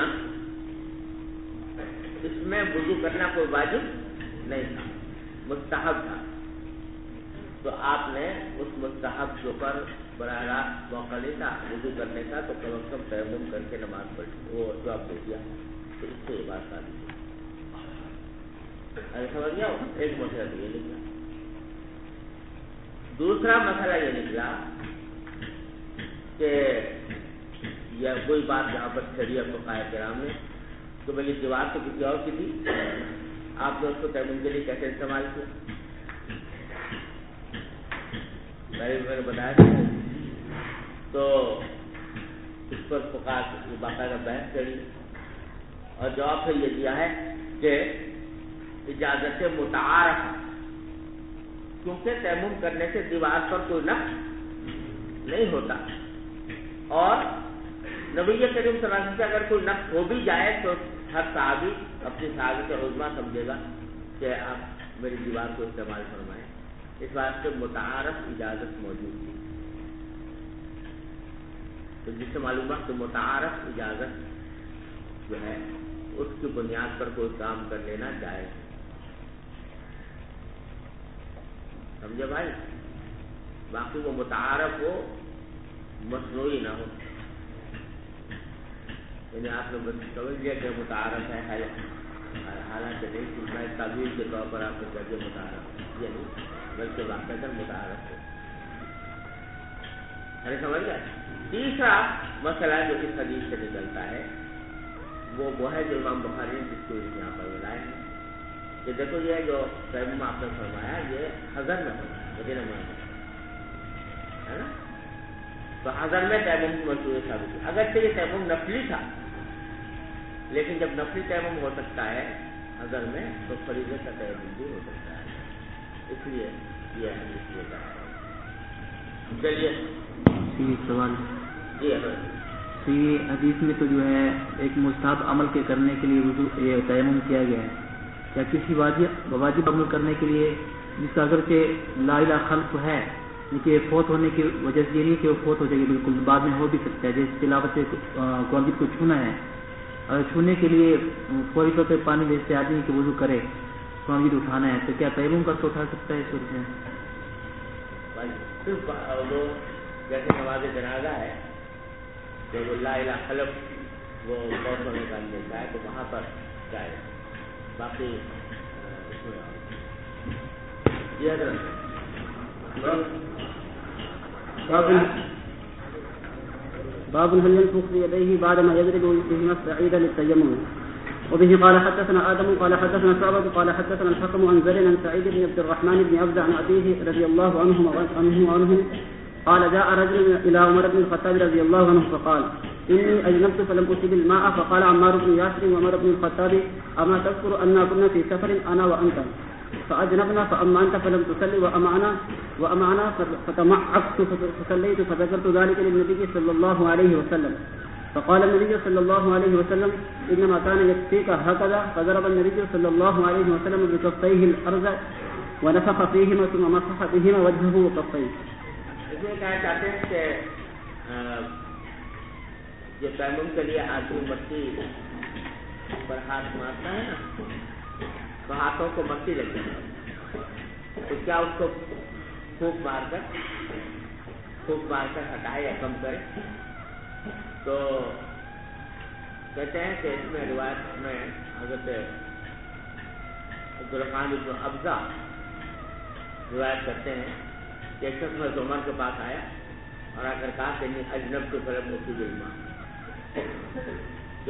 اس میں وضو کرنا کوئی واجب نہیں تھا، مستحب تھا، تو آپ نے اس مستحب کے اوپر براہ راست موقع نہیں تھا وضو کرنے کا، تو کم از کم تیمم کر کے نماز پڑھ وہ جواب دے دیا، تو اس سے یہ بات ثابت ہوئی۔ سمجھ گیا؟ ایک مسئلہ تو یہ نکلا۔ دوسرا مسئلہ یہ نکلا کہ یہ کوئی بات جہاں پر چھڑی ہے فقہائے کرام نے تو بھائی یہ دیوار تو کسی اور کی تھی، آپ نے اس کو تیمم کے لیے کیسے استعمال کیا؟ میں نے بتایا تھا، تو اس پر فقہاء باقاعدہ بحث کری اور جواب پھر یہ دیا ہے کہ اجازت متعارف، کیونکہ تیمم کرنے سے دیوار پر کوئی نقش نہیں ہوتا، اور نبی کریم صلی اللہ علیہ وسلم سے اگر کوئی نقش ہو بھی جائے تو ہر صحابی اپنی صحابی کا عظمیٰ سمجھے گا کہ آپ میری دیوار کو استعمال فرمائیں، اس بات سے متعارف اجازت موجود تھی۔ تو جس سے معلوم ہے کہ متعارف اجازت جو ہے اس کی بنیاد پر کوئی کام کر لینا جائز ہے، سمجھے بھائی؟ باقی وہ متعارف ہو، مصنوعی نہ ہو، یعنی آپ نے سمجھ لیا کہ متعارف ہے، حالانکہ نہیں سننا ہے، تعبیر کے طور پر آپ نے کہہ دیا متعارف، یہ نہیں بلکہ واقعہ متعارف ہے۔ ارے سمجھ گئے؟ تیسرا مسئلہ جو اس حدیث سے نکلتا ہے وہ ہے جو امام بخاری نے جس کو یہاں پر بلائے ہیں کہ دیکھو یہ جو تیمم آپ نے فرمایا یہ حضر میں فرمایا، مدینہ منورہ ہے نا، تو حضر میں تیمم کی مشروعیت ثابت ہے۔ اگرچہ یہ تیمم نفلی تھا، لیکن جب نفلی تیمم ہو سکتا ہے حضر میں تو فریضے کا تیمم بھی ہو سکتا ہے، اس لیے یہ حدیث یہ کہا ہے۔ چلیے سوال جی تو یہ حدیث میں تو جو ہے ایک مستحب عمل کے کرنے کے لیے وضو یہ تیمم کیا گیا ہے، یا کسی واجب عمل کرنے کے لیے جس کا اگرچہ لا الہ خلف ہے لیکن فوت ہونے کی وجہ سے یہ نہیں کہ وہ فوت ہو جائے گی، بالکل بعد میں ہو بھی سکتا ہے، جیسے تلاوت قرآن کو چھونا ہے، اگر چھونے کے لیے فوری طور پہ پانی جیسے آدمی کہ وضو کرے قرآن اٹھانا ہے تو کیا تیمم کر کے اٹھا سکتا ہے اس صورت میں؟ صرف وہ جیسے نماز جنازہ ہے کہ وہ لا الہ خلف وہ فوت ہونے کا ملتا ہے تو وہاں پر جائے، باقی اس میں یہ حضرت باب هل ينفخ بيديه بعدما يضرب بهما الصعيد للتيمم. وبه قال حدثنا آدم قال حدثنا شعبة قال حدثنا الحكم عن زر عن سعيد بن عبد الرحمن بن عبد عن أبيه رضي الله عنه قال جاء رجل إلى عمر بن الخطاب رضي الله عنه فقال إني أجنبت فلم أصب الماء، فقال عمار بن ياسر وعمر بن الخطاب أما تذكر أننا كنا في سفر أنا وأنت فأجنبنا فأما أنت فلم تصلي وأمعنا فتمعكت فصليت، فذكرت ذلك للنبي صلى الله عليه وسلم، فقال النبي صلى الله عليه وسلم إنما كان يكفيك هكذا، فضرب النبي صلى الله عليه وسلم بكفيه الأرض ونفخ فيهما ثم مسح بهما وجهه وكفيه. اس میں کہنا چاہتے ہیں کہ جو تیمم کے لیے آدمی مٹی پر ہاتھ مارتا ہے نا تو ہاتھوں کو مٹی لگتی ہے، تو کیا اس کو پھونک مار کر ہٹائے یا کم کرے؟ تو کہتے ہیں کہ اس میں روایت میں حضرت عبدالرحمن بن ابزہ روایت کرتے ہیں کہ ایک شخص حضرت عمر کے پاس آیا اور آ کر کہا کہ اجنب کے فلم مفید علما، کہ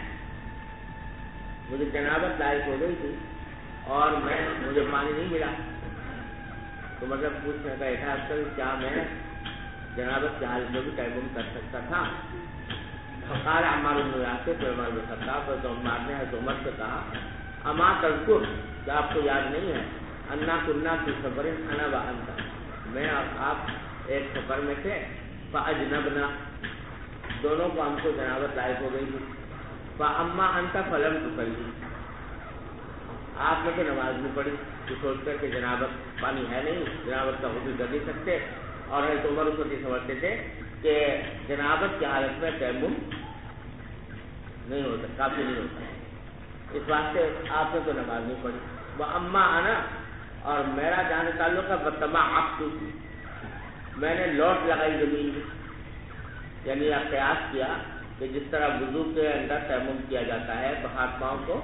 مجھے جنابت لاحق ہو گئی تھی اور مجھے پانی نہیں ملا، تو مطلب پوچھنے کا ایسا اکثر کیا میں جنابت کی حالت میں بھی تیمم کر سکتا تھا؟ فقال عمار بن یاسر تو عمر بن خطاب تو عمار نے حضرت عمر سے کہا اما تذکر، کیا آپ کو یاد نہیں ہے انا کنا فی سفر انا وانت، میں اور آپ ایک سفر میں تھے، فاجنبنا، دونوں کو ہم کو جنابت لاحق ہو گئی تھی، فاما انت فلم تصلی، آپ نے تو نماز نہیں پڑھی، تو سوچ کر کہ جنابت پانی ہے نہیں، جنابت کا حضور کر نہیں سکتے، اور حضرت عمر اس وقت سمجھتے تھے کہ جنابت کی حالت میں تیمم نہیں ہوتا، کافی نہیں ہوتا ہے، اس واسطے آپ نے تو نماز نہیں پڑھی۔ وہ اما آنا اور میرا جانے تعلق ہے بتما آپ میں نے لوٹ لگائی زمین میں، یعنی یہ قیاس کیا کہ جس طرح وضو کے اندر تیمم کیا جاتا ہے تو ہاتھ پاؤں کو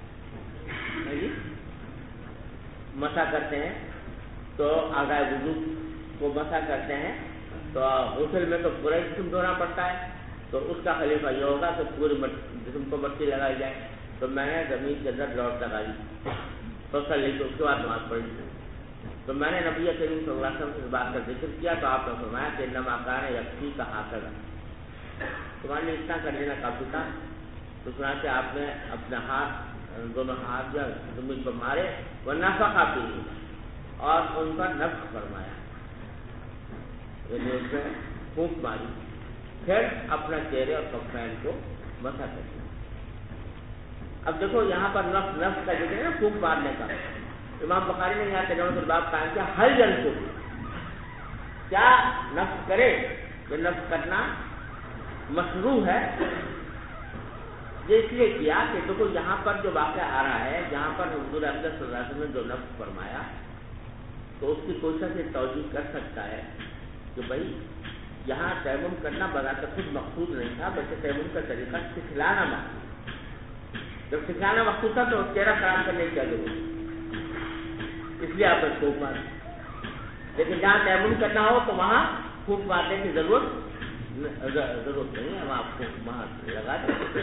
مسح کرتے ہیں، تو آگاہ وضو کو مسح کرتے ہیں، تو غسل میں تو پورا جسم دھونا پڑتا ہے، تو اس کا خلیفہ یہ ہوگا کہ پورے جسم کو مٹی لگائی جائے۔ تو میں نے زمین کے اندر لوٹ لگائی تو کر لی، تو اس کے بعد نماز پڑھی۔ تو میں نے نبی کریم صلی اللہ علیہ وسلم سے اس بات کا ذکر کیا تو آپ نے فرمایا کہ انما کان یکفی کا حاصل ہے، تمہارے لیے اتنا کر لینا کافی تھا۔ تو سنا کہ آپ نے اپنے ہاتھ، دونوں ہاتھ جو زمین پر مارے، وہ نفخ کافی اور ان پر نفخ فرمایا، یعنی اس میں پھونک ماری، پھر اپنا چہرے اور کفین کو مسح کر دیا۔ اب دیکھو یہاں پر نفس کا ذکر ہے نا، پھونک مارنے کا۔ امام بخاری نے یہاں ترجمہ الباب قائم کیا، ہر جن کو کیا نفس کرے، یہ نفس کرنا مشروع ہے۔ یہ اس لیے کیا کہ دیکھو یہاں پر جو واقعہ آ رہا ہے، جہاں پر حضور اقدس صلی اللہ علیہ وسلم نے جو نفس فرمایا، تو اس کی کوشش سے توجہ کر سکتا ہے کہ بھائی یہاں تیمم کرنا بذات خود مقصود نہیں تھا، بلکہ تیمم کا طریقہ سکھلانا مقصود۔ جب سکھلانا مقصود تھا تو چہرہ خراب کرنے کی کیا ضرورت، اس لیے آپ نے پھونک مار۔ لیکن جہاں تیمم کرنا ہو تو وہاں پھونک مارنے کی ضرورت نہیں ہے، آپ کو وہاں لگا دیں۔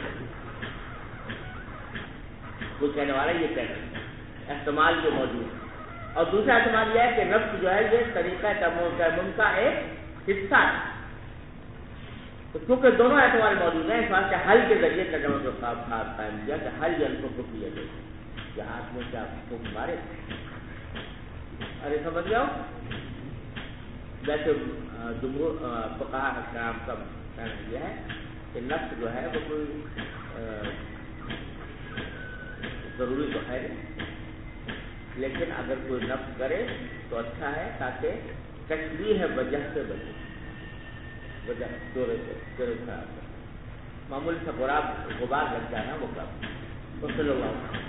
کوئی کہنے والا یہ کہنا ہے، احتمال جو موجود ہے۔ اور دوسرا احتمال یہ ہے کہ نفس جو ہے یہ طریقہ تیمم کا ایک حصہ ہے، تو کیونکہ دونوں احتمال موجود ہیں، اس واسطے حل کے ذریعے ترجمہ کو قائم کیا کہ حل جنسوں کو کیا جائے کہ ہاتھ میں کیا پھونک مارے۔ ارے سمجھ گیا ہو؟ ویسے جمہور فقہاء کرام کا کہنا یہ ہے کہ نفس جو ہے وہ کوئی ضروری تو ہے نہیں، لیکن اگر کوئی نفس کرے تو اچھا ہے، تاکہ تشبیہ وجہ سے بچے، وجہ چورے خراب معمولی سا غبار لگ جائے نا وہ کام، تو صلی اللہ علیہ وسلم